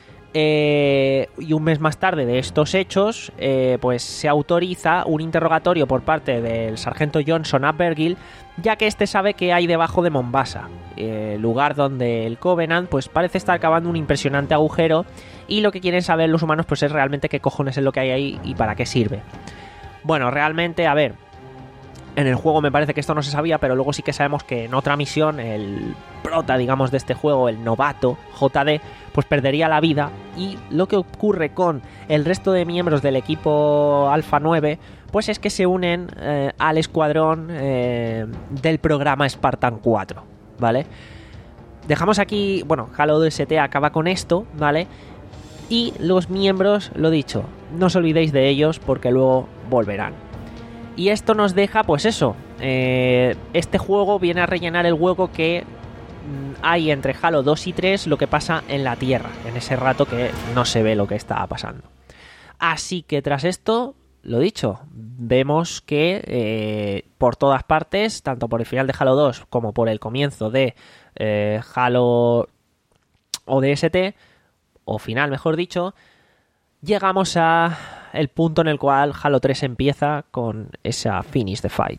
Eh, y un mes más tarde de estos hechos, eh, pues se autoriza un interrogatorio por parte del sargento Johnson a Virgil, ya que este sabe que hay debajo de Mombasa, eh, lugar donde el Covenant pues parece estar cavando un impresionante agujero, y lo que quieren saber los humanos pues es realmente qué cojones es lo que hay ahí y para qué sirve. Bueno, realmente, a ver, en el juego me parece que esto no se sabía, pero luego sí que sabemos que en otra misión el prota, digamos, de este juego, el novato J D, pues perdería la vida, y lo que ocurre con el resto de miembros del equipo Alpha nueve pues es que se unen eh, al escuadrón eh, del programa Spartan cuatro, ¿vale? Dejamos aquí, bueno, Halo O D S T acaba con esto, ¿vale? Y los miembros, lo dicho, no os olvidéis de ellos porque luego volverán. Y esto nos deja, pues eso, eh, este juego viene a rellenar el hueco que mm, hay entre Halo dos y tres, lo que pasa en la Tierra, en ese rato que no se ve lo que está pasando. Así que tras esto, lo dicho, vemos que eh, por todas partes, tanto por el final de Halo dos como por el comienzo de eh, Halo O D S T, o final mejor dicho, llegamos a el punto en el cual Halo tres empieza con esa Finish the Fight.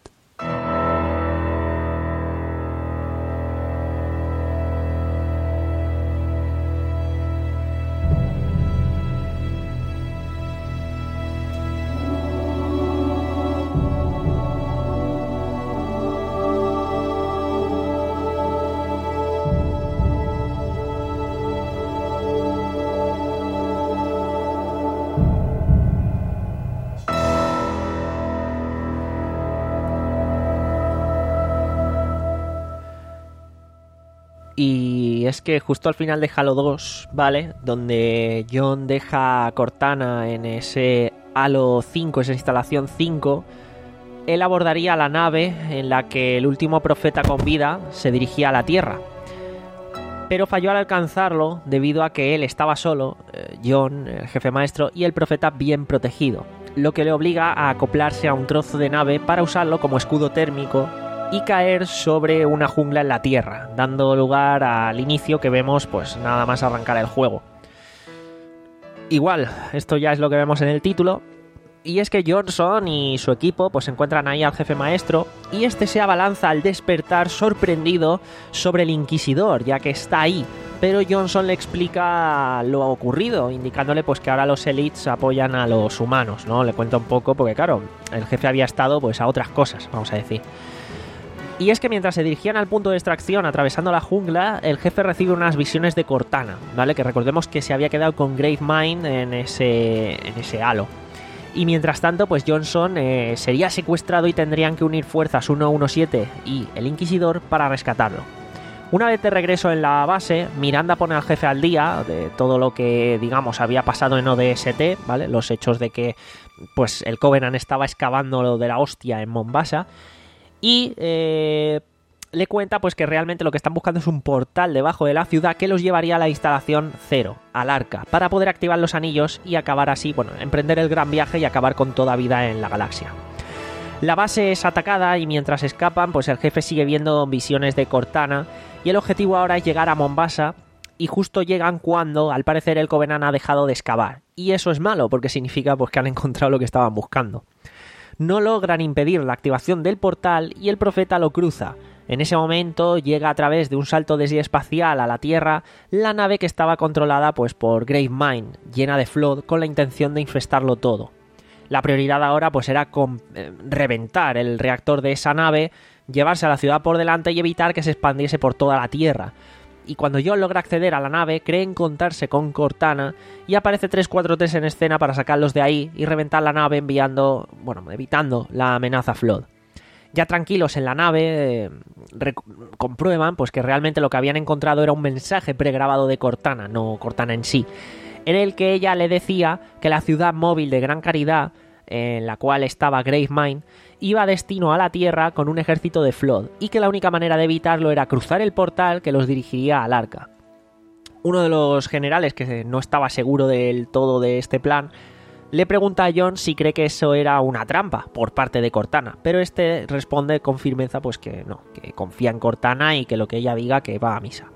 Y es que justo al final de Halo dos, ¿vale? Donde John deja a Cortana en ese Halo cinco, esa instalación cinco, él abordaría la nave en la que el último profeta con vida se dirigía a la Tierra. Pero falló al alcanzarlo debido a que él estaba solo, eh, John, el jefe maestro, y el profeta bien protegido, lo que le obliga a acoplarse a un trozo de nave para usarlo como escudo térmico y caer sobre una jungla en la Tierra, dando lugar al inicio que vemos pues nada más arrancar el juego. Igual, esto ya es lo que vemos en el título, y es que Johnson y su equipo pues encuentran ahí al jefe maestro y este se abalanza al despertar sorprendido sobre el Inquisidor, ya que está ahí, pero Johnson le explica lo ocurrido, indicándole pues que ahora los Elites apoyan a los humanos, ¿no? Le cuenta un poco porque claro, el jefe había estado pues a otras cosas, vamos a decir. Y es que mientras se dirigían al punto de extracción atravesando la jungla, el jefe recibe unas visiones de Cortana, ¿vale? Que recordemos que se había quedado con Gravemind en ese, en ese halo. Y mientras tanto, pues Johnson eh, sería secuestrado y tendrían que unir fuerzas ciento diecisiete y el Inquisidor para rescatarlo. Una vez de regreso en la base, Miranda pone al jefe al día de todo lo que, digamos, había pasado en O D S T, ¿vale? Los hechos de que pues el Covenant estaba excavando lo de la hostia en Mombasa. Y eh, le cuenta pues que realmente lo que están buscando es un portal debajo de la ciudad que los llevaría a la instalación cero, al Arca, para poder activar los anillos y acabar así, bueno, emprender el gran viaje y acabar con toda vida en la galaxia. La base es atacada y mientras escapan, pues el jefe sigue viendo visiones de Cortana y el objetivo ahora es llegar a Mombasa y justo llegan cuando, al parecer, el Covenant ha dejado de excavar. Y eso es malo porque significa pues que han encontrado lo que estaban buscando. No logran impedir la activación del portal y el profeta lo cruza. En ese momento llega a través de un salto desviaespacial a la Tierra la nave que estaba controlada pues por Gravemind, llena de Flood, con la intención de infestarlo todo. La prioridad ahora pues era con, eh, reventar el reactor de esa nave, llevarse a la ciudad por delante y evitar que se expandiese por toda la Tierra. Y cuando John logra acceder a la nave, cree encontrarse con Cortana y aparece tres cuatro tres en escena para sacarlos de ahí y reventar la nave enviando, bueno, evitando la amenaza Flood. Ya tranquilos en la nave, eh, comprueban pues que realmente lo que habían encontrado era un mensaje pregrabado de Cortana, no Cortana en sí, en el que ella le decía que la ciudad móvil de Gran Caridad, en la cual estaba Gravemind, iba destino a la Tierra con un ejército de Flood y que la única manera de evitarlo era cruzar el portal que los dirigiría al Arca. Uno de los generales, que no estaba seguro del todo de este plan, le pregunta a John si cree que eso era una trampa por parte de Cortana, pero este responde con firmeza pues que no, que confía en Cortana y que lo que ella diga que va a misa.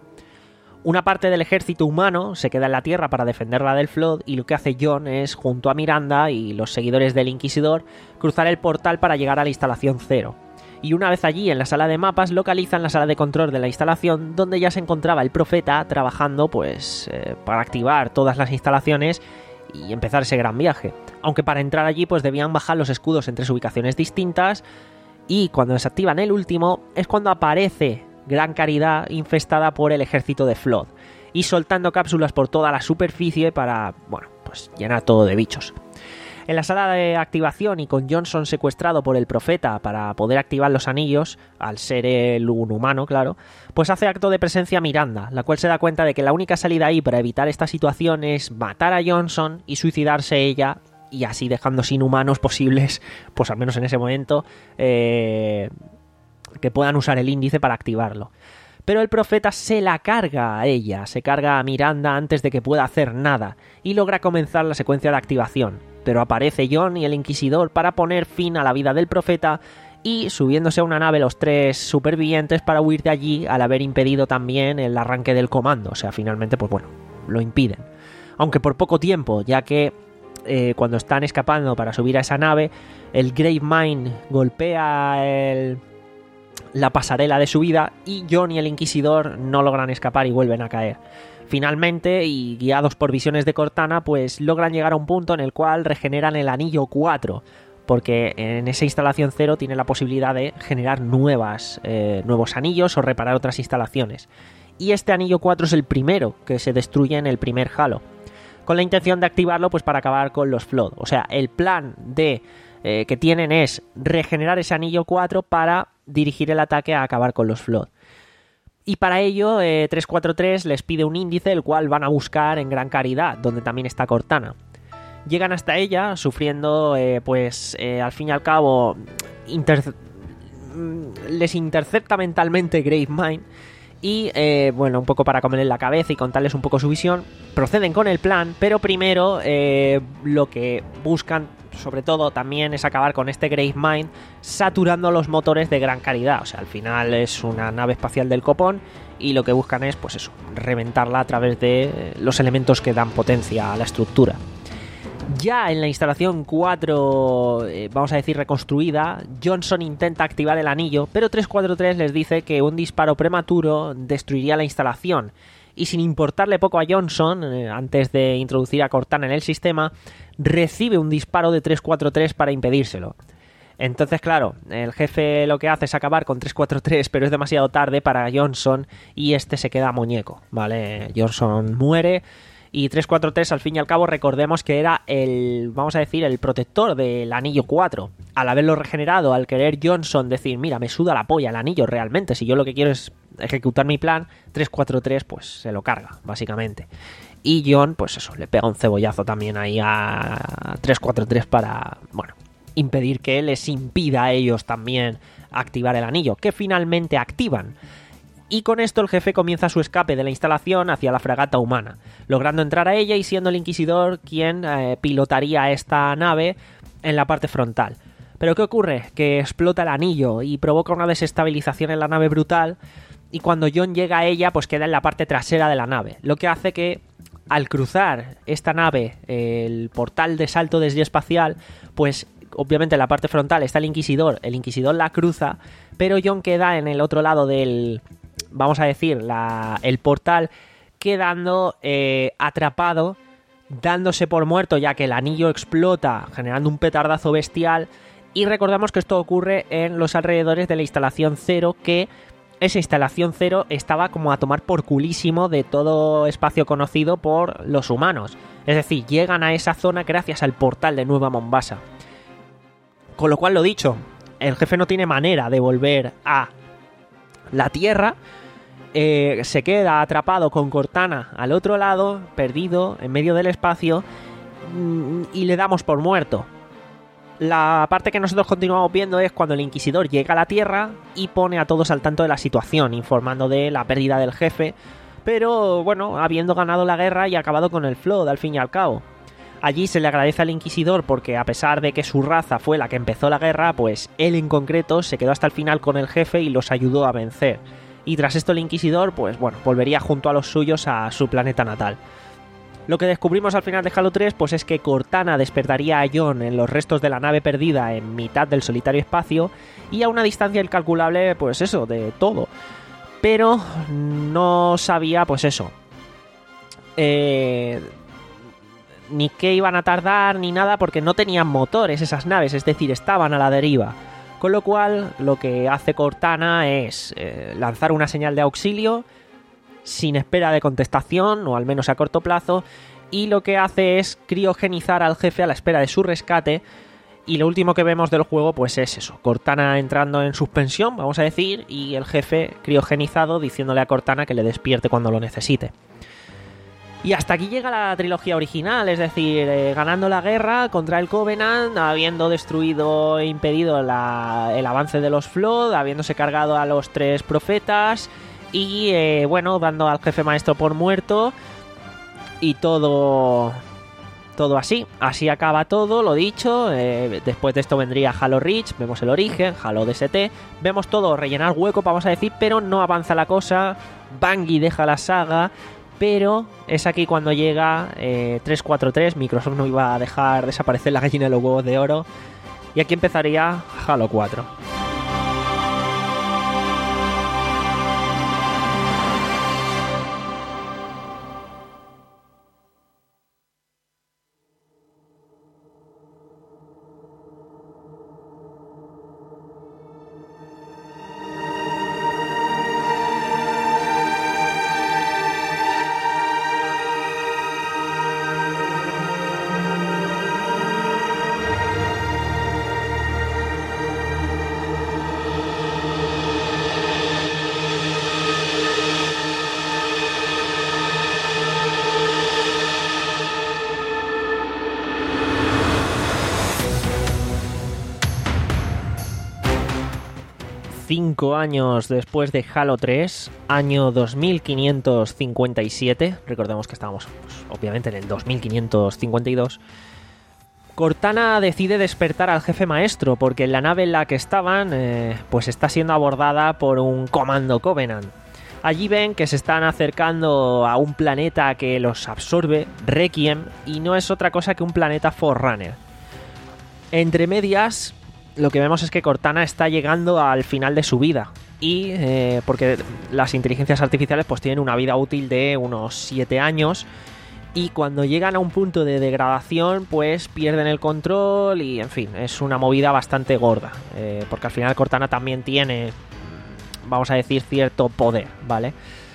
Una parte del ejército humano se queda en la Tierra para defenderla del Flood y lo que hace John es, junto a Miranda y los seguidores del Inquisidor, cruzar el portal para llegar a la instalación cero. Y una vez allí, en la sala de mapas, localizan la sala de control de la instalación donde ya se encontraba el profeta trabajando pues eh, para activar todas las instalaciones y empezar ese gran viaje. Aunque para entrar allí pues debían bajar los escudos en tres ubicaciones distintas y cuando desactivan el último es cuando aparece Gran Caridad infestada por el ejército de Flood y soltando cápsulas por toda la superficie para, bueno, pues llenar todo de bichos. En la sala de activación y con Johnson secuestrado por el profeta para poder activar los anillos, al ser él un humano, claro, pues hace acto de presencia Miranda, la cual se da cuenta de que la única salida ahí para evitar esta situación es matar a Johnson y suicidarse ella, y así dejando sin humanos posibles, pues al menos en ese momento, eh... que puedan usar el índice para activarlo. Pero el profeta se la carga a ella, se carga a Miranda antes de que pueda hacer nada y logra comenzar la secuencia de activación. Pero aparece John y el Inquisidor para poner fin a la vida del profeta y subiéndose a una nave los tres supervivientes para huir de allí al haber impedido también el arranque del comando. O sea, finalmente, pues bueno, lo impiden. Aunque por poco tiempo, ya que eh, cuando están escapando para subir a esa nave, el Gravemind golpea el... la pasarela de subida y John y el Inquisidor no logran escapar y vuelven a caer. Finalmente, y guiados por visiones de Cortana, pues logran llegar a un punto en el cual regeneran el anillo cuatro, porque en esa instalación cero tiene la posibilidad de generar nuevas, eh, nuevos anillos o reparar otras instalaciones. Y este anillo cuatro es el primero que se destruye en el primer Halo, con la intención de activarlo pues para acabar con los Flood. O sea, el plan de eh, que tienen es regenerar ese anillo cuatro para dirigir el ataque a acabar con los Flood. Y para ello eh, trescientos cuarenta y tres les pide un índice el cual van a buscar en Gran Caridad, donde también está Cortana. Llegan hasta ella sufriendo, eh, pues eh, al fin y al cabo, inter- les intercepta mentalmente Gravemind. Y eh, bueno, un poco para comerles la cabeza y contarles un poco su visión, proceden con el plan, pero primero eh, lo que buscan sobre todo también es acabar con este Gravemind saturando los motores de Gran Caridad. O sea, al final es una nave espacial del copón y lo que buscan es, pues eso, reventarla a través de los elementos que dan potencia a la estructura. Ya en la instalación cuatro, eh, vamos a decir reconstruida, Johnson intenta activar el anillo, pero trescientos cuarenta y tres les dice que un disparo prematuro destruiría la instalación. Y sin importarle poco a Johnson, eh, antes de introducir a Cortana en el sistema, recibe un disparo de trescientos cuarenta y tres para impedírselo. Entonces, claro, el jefe lo que hace es acabar con trescientos cuarenta y tres, pero es demasiado tarde para Johnson y este se queda muñeco, ¿vale? Johnson muere. Y trescientos cuarenta y tres, al fin y al cabo, recordemos que era el, vamos a decir, el protector del anillo cuatro. Al haberlo regenerado, al querer Johnson decir, mira, me suda la polla el anillo realmente, si yo lo que quiero es ejecutar mi plan, trescientos cuarenta y tres pues se lo carga, básicamente. Y John, pues eso, le pega un cebollazo también ahí a trescientos cuarenta y tres para, bueno, impedir que les impida a ellos también activar el anillo, que finalmente activan. Y con esto el jefe comienza su escape de la instalación hacia la fragata humana, logrando entrar a ella y siendo el Inquisidor quien eh, pilotaría esta nave en la parte frontal. Pero ¿qué ocurre? Que explota el anillo y provoca una desestabilización en la nave brutal, y cuando John llega a ella pues queda en la parte trasera de la nave, lo que hace que al cruzar esta nave el portal de salto desde espacial, pues obviamente en la parte frontal está el Inquisidor, el Inquisidor la cruza, pero John queda en el otro lado del... vamos a decir, la, el portal, quedando eh, atrapado, dándose por muerto ya que el anillo explota, generando un petardazo bestial. Y recordamos que esto ocurre en los alrededores de la instalación cero, que esa instalación cero estaba como a tomar por culísimo de todo espacio conocido por los humanos. Es decir, llegan a esa zona gracias al portal de Nueva Mombasa. Con lo cual, lo dicho, el jefe no tiene manera de volver a la Tierra. Eh, se queda atrapado con Cortana al otro lado, perdido en medio del espacio, y le damos por muerto. La parte que nosotros continuamos viendo es cuando el Inquisidor llega a la Tierra y pone a todos al tanto de la situación, informando de la pérdida del jefe, pero bueno, habiendo ganado la guerra y acabado con el Flood al fin y al cabo. Allí se le agradece al Inquisidor porque, a pesar de que su raza fue la que empezó la guerra, pues él en concreto se quedó hasta el final con el jefe y los ayudó a vencer. Y tras esto el Inquisidor, pues bueno, volvería junto a los suyos a su planeta natal. Lo que descubrimos al final de Halo tres, pues es que Cortana despertaría a John en los restos de la nave perdida en mitad del solitario espacio y a una distancia incalculable, pues eso, de todo. Pero no sabía, pues eso, eh, ni qué iban a tardar ni nada, porque no tenían motores esas naves, es decir, estaban a la deriva. Con lo cual, lo que hace Cortana es eh, lanzar una señal de auxilio sin espera de contestación, o al menos a corto plazo, y lo que hace es criogenizar al jefe a la espera de su rescate. Y lo último que vemos del juego pues es eso, Cortana entrando en suspensión, vamos a decir, y el jefe criogenizado diciéndole a Cortana que le despierte cuando lo necesite. Y hasta aquí llega la trilogía original, es decir, eh, ganando la guerra contra el Covenant, habiendo destruido e impedido la, el avance de los Flood, habiéndose cargado a los tres profetas y, eh, bueno, dando al jefe maestro por muerto y todo... Todo así, así acaba todo, lo dicho. Eh, después de esto vendría Halo Reach, vemos el origen, Halo D S T, vemos todo rellenar hueco, vamos a decir, pero no avanza la cosa. Bungie deja la saga, pero es aquí cuando llega eh, trescientos cuarenta y tres. Microsoft no iba a dejar desaparecer la gallina de los huevos de oro, y aquí empezaría Halo cuatro. cinco años después de Halo tres, año dos mil quinientos cincuenta y siete, recordemos que estábamos pues, obviamente en el dos mil quinientos cincuenta y dos, Cortana decide despertar al jefe maestro porque la nave en la que estaban eh, pues está siendo abordada por un comando Covenant. Allí ven que se están acercando a un planeta que los absorbe, Requiem, y no es otra cosa que un planeta Forerunner. Entre medias, lo que vemos es que Cortana está llegando al final de su vida. Y eh, porque las inteligencias artificiales pues tienen una vida útil de unos siete años. Y cuando llegan a un punto de degradación, pues pierden el control y, en fin, es una movida bastante gorda. Eh, porque al final Cortana también tiene, vamos a decir, cierto poder, ¿vale?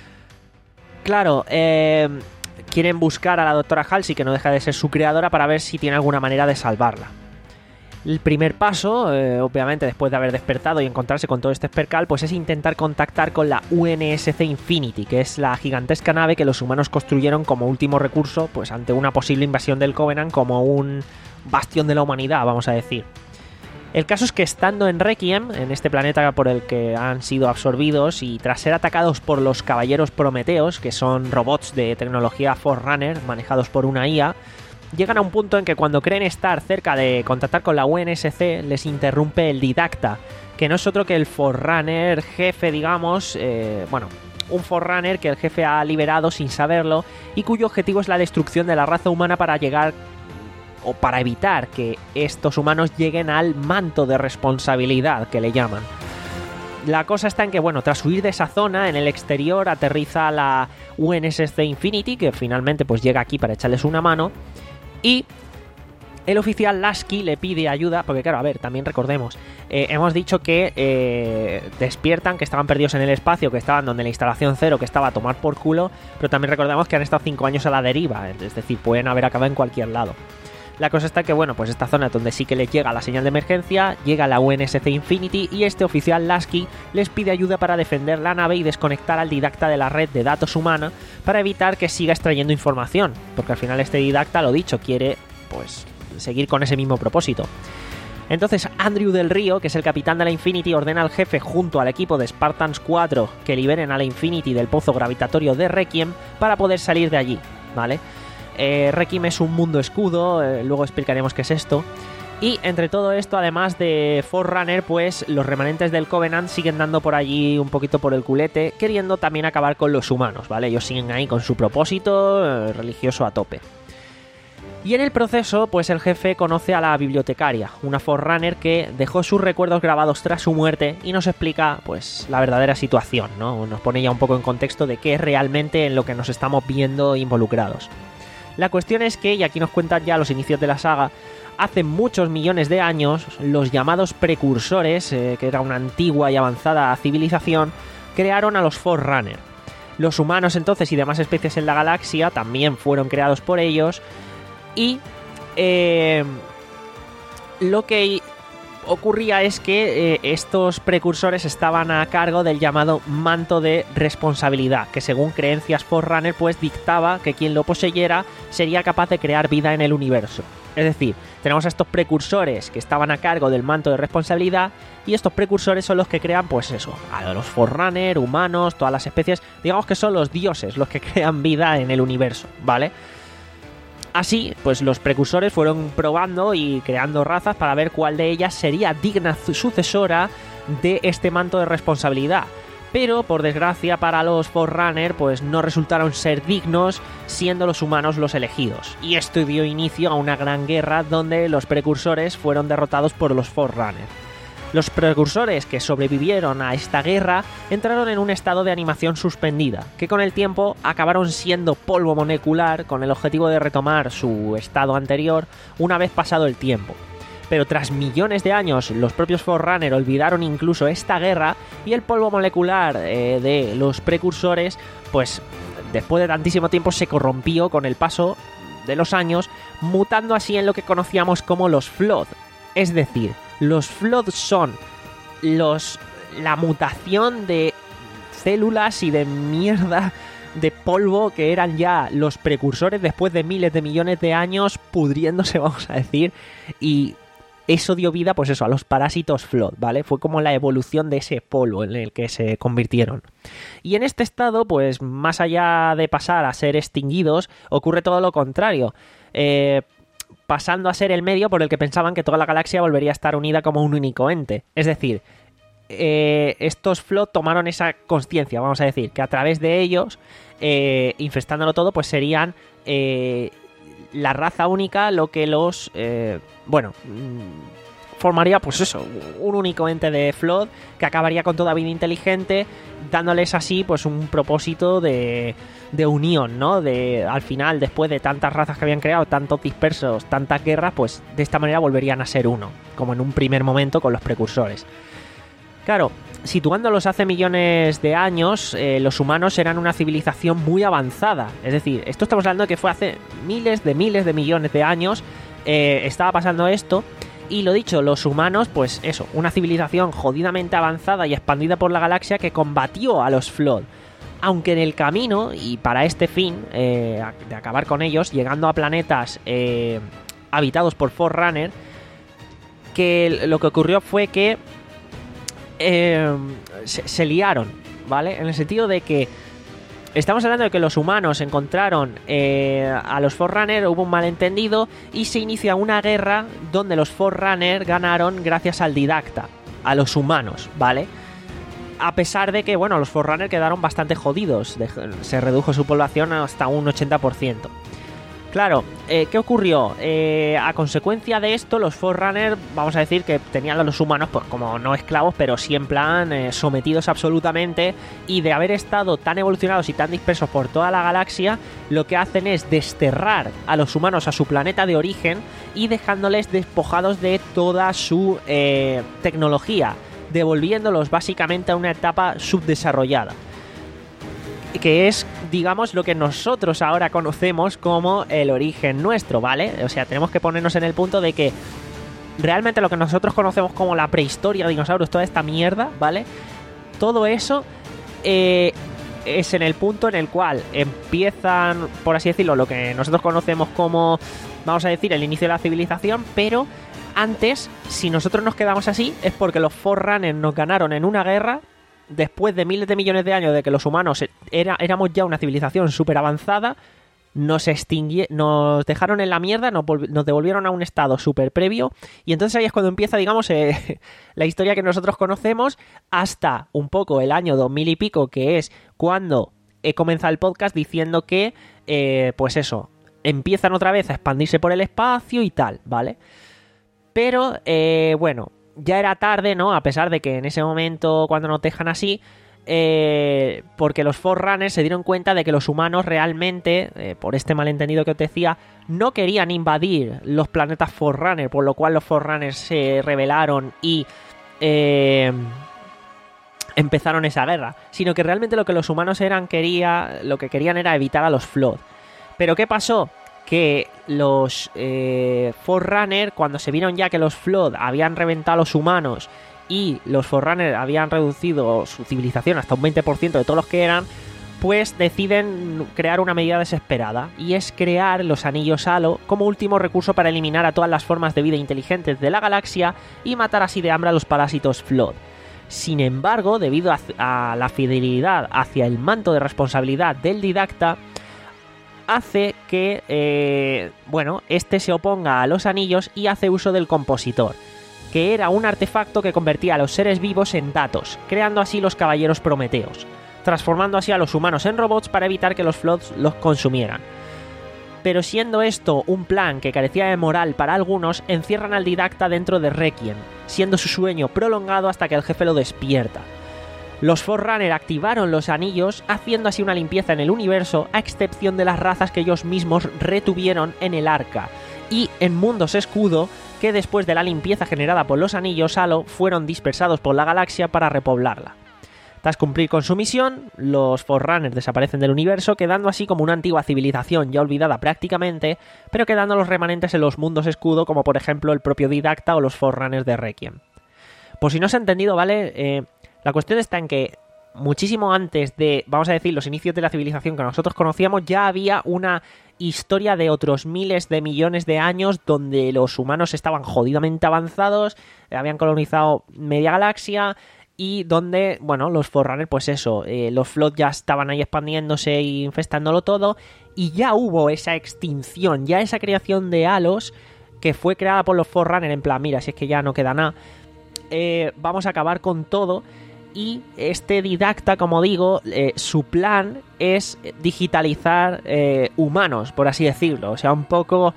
Claro, eh, quieren buscar a la doctora Halsey, que no deja de ser su creadora, para ver si tiene alguna manera de salvarla. El primer paso, eh, obviamente, después de haber despertado y encontrarse con todo este percal, pues es intentar contactar con la U N S C Infinity, que es la gigantesca nave que los humanos construyeron como último recurso, pues ante una posible invasión del Covenant, como un bastión de la humanidad, vamos a decir. El caso es que estando en Requiem, en este planeta por el que han sido absorbidos, y tras ser atacados por los caballeros prometeos, que son robots de tecnología Forerunner manejados por una I A, llegan a un punto en que cuando creen estar cerca de contactar con la U N S C, les interrumpe el Didacta, que no es otro que el Forerunner jefe, digamos, eh, bueno, un Forerunner que el jefe ha liberado sin saberlo y cuyo objetivo es la destrucción de la raza humana para llegar, o para evitar que estos humanos lleguen al manto de responsabilidad, que le llaman. La cosa está en que, bueno, tras huir de esa zona, en el exterior aterriza la U N S C Infinity, que finalmente pues llega aquí para echarles una mano. Y el oficial Lasky le pide ayuda, porque claro, a ver, también recordemos, eh, hemos dicho que eh, despiertan, que estaban perdidos en el espacio, que estaban donde la instalación cero, que estaba a tomar por culo, pero también recordemos que han estado cinco años a la deriva, es decir, pueden haber acabado en cualquier lado. La cosa está que, bueno, pues esta zona donde sí que les llega la señal de emergencia, llega la U N S C Infinity y este oficial Lasky les pide ayuda para defender la nave y desconectar al Didacta de la red de datos humana para evitar que siga extrayendo información, porque al final este Didacta, lo dicho, quiere, pues, seguir con ese mismo propósito. Entonces Andrew del Río, que es el capitán de la Infinity, ordena al jefe junto al equipo de Spartans cuatro que liberen a la Infinity del pozo gravitatorio de Requiem para poder salir de allí, ¿vale? Eh, Requiem es un mundo escudo, eh, luego explicaremos qué es esto. Y entre todo esto, además de Forerunner, pues los remanentes del Covenant siguen dando por allí un poquito por el culete, queriendo también acabar con los humanos, ¿vale? Ellos siguen ahí con su propósito eh, religioso a tope. Y en el proceso, pues el jefe conoce a la bibliotecaria, una Forerunner que dejó sus recuerdos grabados tras su muerte y nos explica, pues, la verdadera situación, ¿no? Nos pone ya un poco en contexto de qué es realmente en lo que nos estamos viendo involucrados. La cuestión es que, y aquí nos cuentan ya los inicios de la saga, hace muchos millones de años, los llamados precursores, eh, que era una antigua y avanzada civilización, crearon a los Forerunner. Los humanos entonces y demás especies en la galaxia también fueron creados por ellos, y eh, lo que ocurría es que eh, estos precursores estaban a cargo del llamado manto de responsabilidad, que según creencias Forerunner pues dictaba que quien lo poseyera sería capaz de crear vida en el universo. Es decir, tenemos a estos precursores que estaban a cargo del manto de responsabilidad y estos precursores son los que crean, pues eso, a los Forerunner, humanos, todas las especies, digamos que son los dioses los que crean vida en el universo, ¿vale? Así, pues los precursores fueron probando y creando razas para ver cuál de ellas sería digna sucesora de este manto de responsabilidad. Pero, por desgracia para los Forerunner, pues no resultaron ser dignos, siendo los humanos los elegidos. Y esto dio inicio a una gran guerra donde los precursores fueron derrotados por los Forerunner. Los precursores que sobrevivieron a esta guerra entraron en un estado de animación suspendida, que con el tiempo acabaron siendo polvo molecular con el objetivo de retomar su estado anterior una vez pasado el tiempo. Pero tras millones de años, los propios Forerunner olvidaron incluso esta guerra y el polvo molecular eh, de los precursores, pues después de tantísimo tiempo se corrompió con el paso de los años, mutando así en lo que conocíamos como los Flood. Es decir, los Flood son los la mutación de células y de mierda de polvo que eran ya los precursores después de miles de millones de años pudriéndose, vamos a decir, y eso dio vida, pues eso, a los parásitos Flood, ¿vale? Fue como la evolución de ese polvo en el que se convirtieron. Y en este estado, pues más allá de pasar a ser extinguidos, ocurre todo lo contrario. Eh... pasando a ser el medio por el que pensaban que toda la galaxia volvería a estar unida como un único ente. Es decir, eh, estos Flood tomaron esa consciencia, vamos a decir, que a través de ellos, eh, infestándolo todo, pues serían eh, la raza única, lo que los... Eh, bueno... formaría, pues eso, un único ente de Flood que acabaría con toda vida inteligente, dándoles así, pues un propósito de, de unión, ¿no? De, al final, después de tantas razas que habían creado, tantos dispersos, tantas guerras, pues de esta manera volverían a ser uno, como en un primer momento con los precursores. Claro, situándolos hace millones de años, eh, los humanos eran una civilización muy avanzada. Es decir, esto estamos hablando de que fue hace miles de miles de millones de años, eh, estaba pasando esto. Y lo dicho, los humanos, pues eso, una civilización jodidamente avanzada y expandida por la galaxia que combatió a los Flood. Aunque en el camino, y para este fin, eh, de acabar con ellos, llegando a planetas eh, habitados por Forerunner, que lo que ocurrió fue que eh, se, se liaron, ¿vale? En el sentido de que estamos hablando de que los humanos encontraron eh, a los Forerunner, hubo un malentendido y se inicia una guerra donde los Forerunner ganaron gracias al Didacta, a los humanos, ¿vale? A pesar de que, bueno, los Forerunner quedaron bastante jodidos, de, se redujo su población hasta un ochenta por ciento. Claro, eh, ¿qué ocurrió? Eh, a consecuencia de esto, los Forerunner, vamos a decir que tenían a los humanos pues como no esclavos, pero sí en plan eh, sometidos absolutamente, y de haber estado tan evolucionados y tan dispersos por toda la galaxia, lo que hacen es desterrar a los humanos a su planeta de origen y dejándoles despojados de toda su eh, tecnología, devolviéndolos básicamente a una etapa subdesarrollada, que es, digamos, lo que nosotros ahora conocemos como el origen nuestro, ¿vale? O sea, tenemos que ponernos en el punto de que realmente lo que nosotros conocemos como la prehistoria, dinosaurios, toda esta mierda, ¿vale? Todo eso eh, es en el punto en el cual empiezan, por así decirlo, lo que nosotros conocemos como, vamos a decir, el inicio de la civilización, pero antes, si nosotros nos quedamos así, es porque los Forerunner nos ganaron en una guerra. Después de miles de millones de años de que los humanos era, éramos ya una civilización súper avanzada, nos extingui- nos dejaron en la mierda, nos, volv- nos devolvieron a un estado súper previo, y entonces ahí es cuando empieza, digamos, eh, la historia que nosotros conocemos, hasta un poco el año dos mil y pico, que es cuando he comenzado el podcast diciendo que, eh, pues eso, empiezan otra vez a expandirse por el espacio y tal, ¿vale? Pero, eh, bueno... ya era tarde, ¿no? A pesar de que en ese momento, cuando nos dejan así, eh, porque los Forerunner se dieron cuenta de que los humanos realmente, eh, por este malentendido que os decía, no querían invadir los planetas Forerunner, por lo cual los Forerunner se rebelaron y eh, empezaron esa guerra, sino que realmente lo que los humanos eran quería, lo que querían era evitar a los Flood. ¿Pero qué pasó? Que los eh, Forerunner, cuando se vieron ya que los Flood habían reventado a los humanos y los Forerunner habían reducido su civilización hasta un veinte por ciento de todos los que eran, pues deciden crear una medida desesperada, y es crear los anillos Halo como último recurso para eliminar a todas las formas de vida inteligentes de la galaxia y matar así de hambre a los parásitos Flood. Sin embargo, debido a, a la fidelidad hacia el manto de responsabilidad del Didacta, hace que, eh, bueno, este se oponga a los anillos y hace uso del compositor, que era un artefacto que convertía a los seres vivos en datos, creando así los caballeros prometeos, transformando así a los humanos en robots para evitar que los Flood los consumieran. Pero siendo esto un plan que carecía de moral para algunos, encierran al Didacta dentro de Requiem, siendo su sueño prolongado hasta que el jefe lo despierta. Los Forerunner activaron los anillos, haciendo así una limpieza en el universo, a excepción de las razas que ellos mismos retuvieron en el Arca, y en mundos escudo, que después de la limpieza generada por los anillos Halo, fueron dispersados por la galaxia para repoblarla. Tras cumplir con su misión, los Forerunner desaparecen del universo, quedando así como una antigua civilización ya olvidada prácticamente, pero quedando los remanentes en los mundos escudo, como por ejemplo el propio Didacta o los Forerunner de Requiem. Por si no se ha entendido, ¿vale? Eh... La cuestión está en que muchísimo antes de, vamos a decir, los inicios de la civilización que nosotros conocíamos, ya había una historia de otros miles de millones de años donde los humanos estaban jodidamente avanzados, habían colonizado media galaxia y donde, bueno, los Forerunner, pues eso, eh, los Flood ya estaban ahí expandiéndose e infestándolo todo, y ya hubo esa extinción, ya esa creación de halos que fue creada por los Forerunner en plan, mira, si es que ya no queda nada, eh, vamos a acabar con todo. Y este Didacta, como digo, eh, su plan es digitalizar eh, humanos, por así decirlo. O sea, un poco...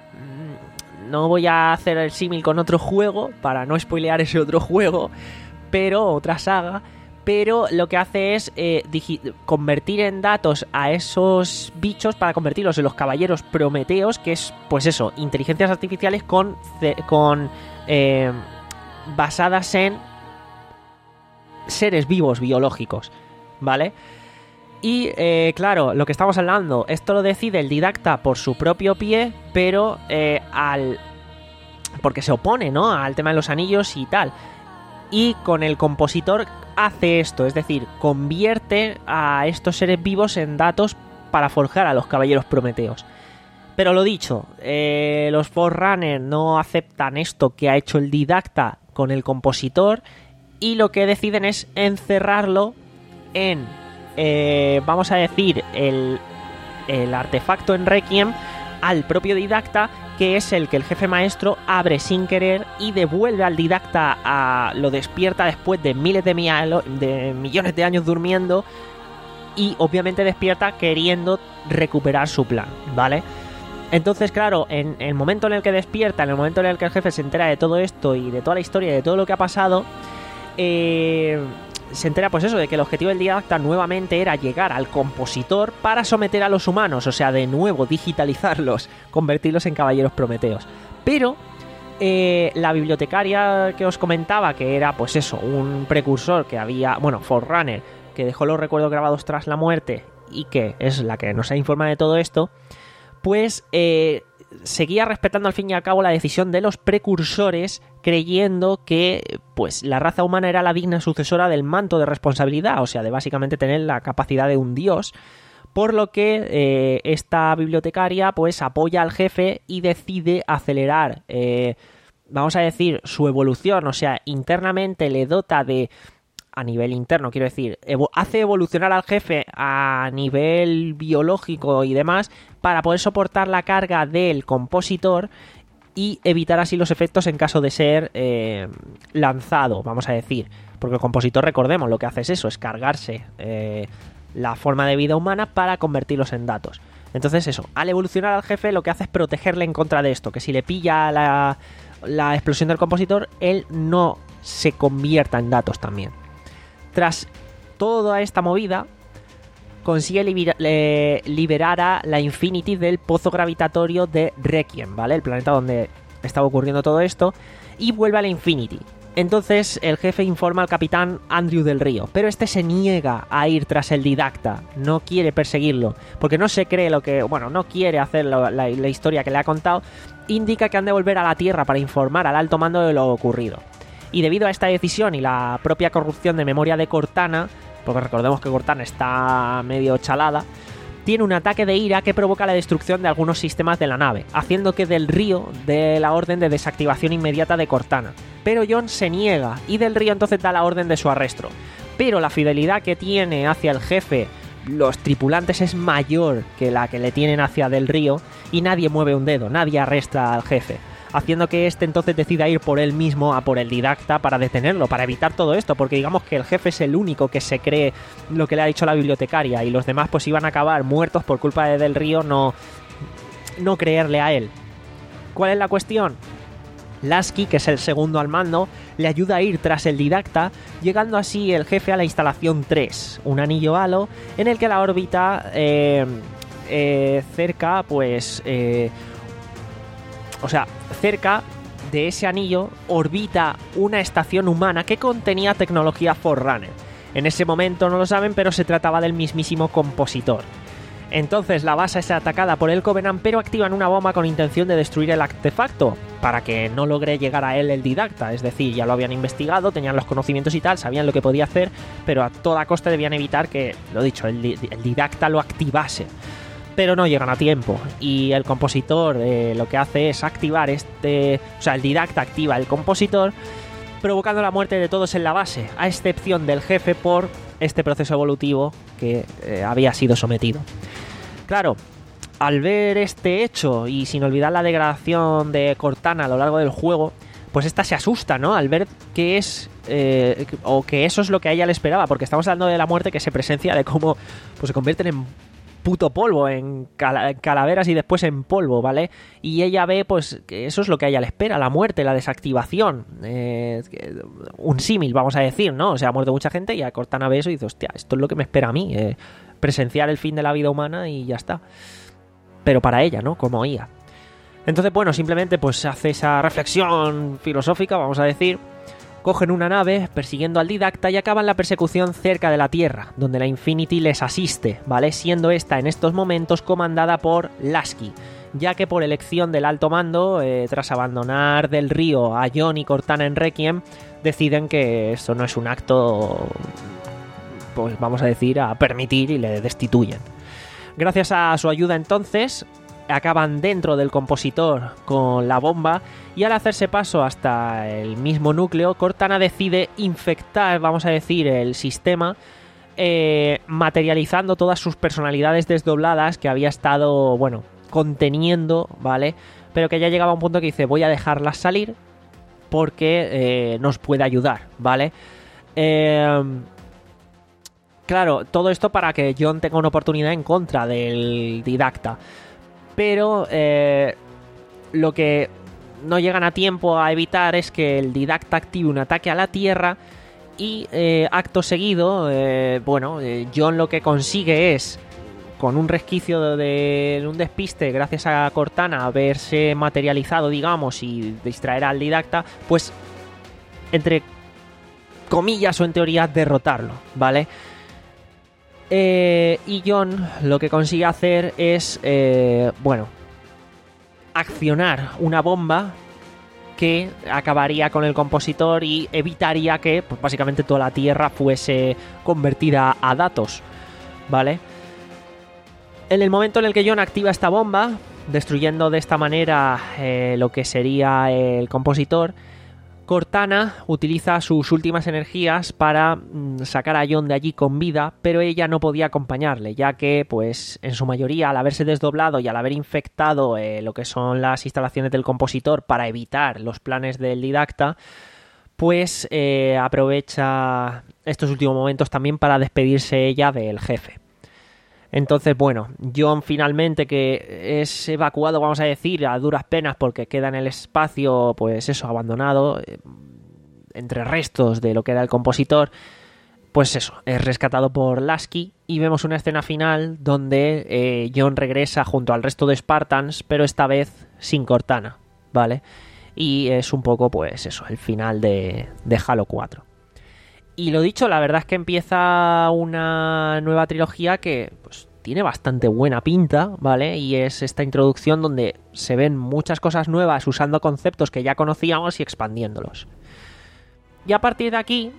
No voy a hacer el símil con otro juego, para no spoilear ese otro juego, pero otra saga. Pero lo que hace es eh, digi- convertir en datos a esos bichos para convertirlos en los caballeros prometeos, que es, pues eso, inteligencias artificiales con, con eh, basadas en seres vivos biológicos, ¿vale? Y, eh, claro, lo que estamos hablando, esto lo decide el Didacta por su propio pie, pero eh, al... porque se opone, ¿no?, al tema de los anillos y tal. Y con el compositor hace esto, es decir, convierte a estos seres vivos en datos para forjar a los caballeros prometeos. Pero lo dicho, eh, los Forerunner no aceptan esto que ha hecho el Didacta con el compositor, y lo que deciden es encerrarlo en, eh, vamos a decir, el, el artefacto en Requiem al propio Didacta, que es el que el jefe maestro abre sin querer y devuelve al Didacta, a, lo despierta después de miles de, mialo, de millones de años durmiendo, y obviamente despierta queriendo recuperar su plan, ¿vale? Entonces, claro, en el momento en el que despierta, en el momento en el que el jefe se entera de todo esto y de toda la historia y de todo lo que ha pasado, Eh, se entera, pues eso, de que el objetivo del Didacta nuevamente era llegar al compositor para someter a los humanos, o sea, de nuevo digitalizarlos, convertirlos en caballeros prometeos. Pero eh, la bibliotecaria que os comentaba, que era, pues eso, un precursor que había, bueno, Forerunner, que dejó los recuerdos grabados tras la muerte y que es la que nos ha informado de todo esto, pues eh, seguía respetando al fin y al cabo la decisión de los precursores, creyendo que pues la raza humana era la digna sucesora del manto de responsabilidad, o sea, de básicamente tener la capacidad de un dios, por lo que eh, esta bibliotecaria pues apoya al jefe y decide acelerar, eh, vamos a decir, su evolución, o sea, internamente le dota de... a nivel interno, quiero decir, evo- hace evolucionar al jefe a nivel biológico y demás para poder soportar la carga del compositor y evitar así los efectos en caso de ser eh, lanzado, vamos a decir. Porque el compositor, recordemos, lo que hace es eso, es cargarse eh, la forma de vida humana para convertirlos en datos. Entonces eso, al evolucionar al jefe lo que hace es protegerle en contra de esto, que si le pilla la, la explosión del compositor, él no se convierta en datos también. Tras toda esta movida, consigue libera, eh, liberar a la Infinity del pozo gravitatorio de Requiem, ¿vale? El planeta donde estaba ocurriendo todo esto, y vuelve a la Infinity. Entonces el jefe informa al capitán Andrew del Río, pero este se niega a ir tras el Didacta, no quiere perseguirlo, porque no se cree lo que... bueno, no quiere hacer lo, la, la historia que le ha contado, indica que han de volver a la Tierra para informar al alto mando de lo ocurrido. Y debido a esta decisión y la propia corrupción de memoria de Cortana, porque recordemos que Cortana está medio chalada, tiene un ataque de ira que provoca la destrucción de algunos sistemas de la nave, haciendo que Del Río dé la orden de desactivación inmediata de Cortana. Pero John se niega y Del Río entonces da la orden de su arresto. Pero la fidelidad que tiene hacia el jefe los tripulantes es mayor que la que le tienen hacia Del Río y nadie mueve un dedo, nadie arresta al jefe, haciendo que este entonces decida ir por él mismo a por el Didacta para detenerlo, para evitar todo esto, porque digamos que el jefe es el único que se cree lo que le ha dicho la bibliotecaria y los demás pues iban a acabar muertos por culpa de Del Río no, no creerle a él. ¿Cuál es la cuestión? Lasky, que es el segundo al mando, le ayuda a ir tras el Didacta, llegando así el jefe a la instalación tres, un anillo halo en el que la órbita eh, eh, cerca pues... Eh, O sea, cerca de ese anillo orbita una estación humana que contenía tecnología Forerunner. En ese momento no lo saben, pero se trataba del mismísimo compositor. Entonces la base es atacada por el Covenant, pero activan una bomba con intención de destruir el artefacto para que no logre llegar a él el Didacta. Es decir, ya lo habían investigado, tenían los conocimientos y tal, sabían lo que podía hacer, pero a toda costa debían evitar que, lo dicho, el, el Didacta lo activase. Pero no llegan a tiempo y el compositor eh, lo que hace es activar este... O sea, el Didacta activa el compositor, provocando la muerte de todos en la base, a excepción del jefe por este proceso evolutivo que eh, había sido sometido. Claro, al ver este hecho y sin olvidar la degradación de Cortana a lo largo del juego, pues esta se asusta, ¿no? Al ver que es... Eh, o que eso es lo que a ella le esperaba, porque estamos hablando de la muerte que se presencia, de cómo pues, se convierten en puto polvo, en cal- calaveras y después en polvo, ¿vale? Y ella ve, pues, que eso es lo que a ella le espera, la muerte, la desactivación. Eh, un símil, vamos a decir, ¿no? O sea, ha muerto mucha gente y a Cortana ve eso y dice, hostia, esto es lo que me espera a mí, eh, presenciar el fin de la vida humana y ya está. Pero para ella, ¿no? Como I A. Entonces, bueno, simplemente pues hace esa reflexión filosófica, vamos a decir. Cogen una nave persiguiendo al Didacta y acaban la persecución cerca de la Tierra, donde la Infinity les asiste, ¿vale? Siendo esta en estos momentos comandada por Lasky, ya que por elección del alto mando, eh, tras abandonar del río a John y Cortana en Requiem, deciden que esto no es un acto, pues vamos a decir, a permitir y le destituyen. Gracias a su ayuda entonces, acaban dentro del compositor con la bomba y al hacerse paso hasta el mismo núcleo, Cortana decide infectar, vamos a decir, el sistema, eh, materializando todas sus personalidades desdobladas que había estado, bueno, conteniendo, ¿vale? Pero que ya llegaba a un punto que dice, voy a dejarlas salir porque eh, nos puede ayudar, ¿vale? Eh... Claro, todo esto para que John tenga una oportunidad en contra del Didacta. Pero eh, lo que no llegan a tiempo a evitar es que el Didacta active un ataque a la Tierra y eh, acto seguido, eh, bueno, eh, John lo que consigue es, con un resquicio de, de un despiste gracias a Cortana haberse materializado, digamos, y distraer al Didacta, pues, entre comillas o en teoría, derrotarlo, ¿vale? Eh, y John lo que consigue hacer es, eh, bueno, accionar una bomba que acabaría con el compositor y evitaría que, pues básicamente, toda la Tierra fuese convertida a datos, ¿vale? En el momento en el que John activa esta bomba, destruyendo de esta manera eh, lo que sería el compositor, Cortana utiliza sus últimas energías para mm, sacar a John de allí con vida, pero ella no podía acompañarle, ya que, pues, en su mayoría, al haberse desdoblado y al haber infectado eh, lo que son las instalaciones del compositor para evitar los planes del Didacta, pues eh, aprovecha estos últimos momentos también para despedirse ella del jefe. Entonces, bueno, John finalmente, que es evacuado, vamos a decir, a duras penas porque queda en el espacio, pues eso, abandonado, eh, entre restos de lo que era el compositor, pues eso, es rescatado por Lasky y vemos una escena final donde eh, John regresa junto al resto de Spartans, pero esta vez sin Cortana, ¿vale? Y es un poco, pues eso, el final de, de Halo cuatro. Y lo dicho, la verdad es que empieza una nueva trilogía que pues tiene bastante buena pinta, ¿vale? Y es esta introducción donde se ven muchas cosas nuevas usando conceptos que ya conocíamos y expandiéndolos. Y a partir de aquí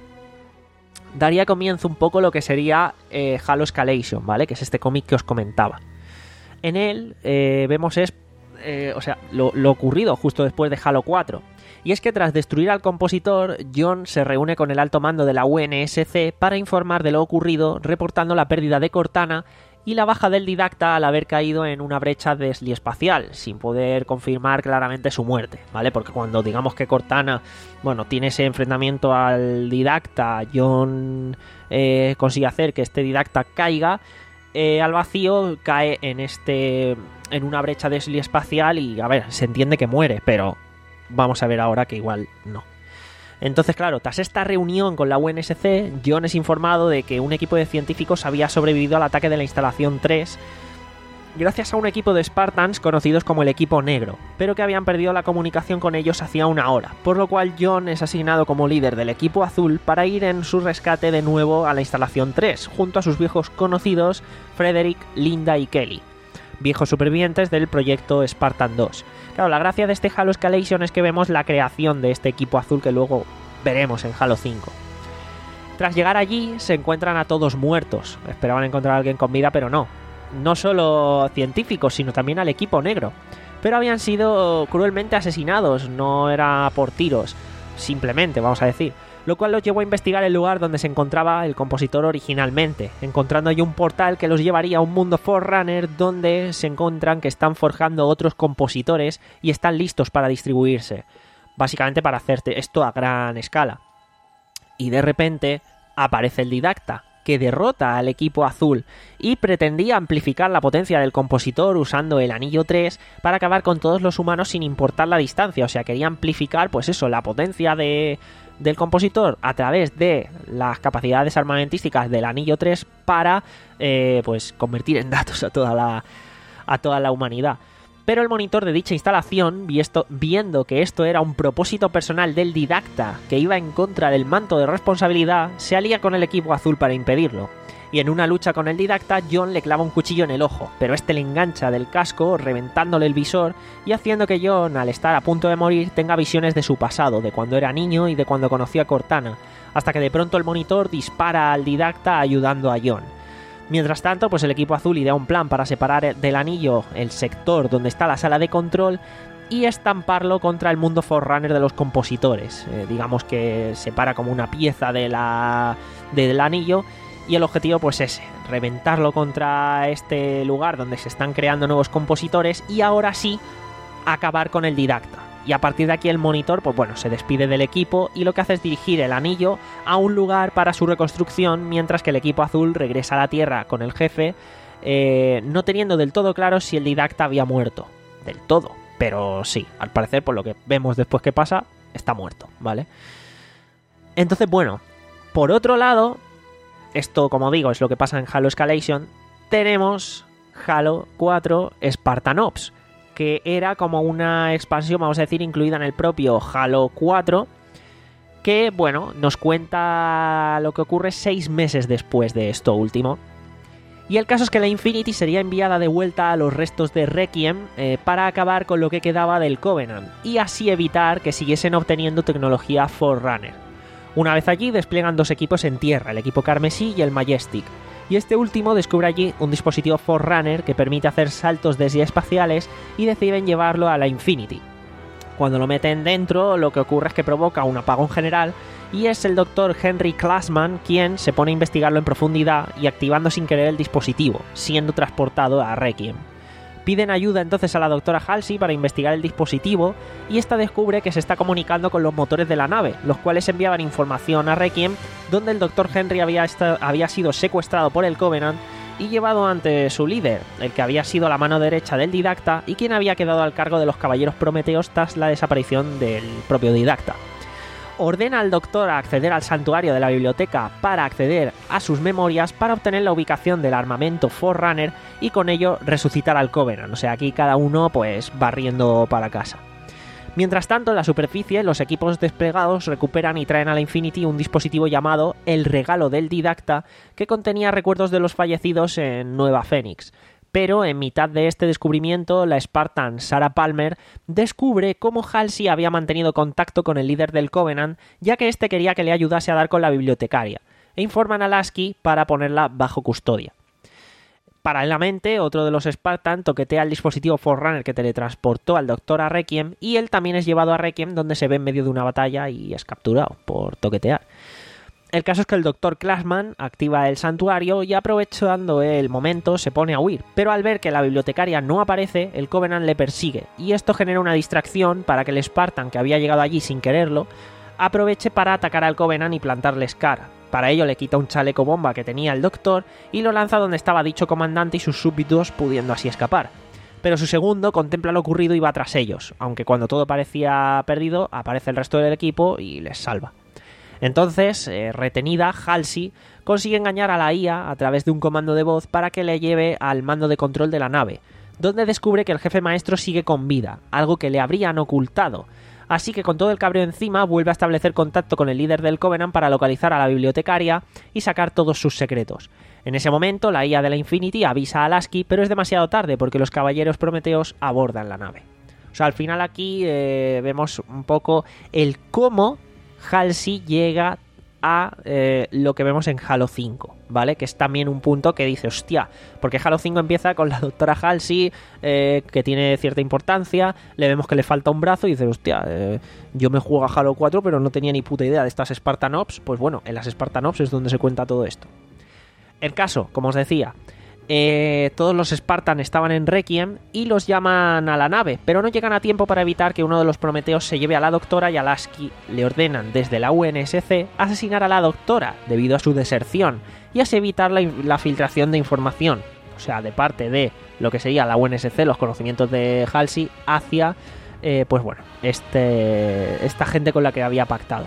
daría comienzo un poco lo que sería eh, Halo Escalation, ¿vale? Que es este cómic que os comentaba. En él eh, vemos es, eh, o sea, lo, lo ocurrido justo después de Halo cuatro. Y es que tras destruir al compositor, John se reúne con el alto mando de la U N S C para informar de lo ocurrido, reportando la pérdida de Cortana y la baja del Didacta al haber caído en una brecha desliespacial, sin poder confirmar claramente su muerte, ¿vale? Porque cuando digamos que Cortana, bueno, tiene ese enfrentamiento al Didacta, John eh, consigue hacer que este Didacta caiga eh, al vacío, cae en este en una brecha desliespacial y, a ver, se entiende que muere, pero vamos a ver ahora que igual no. Entonces, claro, tras esta reunión con la U N S C, John es informado de que un equipo de científicos había sobrevivido al ataque de la instalación tres gracias a un equipo de Spartans conocidos como el Equipo Negro, pero que habían perdido la comunicación con ellos hacía una hora, por lo cual John es asignado como líder del Equipo Azul para ir en su rescate de nuevo a la instalación tres, junto a sus viejos conocidos Frederick, Linda y Kelly, viejos supervivientes del proyecto Spartan dos. Claro, la gracia de este Halo Escalation es que vemos la creación de este Equipo Azul que luego veremos en Halo cinco. Tras llegar allí, se encuentran a todos muertos. Esperaban encontrar a alguien con vida, pero no. No solo científicos, sino también al Equipo Negro. Pero habían sido cruelmente asesinados, no era por tiros, simplemente, vamos a decir. Lo cual los llevó a investigar el lugar donde se encontraba el compositor originalmente, encontrando allí un portal que los llevaría a un mundo Forerunner donde se encuentran que están forjando otros compositores y están listos para distribuirse. Básicamente para hacer esto a gran escala. Y de repente aparece el Didacta, que derrota al Equipo Azul y pretendía amplificar la potencia del compositor usando el Anillo tres para acabar con todos los humanos sin importar la distancia. O sea, quería amplificar, pues eso, la potencia de, del compositor a través de las capacidades armamentísticas del Anillo tres para, eh, pues, convertir en datos a toda la, a toda la humanidad. Pero el monitor de dicha instalación, viendo que esto era un propósito personal del Didacta que iba en contra del manto de responsabilidad, se alía con el Equipo Azul para impedirlo. Y en una lucha con el Didacta, John le clava un cuchillo en el ojo, pero este le engancha del casco, reventándole el visor y haciendo que John, al estar a punto de morir, tenga visiones de su pasado, de cuando era niño y de cuando conoció a Cortana, hasta que de pronto el monitor dispara al Didacta ayudando a John. Mientras tanto, pues el Equipo Azul idea un plan para separar del anillo el sector donde está la sala de control y estamparlo contra el mundo Forerunner de los compositores. Eh, digamos que separa como una pieza de la, del anillo y el objetivo pues es reventarlo contra este lugar donde se están creando nuevos compositores y ahora sí acabar con el Didacta. Y a partir de aquí el monitor, pues bueno, se despide del equipo y lo que hace es dirigir el anillo a un lugar para su reconstrucción, mientras que el Equipo Azul regresa a la Tierra con el jefe, eh, no teniendo del todo claro si el Didacta había muerto. Del todo. Pero sí, al parecer, por lo que vemos después que pasa, está muerto, ¿vale? Entonces, bueno, por otro lado, esto, como digo, es lo que pasa en Halo Escalation, tenemos Halo cuatro Spartan Ops, que era como una expansión, vamos a decir, incluida en el propio Halo cuatro, que, bueno, nos cuenta lo que ocurre seis meses después de esto último. Y el caso es que la Infinity sería enviada de vuelta a los restos de Requiem eh, para acabar con lo que quedaba del Covenant, y así evitar que siguiesen obteniendo tecnología Forerunner. Una vez allí despliegan dos equipos en tierra, el equipo Carmesí y el Majestic, y este último descubre allí un dispositivo Forerunner que permite hacer saltos desde espaciales y deciden llevarlo a la Infinity. Cuando lo meten dentro, lo que ocurre es que provoca un apagón general y es el doctor Henry Classman quien se pone a investigarlo en profundidad y activando sin querer el dispositivo, siendo transportado a Requiem. Piden ayuda entonces a la doctora Halsey para investigar el dispositivo y esta descubre que se está comunicando con los motores de la nave, los cuales enviaban información a Requiem, donde el doctor Henry había, esta- había sido secuestrado por el Covenant y llevado ante su líder, el que había sido la mano derecha del Didacta y quien había quedado al cargo de los Caballeros Prometeos tras la desaparición del propio Didacta. Ordena al doctor a acceder al santuario de la biblioteca para acceder a sus memorias para obtener la ubicación del armamento Forerunner y con ello resucitar al Covenant. O sea, aquí cada uno pues barriendo para casa. Mientras tanto, en la superficie, los equipos desplegados recuperan y traen a la Infinity un dispositivo llamado El Regalo del Didacta, que contenía recuerdos de los fallecidos en Nueva Fénix. Pero en mitad de este descubrimiento, la Spartan Sarah Palmer descubre cómo Halsey había mantenido contacto con el líder del Covenant, ya que éste quería que le ayudase a dar con la bibliotecaria, e informan a Lasky para ponerla bajo custodia. Paralelamente, otro de los Spartan toquetea el dispositivo Forerunner que teletransportó al doctor a Requiem, y él también es llevado a Requiem, donde se ve en medio de una batalla y es capturado por toquetear. El caso es que el doctor Classman activa el santuario y aprovechando el momento se pone a huir, pero al ver que la bibliotecaria no aparece, el Covenant le persigue, y esto genera una distracción para que el Spartan, que había llegado allí sin quererlo, aproveche para atacar al Covenant y plantarles cara. Para ello le quita un chaleco bomba que tenía el doctor y lo lanza donde estaba dicho comandante y sus súbditos, pudiendo así escapar. Pero su segundo contempla lo ocurrido y va tras ellos, aunque cuando todo parecía perdido aparece el resto del equipo y les salva. Entonces, eh, retenida, Halsey consigue engañar a la I A a través de un comando de voz para que le lleve al mando de control de la nave, donde descubre que el jefe maestro sigue con vida, algo que le habrían ocultado. Así que con todo el cabreo encima vuelve a establecer contacto con el líder del Covenant para localizar a la bibliotecaria y sacar todos sus secretos. En ese momento la I A de la Infinity avisa a Lasky, pero es demasiado tarde porque los caballeros prometeos abordan la nave. O sea, al final aquí eh, vemos un poco el cómo Halsey llega a eh, lo que vemos en Halo cinco, ¿vale? Que es también un punto que dice, hostia, porque Halo cinco empieza con la doctora Halsey, eh, que tiene cierta importancia, le vemos que le falta un brazo y dice, hostia, eh, yo me juego a Halo cuatro pero no tenía ni puta idea de estas Spartan Ops. Pues bueno, en las Spartan Ops es donde se cuenta todo esto. El caso, como os decía, eh, todos los Spartan estaban en Requiem y los llaman a la nave, pero no llegan a tiempo para evitar que uno de los prometeos se lleve a la doctora, y a Lasky le ordenan desde la U N S C asesinar a la doctora debido a su deserción y así evitar la, la filtración de información, o sea, de parte de lo que sería la U N S C, los conocimientos de Halsey, hacia, eh, pues bueno, este, esta gente con la que había pactado.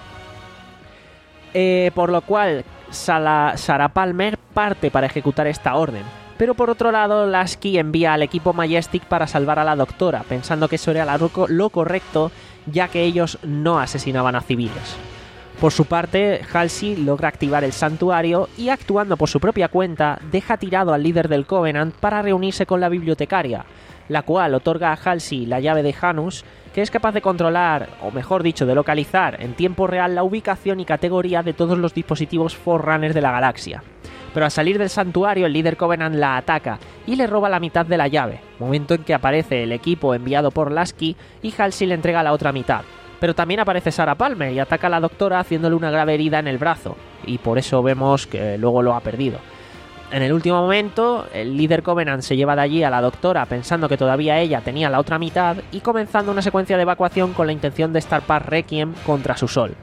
Eh, por lo cual, Sala, Sarah Palmer parte para ejecutar esta orden. Pero por otro lado, Lasky envía al equipo Majestic para salvar a la doctora, pensando que eso era lo correcto, ya que ellos no asesinaban a civiles. Por su parte, Halsey logra activar el santuario y, actuando por su propia cuenta, deja tirado al líder del Covenant para reunirse con la bibliotecaria, la cual otorga a Halsey la llave de Janus, que es capaz de controlar, o mejor dicho, de localizar en tiempo real la ubicación y categoría de todos los dispositivos Forerunners de la galaxia. Pero al salir del santuario, el líder Covenant la ataca y le roba la mitad de la llave, momento en que aparece el equipo enviado por Lasky y Halsey le entrega la otra mitad. Pero también aparece Sarah Palmer y ataca a la doctora haciéndole una grave herida en el brazo, y por eso vemos que luego lo ha perdido. En el último momento, el líder Covenant se lleva de allí a la doctora pensando que todavía ella tenía la otra mitad y comenzando una secuencia de evacuación con la intención de estarpar Requiem contra su sol.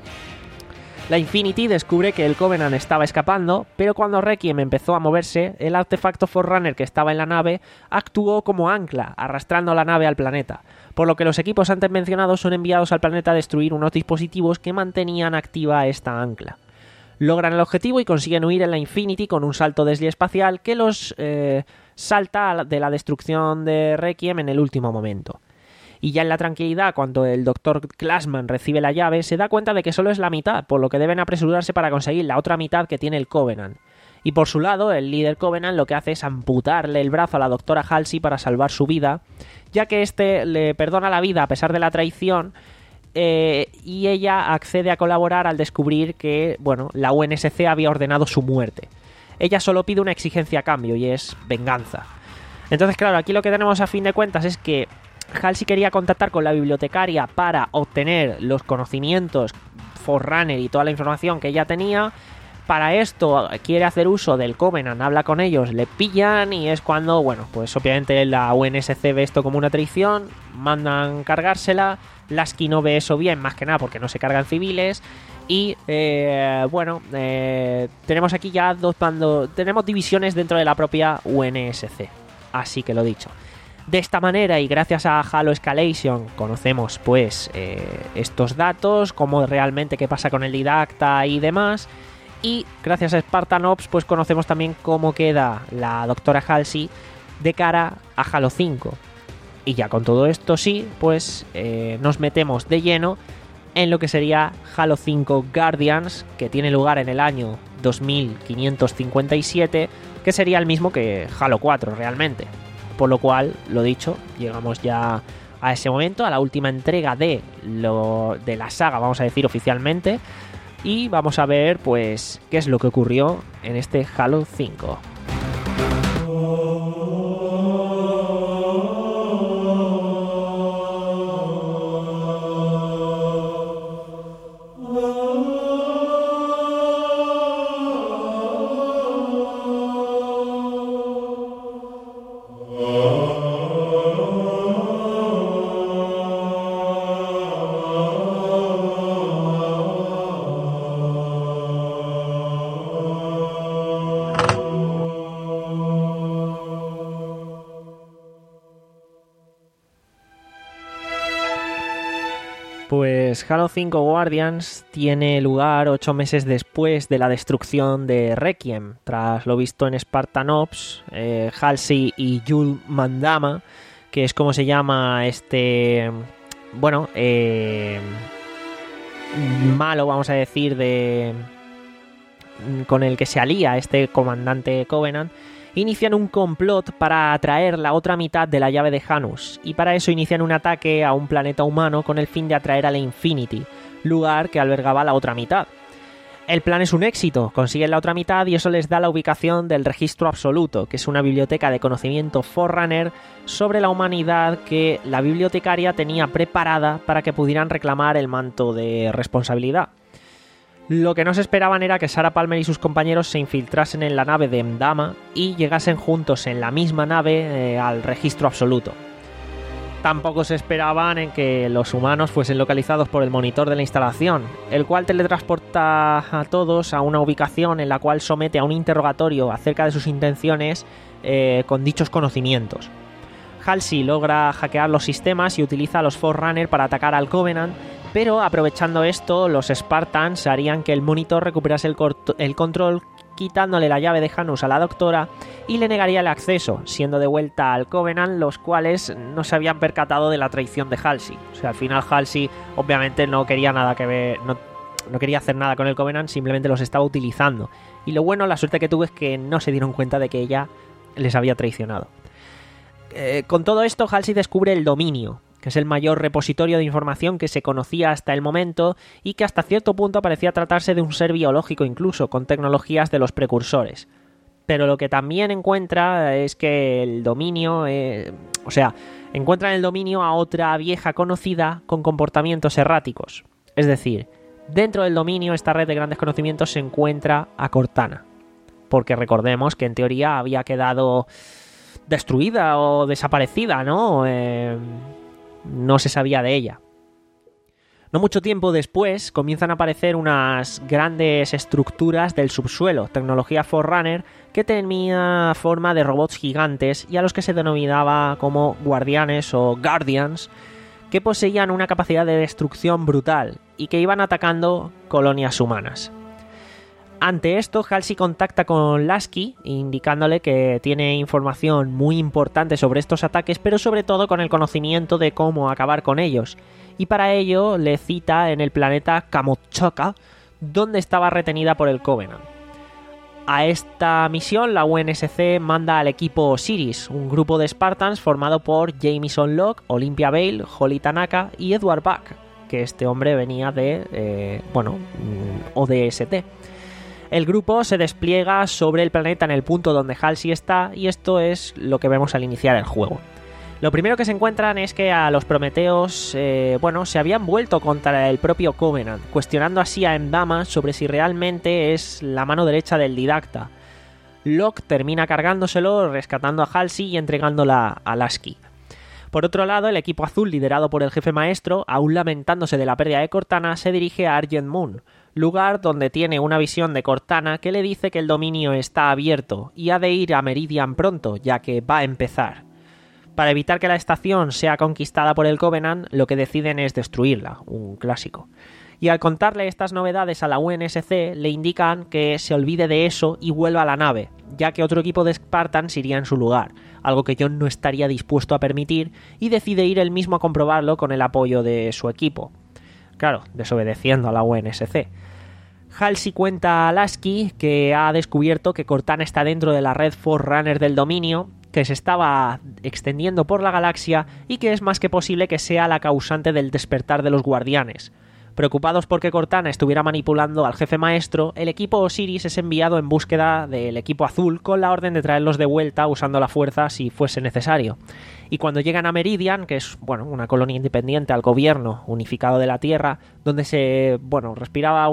La Infinity descubre que el Covenant estaba escapando, pero cuando Requiem empezó a moverse, el artefacto Forerunner que estaba en la nave actuó como ancla, arrastrando la nave al planeta, por lo que los equipos antes mencionados son enviados al planeta a destruir unos dispositivos que mantenían activa esta ancla. Logran el objetivo y consiguen huir en la Infinity con un salto deslie espacial que los eh, salta de la destrucción de Requiem en el último momento. Y ya en la tranquilidad, cuando el doctor Classman recibe la llave, se da cuenta de que solo es la mitad, por lo que deben apresurarse para conseguir la otra mitad que tiene el Covenant. Y por su lado, el líder Covenant lo que hace es amputarle el brazo a la doctora Halsey para salvar su vida, ya que este le perdona la vida a pesar de la traición, eh, y ella accede a colaborar al descubrir que, bueno, la U N S C había ordenado su muerte. Ella solo pide una exigencia a cambio, y es venganza. Entonces, claro, aquí lo que tenemos a fin de cuentas es que Halsey quería contactar con la bibliotecaria para obtener los conocimientos Forerunner y toda la información que ella tenía. Para esto quiere hacer uso del Covenant, habla con ellos, le pillan y es cuando, bueno, pues obviamente la U N S C ve esto como una traición, mandan cargársela. Lasky no ve eso bien, más que nada porque no se cargan civiles. Y eh, bueno, eh, tenemos aquí ya dos bandos, tenemos divisiones dentro de la propia U N S C. Así que lo dicho. De esta manera y gracias a Halo Escalation conocemos pues eh, estos datos, cómo realmente qué pasa con el didacta y demás, y gracias a Spartan Ops pues conocemos también cómo queda la doctora Halsey de cara a Halo cinco. Y ya con todo esto sí, pues eh, nos metemos de lleno en lo que sería Halo cinco Guardians, que tiene lugar en el año dos mil quinientos cincuenta y siete, que sería el mismo que Halo cuatro realmente. Por lo cual, lo dicho, llegamos ya a ese momento, a la última entrega de, lo, de la saga, vamos a decir oficialmente, y vamos a ver pues qué es lo que ocurrió en este Halo cinco. pues Halo cinco Guardians tiene lugar ocho meses después de la destrucción de Requiem. Tras lo visto en Spartan Ops, eh, Halsey y Yul Mandama, que es como se llama este... Bueno, eh, malo, vamos a decir, de con el que se alía este comandante Covenant, inician un complot para atraer la otra mitad de la llave de Janus, y para eso inician un ataque a un planeta humano con el fin de atraer a la Infinity, lugar que albergaba la otra mitad. El plan es un éxito, consiguen la otra mitad y eso les da la ubicación del Registro Absoluto, que es una biblioteca de conocimiento Forerunner sobre la humanidad que la bibliotecaria tenía preparada para que pudieran reclamar el manto de responsabilidad. Lo que no se esperaban era que Sarah Palmer y sus compañeros se infiltrasen en la nave de Mdama y llegasen juntos en la misma nave eh, al Registro Absoluto. Tampoco se esperaban en que los humanos fuesen localizados por el monitor de la instalación, el cual teletransporta a todos a una ubicación en la cual somete a un interrogatorio acerca de sus intenciones eh, con dichos conocimientos. Halsey logra hackear los sistemas y utiliza a los Forerunner para atacar al Covenant, pero aprovechando esto, los Spartans harían que el monitor recuperase el, el control, quitándole la llave de Janus a la doctora y le negaría el acceso, siendo de vuelta al Covenant, los cuales no se habían percatado de la traición de Halsey. O sea, al final Halsey obviamente no quería nada que ver, no, no quería hacer nada con el Covenant, simplemente los estaba utilizando. Y lo bueno, la suerte que tuvo es que no se dieron cuenta de que ella les había traicionado. Eh, con todo esto, Halsey descubre el dominio, que es el mayor repositorio de información que se conocía hasta el momento y que hasta cierto punto parecía tratarse de un ser biológico incluso, con tecnologías de los precursores. Pero lo que también encuentra es que el dominio, eh, o sea, encuentra en el dominio a otra vieja conocida con comportamientos erráticos. Es decir, dentro del dominio, esta red de grandes conocimientos se encuentra a Cortana. Porque recordemos que en teoría había quedado destruida o desaparecida, ¿no? Eh... No se sabía de ella. No mucho tiempo después comienzan a aparecer unas grandes estructuras del subsuelo, tecnología Forerunner, que tenía forma de robots gigantes y a los que se denominaba como guardianes o guardians, que poseían una capacidad de destrucción brutal y que iban atacando colonias humanas. Ante esto, Halsey contacta con Lasky, indicándole que tiene información muy importante sobre estos ataques, pero sobre todo con el conocimiento de cómo acabar con ellos. Y para ello le cita en el planeta Kamochoka, donde estaba retenida por el Covenant. A esta misión, la U N S C manda al equipo Osiris, un grupo de Spartans formado por Jameson Locke, Olympia Vale, Holly Tanaka y Edward Buck, que este hombre venía de, eh, bueno, O D S T. El grupo se despliega sobre el planeta en el punto donde Halsey está y esto es lo que vemos al iniciar el juego. Lo primero que se encuentran es que a los Prometeos, eh, bueno, se habían vuelto contra el propio Covenant, cuestionando así a Mdama sobre si realmente es la mano derecha del Didacta. Locke termina cargándoselo, rescatando a Halsey y entregándola a Lasky. Por otro lado, el equipo azul, liderado por el jefe maestro, aún lamentándose de la pérdida de Cortana, se dirige a Argent Moon, lugar donde tiene una visión de Cortana que le dice que el dominio está abierto y ha de ir a Meridian pronto, ya que va a empezar. Para evitar que la estación sea conquistada por el Covenant, lo que deciden es destruirla, un clásico. Y al contarle estas novedades a la U N S C, le indican que se olvide de eso y vuelva a la nave, ya que otro equipo de Spartans iría en su lugar, algo que John no estaría dispuesto a permitir, y decide ir él mismo a comprobarlo con el apoyo de su equipo. Claro, desobedeciendo a la U N S C. Halsey cuenta a Lasky que ha descubierto que Cortana está dentro de la red Forerunner del dominio, que se estaba extendiendo por la galaxia y que es más que posible que sea la causante del despertar de los guardianes. Preocupados porque Cortana estuviera manipulando al jefe maestro, el equipo Osiris es enviado en búsqueda del equipo azul con la orden de traerlos de vuelta usando la fuerza si fuese necesario. Y cuando llegan a Meridian, que es bueno, una colonia independiente al gobierno unificado de la Tierra, donde se bueno, respiraba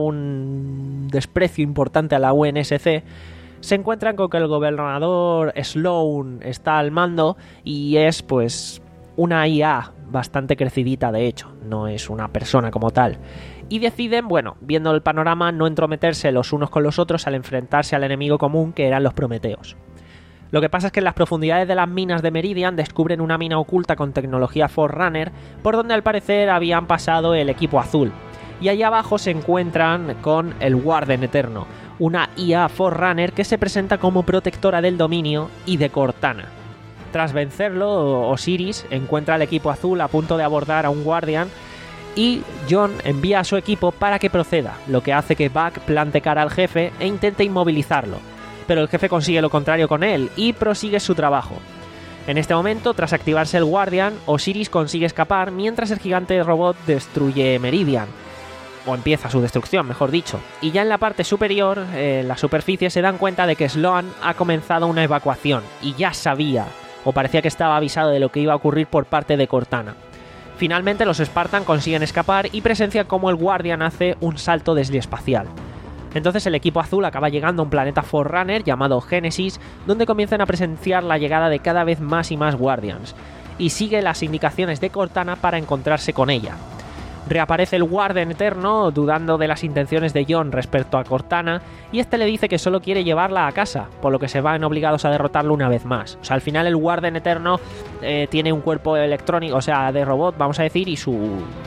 un desprecio importante a la U N S C, se encuentran con que el gobernador Sloan está al mando y es pues una I A bastante crecidita, de hecho, no es una persona como tal. Y deciden, bueno, viendo el panorama, no entrometerse los unos con los otros al enfrentarse al enemigo común que eran los Prometeos. Lo que pasa es que en las profundidades de las minas de Meridian descubren una mina oculta con tecnología Forerunner, por donde al parecer habían pasado el equipo azul. Y allá abajo se encuentran con el Warden Eterno, una I A Forerunner que se presenta como protectora del dominio y de Cortana. Tras vencerlo, Osiris encuentra al equipo azul a punto de abordar a un Guardian y Jon envía a su equipo para que proceda, lo que hace que Buck plante cara al jefe e intente inmovilizarlo. Pero el jefe consigue lo contrario con él y prosigue su trabajo. En este momento, tras activarse el Guardian, Osiris consigue escapar mientras el gigante robot destruye Meridian. O empieza su destrucción, mejor dicho. Y ya en la parte superior, eh, en la superficie, se dan cuenta de que Sloan ha comenzado una evacuación. Y ya sabía, o parecía que estaba avisado de lo que iba a ocurrir por parte de Cortana. Finalmente los Spartan consiguen escapar y presencian cómo el Guardian hace un salto desliespacial. Entonces el equipo azul acaba llegando a un planeta Forerunner llamado Genesis, donde comienzan a presenciar la llegada de cada vez más y más Guardians, y sigue las indicaciones de Cortana para encontrarse con ella. Reaparece el Warden Eterno, dudando de las intenciones de Jon respecto a Cortana, y este le dice que solo quiere llevarla a casa, por lo que se van obligados a derrotarlo una vez más. O sea, al final el Warden Eterno eh, tiene un cuerpo electrónico, o sea, de robot, vamos a decir, y su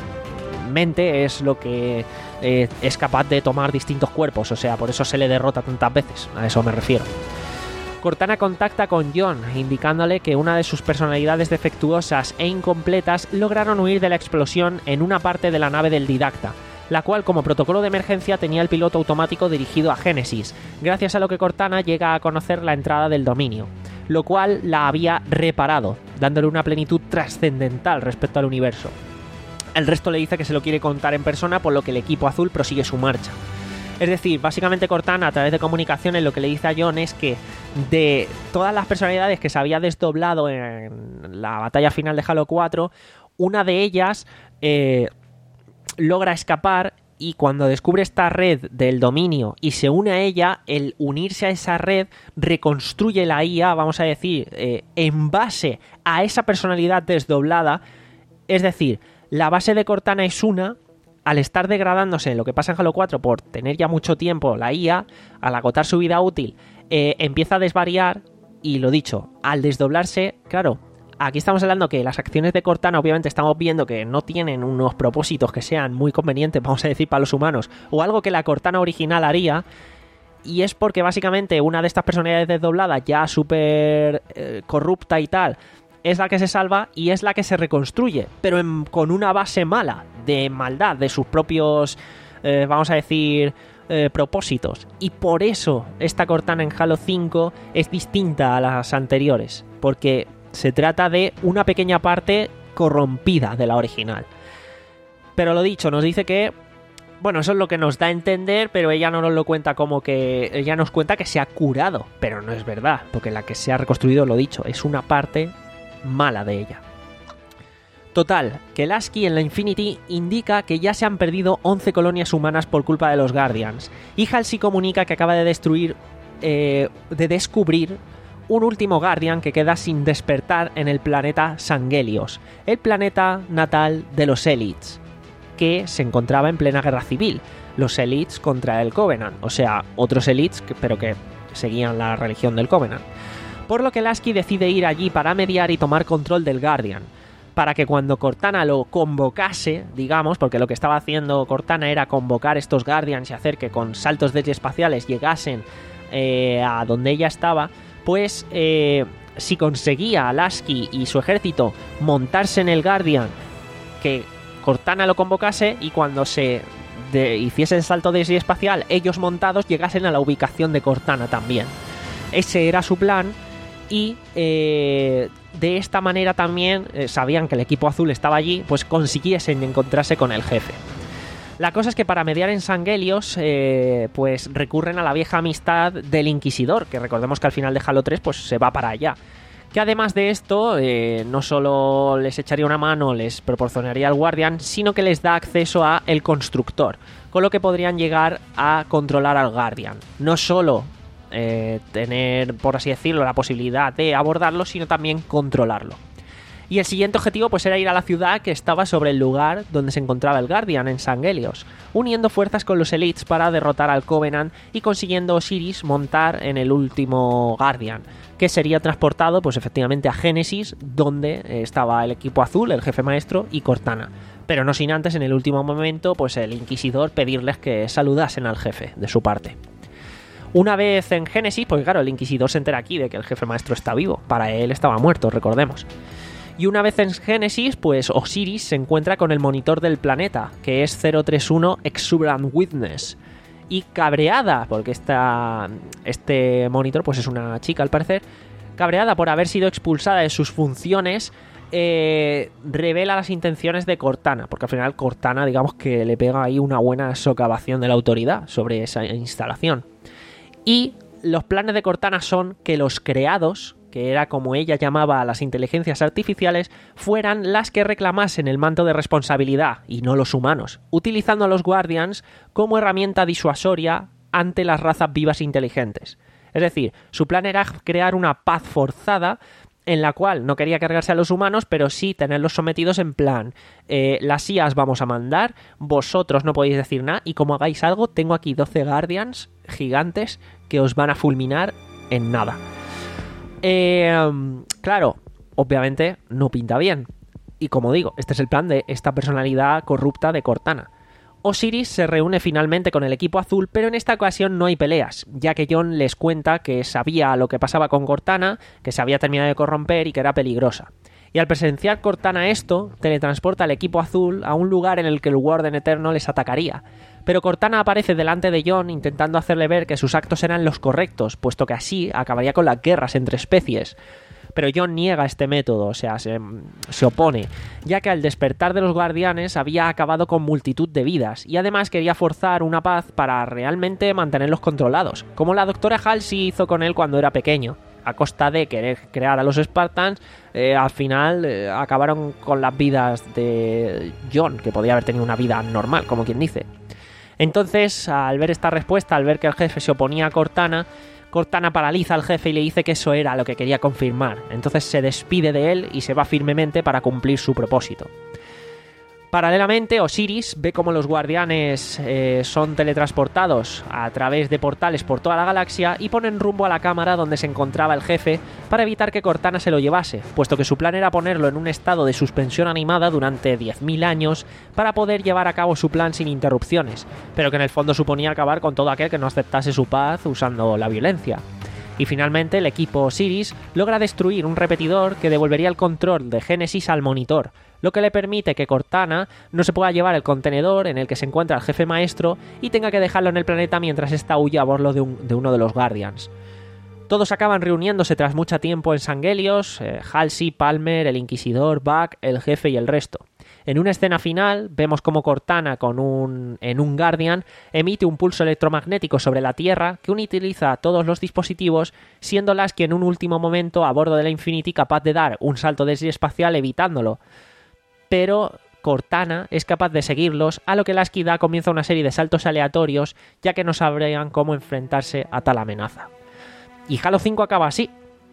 mente es lo que eh, es capaz de tomar distintos cuerpos, o sea, por eso se le derrota tantas veces, a eso me refiero. Cortana contacta con Jon, indicándole que una de sus personalidades defectuosas e incompletas lograron huir de la explosión en una parte de la nave del Didacta, la cual como protocolo de emergencia tenía el piloto automático dirigido a Génesis, gracias a lo que Cortana llega a conocer la entrada del dominio, lo cual la había reparado, dándole una plenitud trascendental respecto al universo. El resto le dice que se lo quiere contar en persona, por lo que el equipo azul prosigue su marcha. Es decir, básicamente Cortana a través de comunicaciones lo que le dice a Jon es que de todas las personalidades que se había desdoblado en la batalla final de Halo cuatro, una de ellas eh, logra escapar y cuando descubre esta red del dominio y se une a ella, el unirse a esa red reconstruye la I A, vamos a decir, eh, en base a esa personalidad desdoblada. Es decir, la base de Cortana es una. Al estar degradándose lo que pasa en Halo cuatro por tener ya mucho tiempo la I A, al agotar su vida útil, eh, empieza a desvariar y lo dicho, al desdoblarse, claro, aquí estamos hablando que las acciones de Cortana obviamente estamos viendo que no tienen unos propósitos que sean muy convenientes, vamos a decir, para los humanos, o algo que la Cortana original haría, y es porque básicamente una de estas personalidades desdobladas ya súper eh, corrupta y tal, es la que se salva y es la que se reconstruye, pero en, con una base mala, de maldad, de sus propios, eh, vamos a decir, eh, propósitos. Y por eso esta Cortana en Halo cinco es distinta a las anteriores, porque se trata de una pequeña parte corrompida de la original. Pero lo dicho, nos dice que, bueno, eso es lo que nos da a entender, pero ella no nos lo cuenta como que, ella nos cuenta que se ha curado, pero no es verdad, porque la que se ha reconstruido, lo dicho, es una parte mala de ella. Total, que Lasky en la Infinity indica que ya se han perdido once colonias humanas por culpa de los Guardians, y Halsey comunica que acaba de destruir, eh, de descubrir un último Guardian que queda sin despertar en el planeta Sangelios, el planeta natal de los Elites, que se encontraba en plena guerra civil, los Elites contra el Covenant, o sea, otros Elites, que, pero que seguían la religión del Covenant. Por lo que Lasky decide ir allí para mediar y tomar control del Guardian, para que cuando Cortana lo convocase, digamos, porque lo que estaba haciendo Cortana era convocar estos Guardians y hacer que con saltos despaciales llegasen eh, a donde ella estaba, pues eh, si conseguía a Lasky y su ejército montarse en el Guardian, que Cortana lo convocase y cuando se de, hiciese el salto despacial, ellos montados llegasen a la ubicación de Cortana también. Ese era su plan. Y eh, de esta manera también eh, sabían que el equipo azul estaba allí, pues consiguiesen encontrarse con el jefe. La cosa es que para mediar en Sangelios, eh, pues recurren a la vieja amistad del Inquisidor, que recordemos que al final de Halo tres pues se va para allá. Que además de esto, eh, no solo les echaría una mano, les proporcionaría el Guardian, sino que les da acceso a el Constructor, con lo que podrían llegar a controlar al Guardian. No solo Eh, tener, por así decirlo, la posibilidad de abordarlo, sino también controlarlo. Y el siguiente objetivo pues era ir a la ciudad que estaba sobre el lugar donde se encontraba el Guardian, en Sangelios, uniendo fuerzas con los Elites para derrotar al Covenant y consiguiendo Osiris montar en el último Guardian, que sería transportado pues efectivamente a Génesis, donde estaba el equipo azul, el jefe maestro y Cortana. Pero no sin antes en el último momento pues el Inquisidor pedirles que saludasen al jefe de su parte. Una vez en Génesis, pues claro, el Inquisidor se entera aquí de que el jefe maestro está vivo, para él estaba muerto, recordemos. Y una vez en Génesis, pues Osiris se encuentra con el monitor del planeta, que es cero tres uno Exuberant Witness. Y cabreada, porque esta, este monitor pues es una chica al parecer, cabreada por haber sido expulsada de sus funciones, eh, revela las intenciones de Cortana, porque al final Cortana digamos que le pega ahí una buena socavación de la autoridad sobre esa instalación. Y los planes de Cortana son que los creados, que era como ella llamaba a las inteligencias artificiales, fueran las que reclamasen el manto de responsabilidad y no los humanos, utilizando a los Guardians como herramienta disuasoria ante las razas vivas e inteligentes. Es decir, su plan era crear una paz forzada en la cual no quería cargarse a los humanos, pero sí tenerlos sometidos en plan, eh, las I As vamos a mandar, vosotros no podéis decir nada y como hagáis algo, tengo aquí doce Guardians gigantes que os van a fulminar en nada. Eh, claro, obviamente no pinta bien. Y como digo, este es el plan de esta personalidad corrupta de Cortana. Osiris se reúne finalmente con el equipo azul, pero en esta ocasión no hay peleas, ya que Jon les cuenta que sabía lo que pasaba con Cortana, que se había terminado de corromper y que era peligrosa. Y al presenciar Cortana esto, teletransporta al equipo azul a un lugar en el que el Warden Eterno les atacaría. Pero Cortana aparece delante de Jon intentando hacerle ver que sus actos eran los correctos, puesto que así acabaría con las guerras entre especies. Pero Jon niega este método, o sea, se, se opone, ya que al despertar de los guardianes había acabado con multitud de vidas, y además quería forzar una paz para realmente mantenerlos controlados, como la doctora Halsey hizo con él cuando era pequeño. A costa de querer crear a los Spartans, eh, al final eh, acabaron con las vidas de Jon, que podía haber tenido una vida normal, como quien dice. Entonces, al ver esta respuesta, al ver que el jefe se oponía a Cortana, Cortana paraliza al jefe y le dice que eso era lo que quería confirmar. Entonces se despide de él y se va firmemente para cumplir su propósito. Paralelamente, Osiris ve cómo los guardianes eh, son teletransportados a través de portales por toda la galaxia y ponen rumbo a la cámara donde se encontraba el jefe para evitar que Cortana se lo llevase, puesto que su plan era ponerlo en un estado de suspensión animada durante diez mil años para poder llevar a cabo su plan sin interrupciones, pero que en el fondo suponía acabar con todo aquel que no aceptase su paz usando la violencia. Y finalmente el equipo Osiris logra destruir un repetidor que devolvería el control de Génesis al monitor, lo que le permite que Cortana no se pueda llevar el contenedor en el que se encuentra el jefe maestro y tenga que dejarlo en el planeta mientras ésta huye a bordo de, un, de uno de los Guardians. Todos acaban reuniéndose tras mucho tiempo en Sangelios, eh, Halsey, Palmer, el Inquisidor, Buck, el jefe y el resto. En una escena final vemos cómo Cortana con un, en un Guardian emite un pulso electromagnético sobre la Tierra que utiliza a todos los dispositivos, siendo Lasky en un último momento a bordo de la Infinity capaz de dar un salto espacial evitándolo. Pero Cortana es capaz de seguirlos, a lo que Lasky da comienza una serie de saltos aleatorios, ya que no sabrían cómo enfrentarse a tal amenaza. Y Halo cinco acaba así.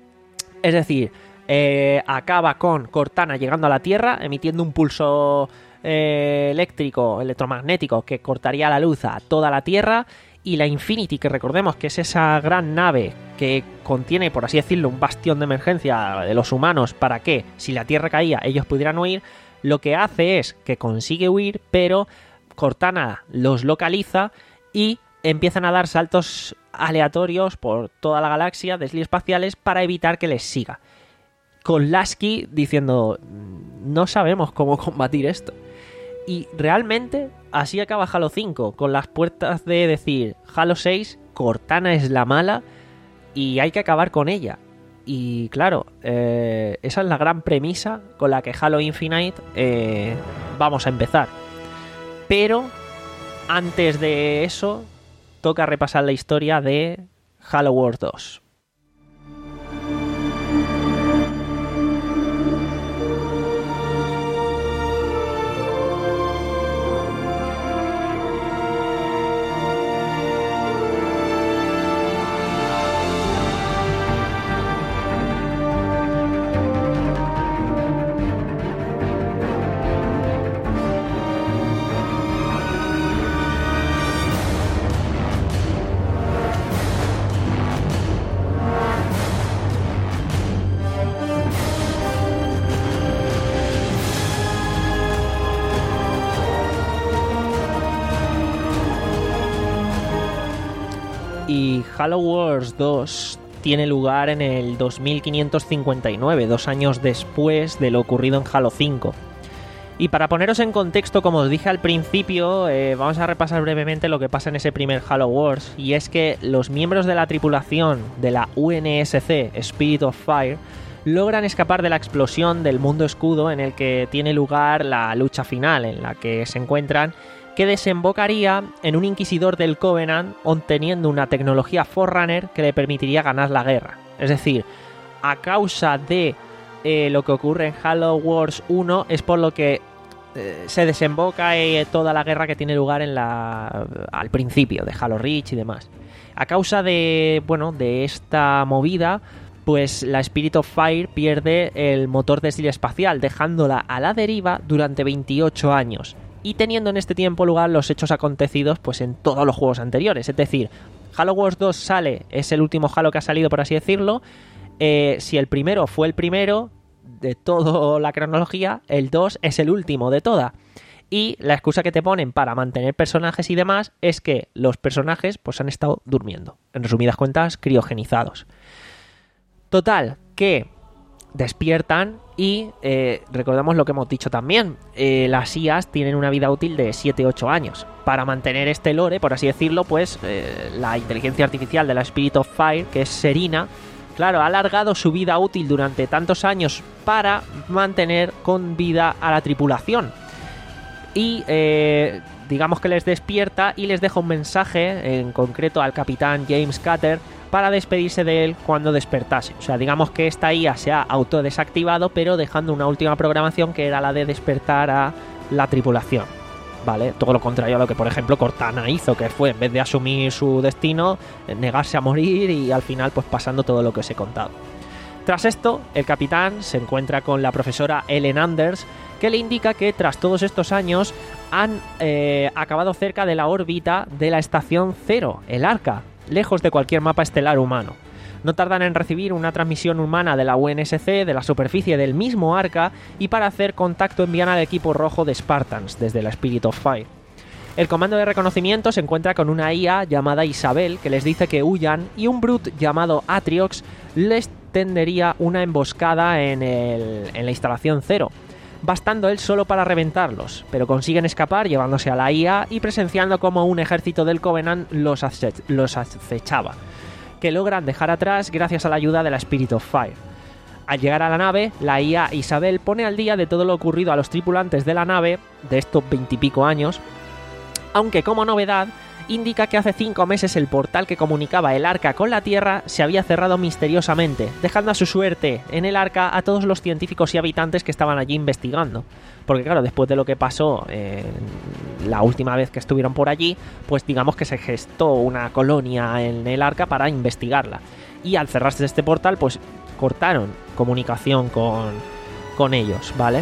Es decir, eh, acaba con Cortana llegando a la Tierra, emitiendo un pulso eh, eléctrico, electromagnético, que cortaría la luz a toda la Tierra, y la Infinity, que recordemos que es esa gran nave que contiene, por así decirlo, un bastión de emergencia de los humanos para que, si la Tierra caía, ellos pudieran huir. Lo que hace es que consigue huir, pero Cortana los localiza y empiezan a dar saltos aleatorios por toda la galaxia, desliespaciales, para evitar que les siga. Con Lasky diciendo, no sabemos cómo combatir esto. Y realmente así acaba Halo cinco, con las puertas de decir, Halo seis, Cortana es la mala y hay que acabar con ella. Y claro, eh, esa es la gran premisa con la que Halo Infinite eh, vamos a empezar. Pero antes de eso, toca repasar la historia de Halo Wars dos. Halo Wars dos tiene lugar en el dos mil quinientos cincuenta y nueve, dos años después de lo ocurrido en Halo cinco. Y para poneros en contexto, como os dije al principio, eh, vamos a repasar brevemente lo que pasa en ese primer Halo Wars, y es que los miembros de la tripulación de la U N S C Spirit of Fire logran escapar de la explosión del mundo escudo en el que tiene lugar la lucha final, en la que se encuentran, que desembocaría en un inquisidor del Covenant obteniendo una tecnología Forerunner que le permitiría ganar la guerra. Es decir, a causa de eh, lo que ocurre en Halo Wars uno es por lo que eh, se desemboca eh, toda la guerra que tiene lugar en la, al principio de Halo Reach y demás. A causa de, bueno, de esta movida, pues la Spirit of Fire pierde el motor de estilo espacial, dejándola a la deriva durante veintiocho años. Y teniendo en este tiempo lugar los hechos acontecidos pues en todos los juegos anteriores. Es decir, Halo Wars dos sale, es el último Halo que ha salido, por así decirlo. Eh, si el primero fue el primero de toda la cronología, el dos es el último de toda. Y la excusa que te ponen para mantener personajes y demás es que los personajes pues han estado durmiendo. En resumidas cuentas, criogenizados. Total, que despiertan y eh, recordamos lo que hemos dicho también, eh, las I As tienen una vida útil de siete a ocho años. Para mantener este lore, por así decirlo, pues eh, la inteligencia artificial de la Spirit of Fire, que es Serina, claro, ha alargado su vida útil durante tantos años para mantener con vida a la tripulación. Y eh, digamos que les despierta y les deja un mensaje, en concreto al capitán James Cutter, para despedirse de él cuando despertase. O sea, digamos que esta I A se ha autodesactivado, pero dejando una última programación que era la de despertar a la tripulación, ¿vale? Todo lo contrario a lo que, por ejemplo, Cortana hizo, que fue, en vez de asumir su destino, negarse a morir y al final, pues pasando todo lo que os he contado. Tras esto, el capitán se encuentra con la profesora Ellen Anders, que le indica que tras todos estos años han eh, acabado cerca de la órbita de la estación cero, el Arca, lejos de cualquier mapa estelar humano. No tardan en recibir una transmisión humana de la U N S C de la superficie del mismo Arca, y para hacer contacto envían al equipo rojo de Spartans desde la Spirit of Fire. El comando de reconocimiento se encuentra con una I A llamada Isabel que les dice que huyan, y un Brute llamado Atriox les tendería una emboscada en, el, en la instalación cero, bastando él solo para reventarlos, pero consiguen escapar llevándose a la I A y presenciando como un ejército del Covenant los, ace los acechaba, que logran dejar atrás gracias a la ayuda de la Spirit of Fire. Al llegar a la nave, la I A Isabel pone al día de todo lo ocurrido a los tripulantes de la nave de estos veintipico años, aunque como novedad indica que hace cinco meses el portal que comunicaba el Arca con la Tierra se había cerrado misteriosamente, dejando a su suerte en el Arca a todos los científicos y habitantes que estaban allí investigando. Porque claro, después de lo que pasó eh, la última vez que estuvieron por allí, pues digamos que se gestó una colonia en el Arca para investigarla. Y al cerrarse este portal, pues cortaron comunicación con, con ellos, ¿vale?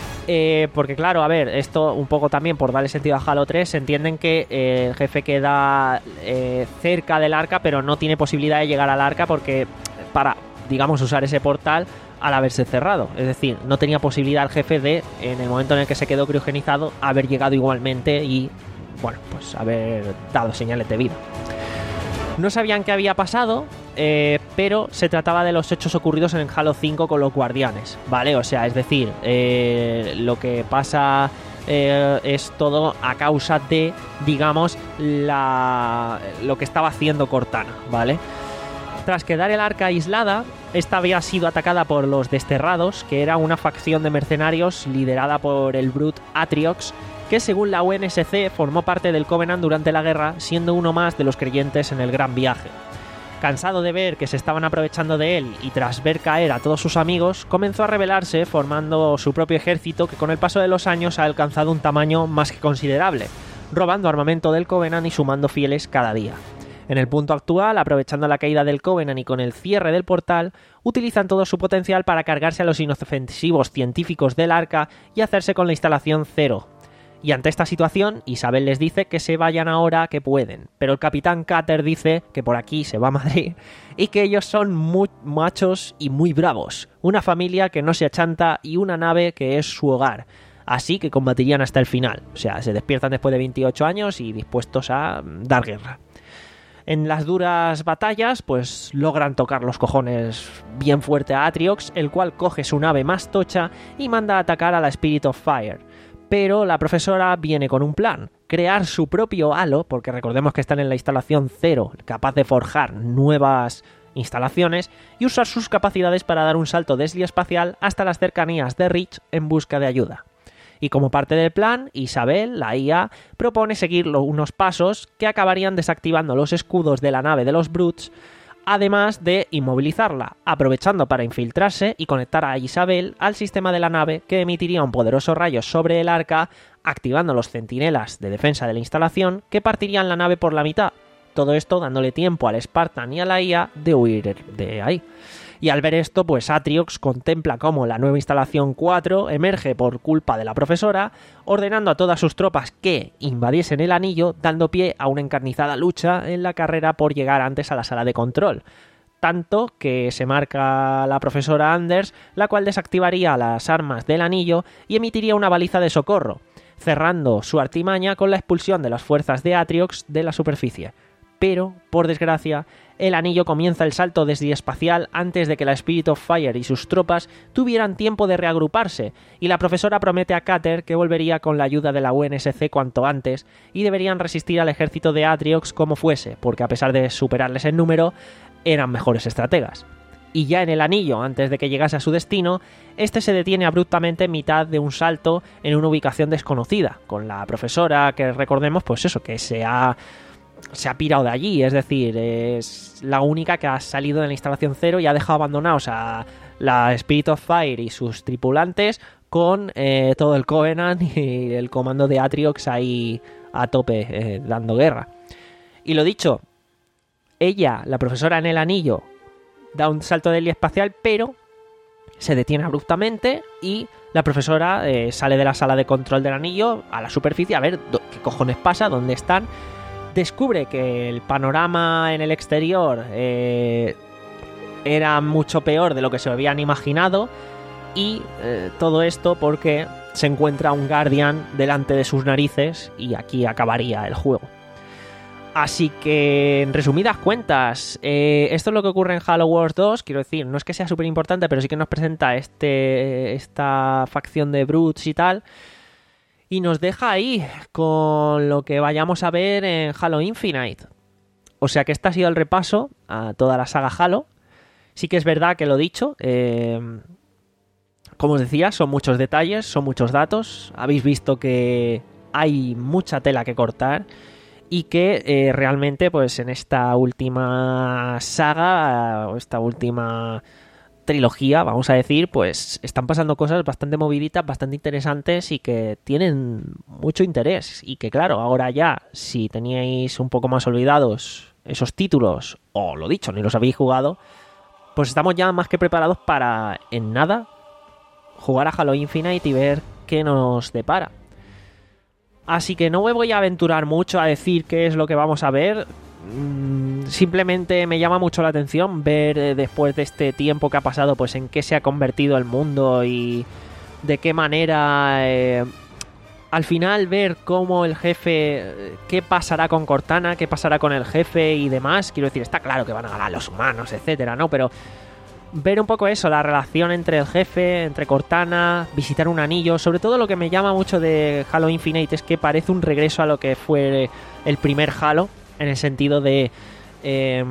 Eh, porque claro, a ver, esto un poco también por darle sentido a Halo tres, se entienden que eh, el jefe queda eh, cerca del Arca, pero no tiene posibilidad de llegar al Arca porque para, digamos, usar ese portal al haberse cerrado. Es decir, no tenía posibilidad el jefe de, en el momento en el que se quedó criogenizado, haber llegado igualmente y, bueno, pues haber dado señales de vida. No sabían qué había pasado, eh, pero se trataba de los hechos ocurridos en Halo cinco con los guardianes, ¿vale? O sea, es decir, eh, lo que pasa eh, es todo a causa de, digamos, la, lo que estaba haciendo Cortana, ¿vale? Tras quedar el Arca aislada, esta había sido atacada por los Desterrados, que era una facción de mercenarios liderada por el Brute Atriox, que según la U N S C formó parte del Covenant durante la guerra, siendo uno más de los creyentes en el Gran Viaje. Cansado de ver que se estaban aprovechando de él y tras ver caer a todos sus amigos, comenzó a rebelarse formando su propio ejército que con el paso de los años ha alcanzado un tamaño más que considerable, robando armamento del Covenant y sumando fieles cada día. En el punto actual, aprovechando la caída del Covenant y con el cierre del portal, utilizan todo su potencial para cargarse a los inofensivos científicos del Arca y hacerse con la instalación cero. Y ante esta situación, Isabel les dice que se vayan ahora que pueden, pero el capitán Cutter dice que por aquí se va a Madrid y que ellos son muy machos y muy bravos, una familia que no se achanta y una nave que es su hogar, así que combatirían hasta el final. O sea, se despiertan después de veintiocho años y dispuestos a dar guerra. En las duras batallas, pues logran tocar los cojones bien fuerte a Atriox, el cual coge su nave más tocha y manda a atacar a la Spirit of Fire. Pero la profesora viene con un plan: crear su propio halo, porque recordemos que están en la instalación cero, capaz de forjar nuevas instalaciones, y usar sus capacidades para dar un salto desliespacial hasta las cercanías de Reach en busca de ayuda. Y como parte del plan, Isabel, la I A, propone seguir unos pasos que acabarían desactivando los escudos de la nave de los Brutes, además de inmovilizarla, aprovechando para infiltrarse y conectar a Isabel al sistema de la nave, que emitiría un poderoso rayo sobre el arca, activando los centinelas de defensa de la instalación que partirían la nave por la mitad. Todo esto dándole tiempo al Spartan y a la I A de huir de ahí. Y al ver esto, pues Atriox contempla cómo la nueva instalación cuatro emerge por culpa de la profesora, ordenando a todas sus tropas que invadiesen el anillo, dando pie a una encarnizada lucha en la carrera por llegar antes a la sala de control. Tanto que se marca la profesora Anders, la cual desactivaría las armas del anillo y emitiría una baliza de socorro, cerrando su artimaña con la expulsión de las fuerzas de Atriox de la superficie. Pero, por desgracia, el anillo comienza el salto desliespacial antes de que la Spirit of Fire y sus tropas tuvieran tiempo de reagruparse, y la profesora promete a Cater que volvería con la ayuda de la U N S C cuanto antes, y deberían resistir al ejército de Atriox como fuese, porque a pesar de superarles en número, eran mejores estrategas. Y ya en el anillo, antes de que llegase a su destino, este se detiene abruptamente en mitad de un salto en una ubicación desconocida, con la profesora, que recordemos, pues eso, que se ha... se ha pirado de allí, es decir, es la única que ha salido de la instalación cero y ha dejado abandonados a la Spirit of Fire y sus tripulantes con eh, todo el Covenant y el comando de Atriox ahí a tope, eh, dando guerra. Y lo dicho, ella, la profesora en el anillo, da un salto espacial, pero se detiene abruptamente y la profesora eh, sale de la sala de control del anillo a la superficie a ver qué cojones pasa, dónde están. Descubre que el panorama en el exterior eh, era mucho peor de lo que se habían imaginado, y eh, todo esto porque se encuentra un Guardian delante de sus narices, y aquí acabaría el juego. Así que, en resumidas cuentas, eh, esto es lo que ocurre en Halo Wars dos. Quiero decir, no es que sea súper importante, pero sí que nos presenta este, esta facción de Brutes y tal, y nos deja ahí con lo que vayamos a ver en Halo Infinite. O sea que este ha sido el repaso a toda la saga Halo. Sí que es verdad que lo dicho, eh, como os decía, son muchos detalles, son muchos datos. Habéis visto que hay mucha tela que cortar, y que eh, realmente pues en esta última saga, o esta última trilogía, vamos a decir, pues están pasando cosas bastante moviditas, bastante interesantes, y que tienen mucho interés. Y que claro, ahora ya, si teníais un poco más olvidados esos títulos, o lo dicho, ni los habéis jugado, pues estamos ya más que preparados para, en nada, jugar a Halo Infinite y ver qué nos depara. Así que no me voy a aventurar mucho a decir qué es lo que vamos a ver. Simplemente me llama mucho la atención ver, eh, después de este tiempo que ha pasado, pues en qué se ha convertido el mundo y de qué manera eh, al final ver cómo el jefe, qué pasará con Cortana, qué pasará con el jefe y demás. Quiero decir, está claro que van a ganar los humanos, etcétera, ¿no? Pero ver un poco eso, la relación entre el jefe, entre Cortana, visitar un anillo. Sobre todo lo que me llama mucho de Halo Infinite es que parece un regreso a lo que fue el primer Halo, en el sentido de eh,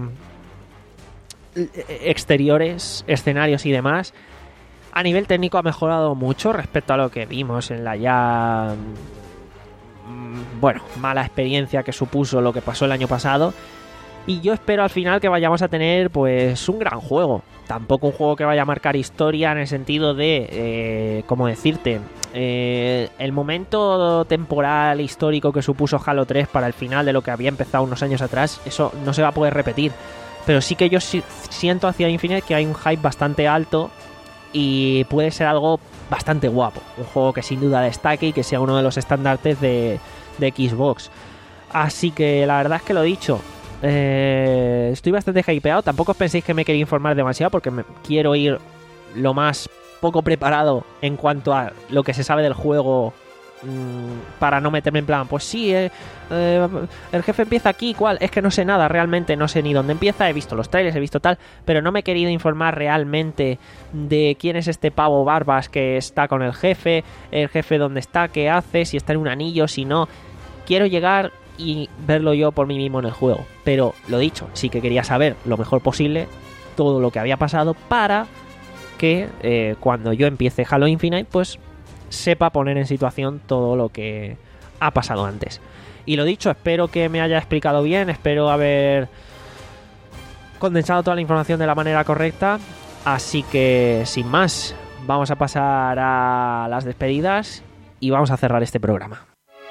exteriores, escenarios y demás. A nivel técnico ha mejorado mucho respecto a lo que vimos en la ya, bueno, mala experiencia que supuso lo que pasó el año pasado. Y yo espero al final que vayamos a tener pues un gran juego. Tampoco un juego que vaya a marcar historia en el sentido de, eh, ¿cómo decirte? Eh, el momento temporal histórico que supuso Halo tres para el final de lo que había empezado unos años atrás, eso no se va a poder repetir. Pero sí que yo si- siento hacia Infinite que hay un hype bastante alto y puede ser algo bastante guapo. Un juego que sin duda destaque y que sea uno de los estandartes de, de Xbox. Así que la verdad es que lo dicho, eh, estoy bastante hypeado. Tampoco os penséis que me quería informar demasiado, porque me quiero ir lo más poco preparado en cuanto a lo que se sabe del juego mmm, para no meterme en plan, pues sí, eh, eh, el jefe empieza aquí, ¿cuál? Es que no sé nada, realmente no sé ni dónde empieza, he visto los trailers, he visto tal, pero no me he querido informar realmente de quién es este pavo barbas que está con el jefe, el jefe dónde está, qué hace, si está en un anillo, si no. Quiero llegar y verlo yo por mí mismo en el juego, pero lo dicho, sí que quería saber lo mejor posible todo lo que había pasado para que eh, cuando yo empiece Halo Infinite pues sepa poner en situación todo lo que ha pasado antes. Y lo dicho, espero que me haya explicado bien, espero haber condensado toda la información de la manera correcta, así que sin más vamos a pasar a las despedidas y vamos a cerrar este programa.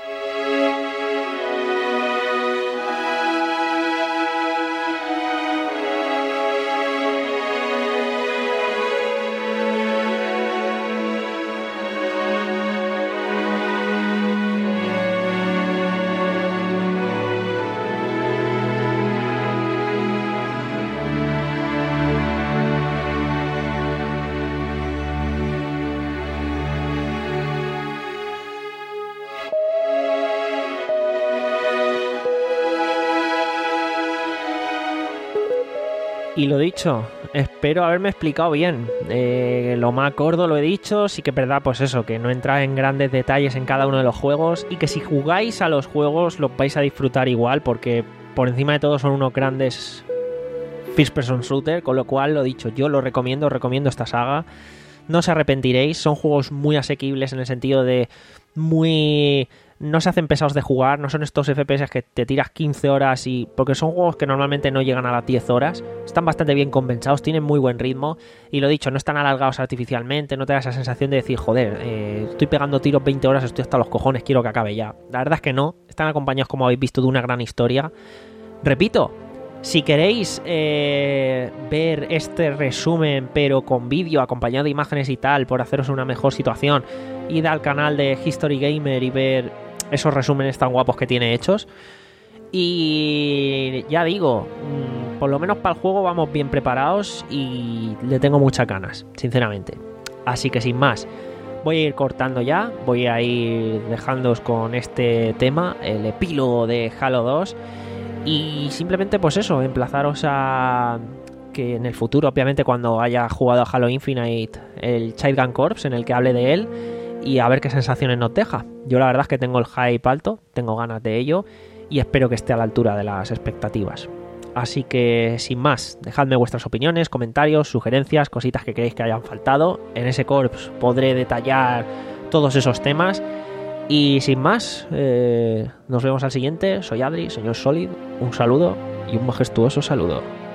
Y lo dicho, espero haberme explicado bien. Eh, lo más gordo lo he dicho, sí que es verdad, pues eso, que no entra en grandes detalles en cada uno de los juegos y que si jugáis a los juegos los vais a disfrutar igual porque por encima de todo son unos grandes first person shooter, con lo cual lo dicho, yo lo recomiendo, recomiendo esta saga. No os arrepentiréis, son juegos muy asequibles en el sentido de muy... no se hacen pesados de jugar, no son estos F P S que te tiras quince horas y... porque son juegos que normalmente no llegan a las diez horas, están bastante bien compensados, tienen muy buen ritmo y lo dicho, no están alargados artificialmente, no te da esa sensación de decir, joder, eh, estoy pegando tiros veinte horas, estoy hasta los cojones, quiero que acabe ya. La verdad es que no, están acompañados, como habéis visto, de una gran historia. Repito, si queréis eh, ver este resumen pero con vídeo acompañado de imágenes y tal, por haceros una mejor situación, id al canal de History Gamer y ver esos resúmenes tan guapos que tiene hechos. Y ya digo, por lo menos para el juego vamos bien preparados y le tengo muchas ganas, sinceramente. Así que sin más, voy a ir cortando ya, voy a ir dejándoos con este tema, el epílogo de Halo dos. Y simplemente pues eso, emplazaros a que en el futuro, obviamente cuando haya jugado a Halo Infinite, el Shotgun Corps, en el que hable de él, y a ver qué sensaciones nos deja. Yo la verdad es que tengo el hype alto, tengo ganas de ello y espero que esté a la altura de las expectativas. Así que sin más, dejadme vuestras opiniones, comentarios, sugerencias, cositas que queréis que hayan faltado. En ese Corps podré detallar todos esos temas. Y sin más, eh, nos vemos al siguiente. Soy Adri, señor Solid. Un saludo y un majestuoso saludo.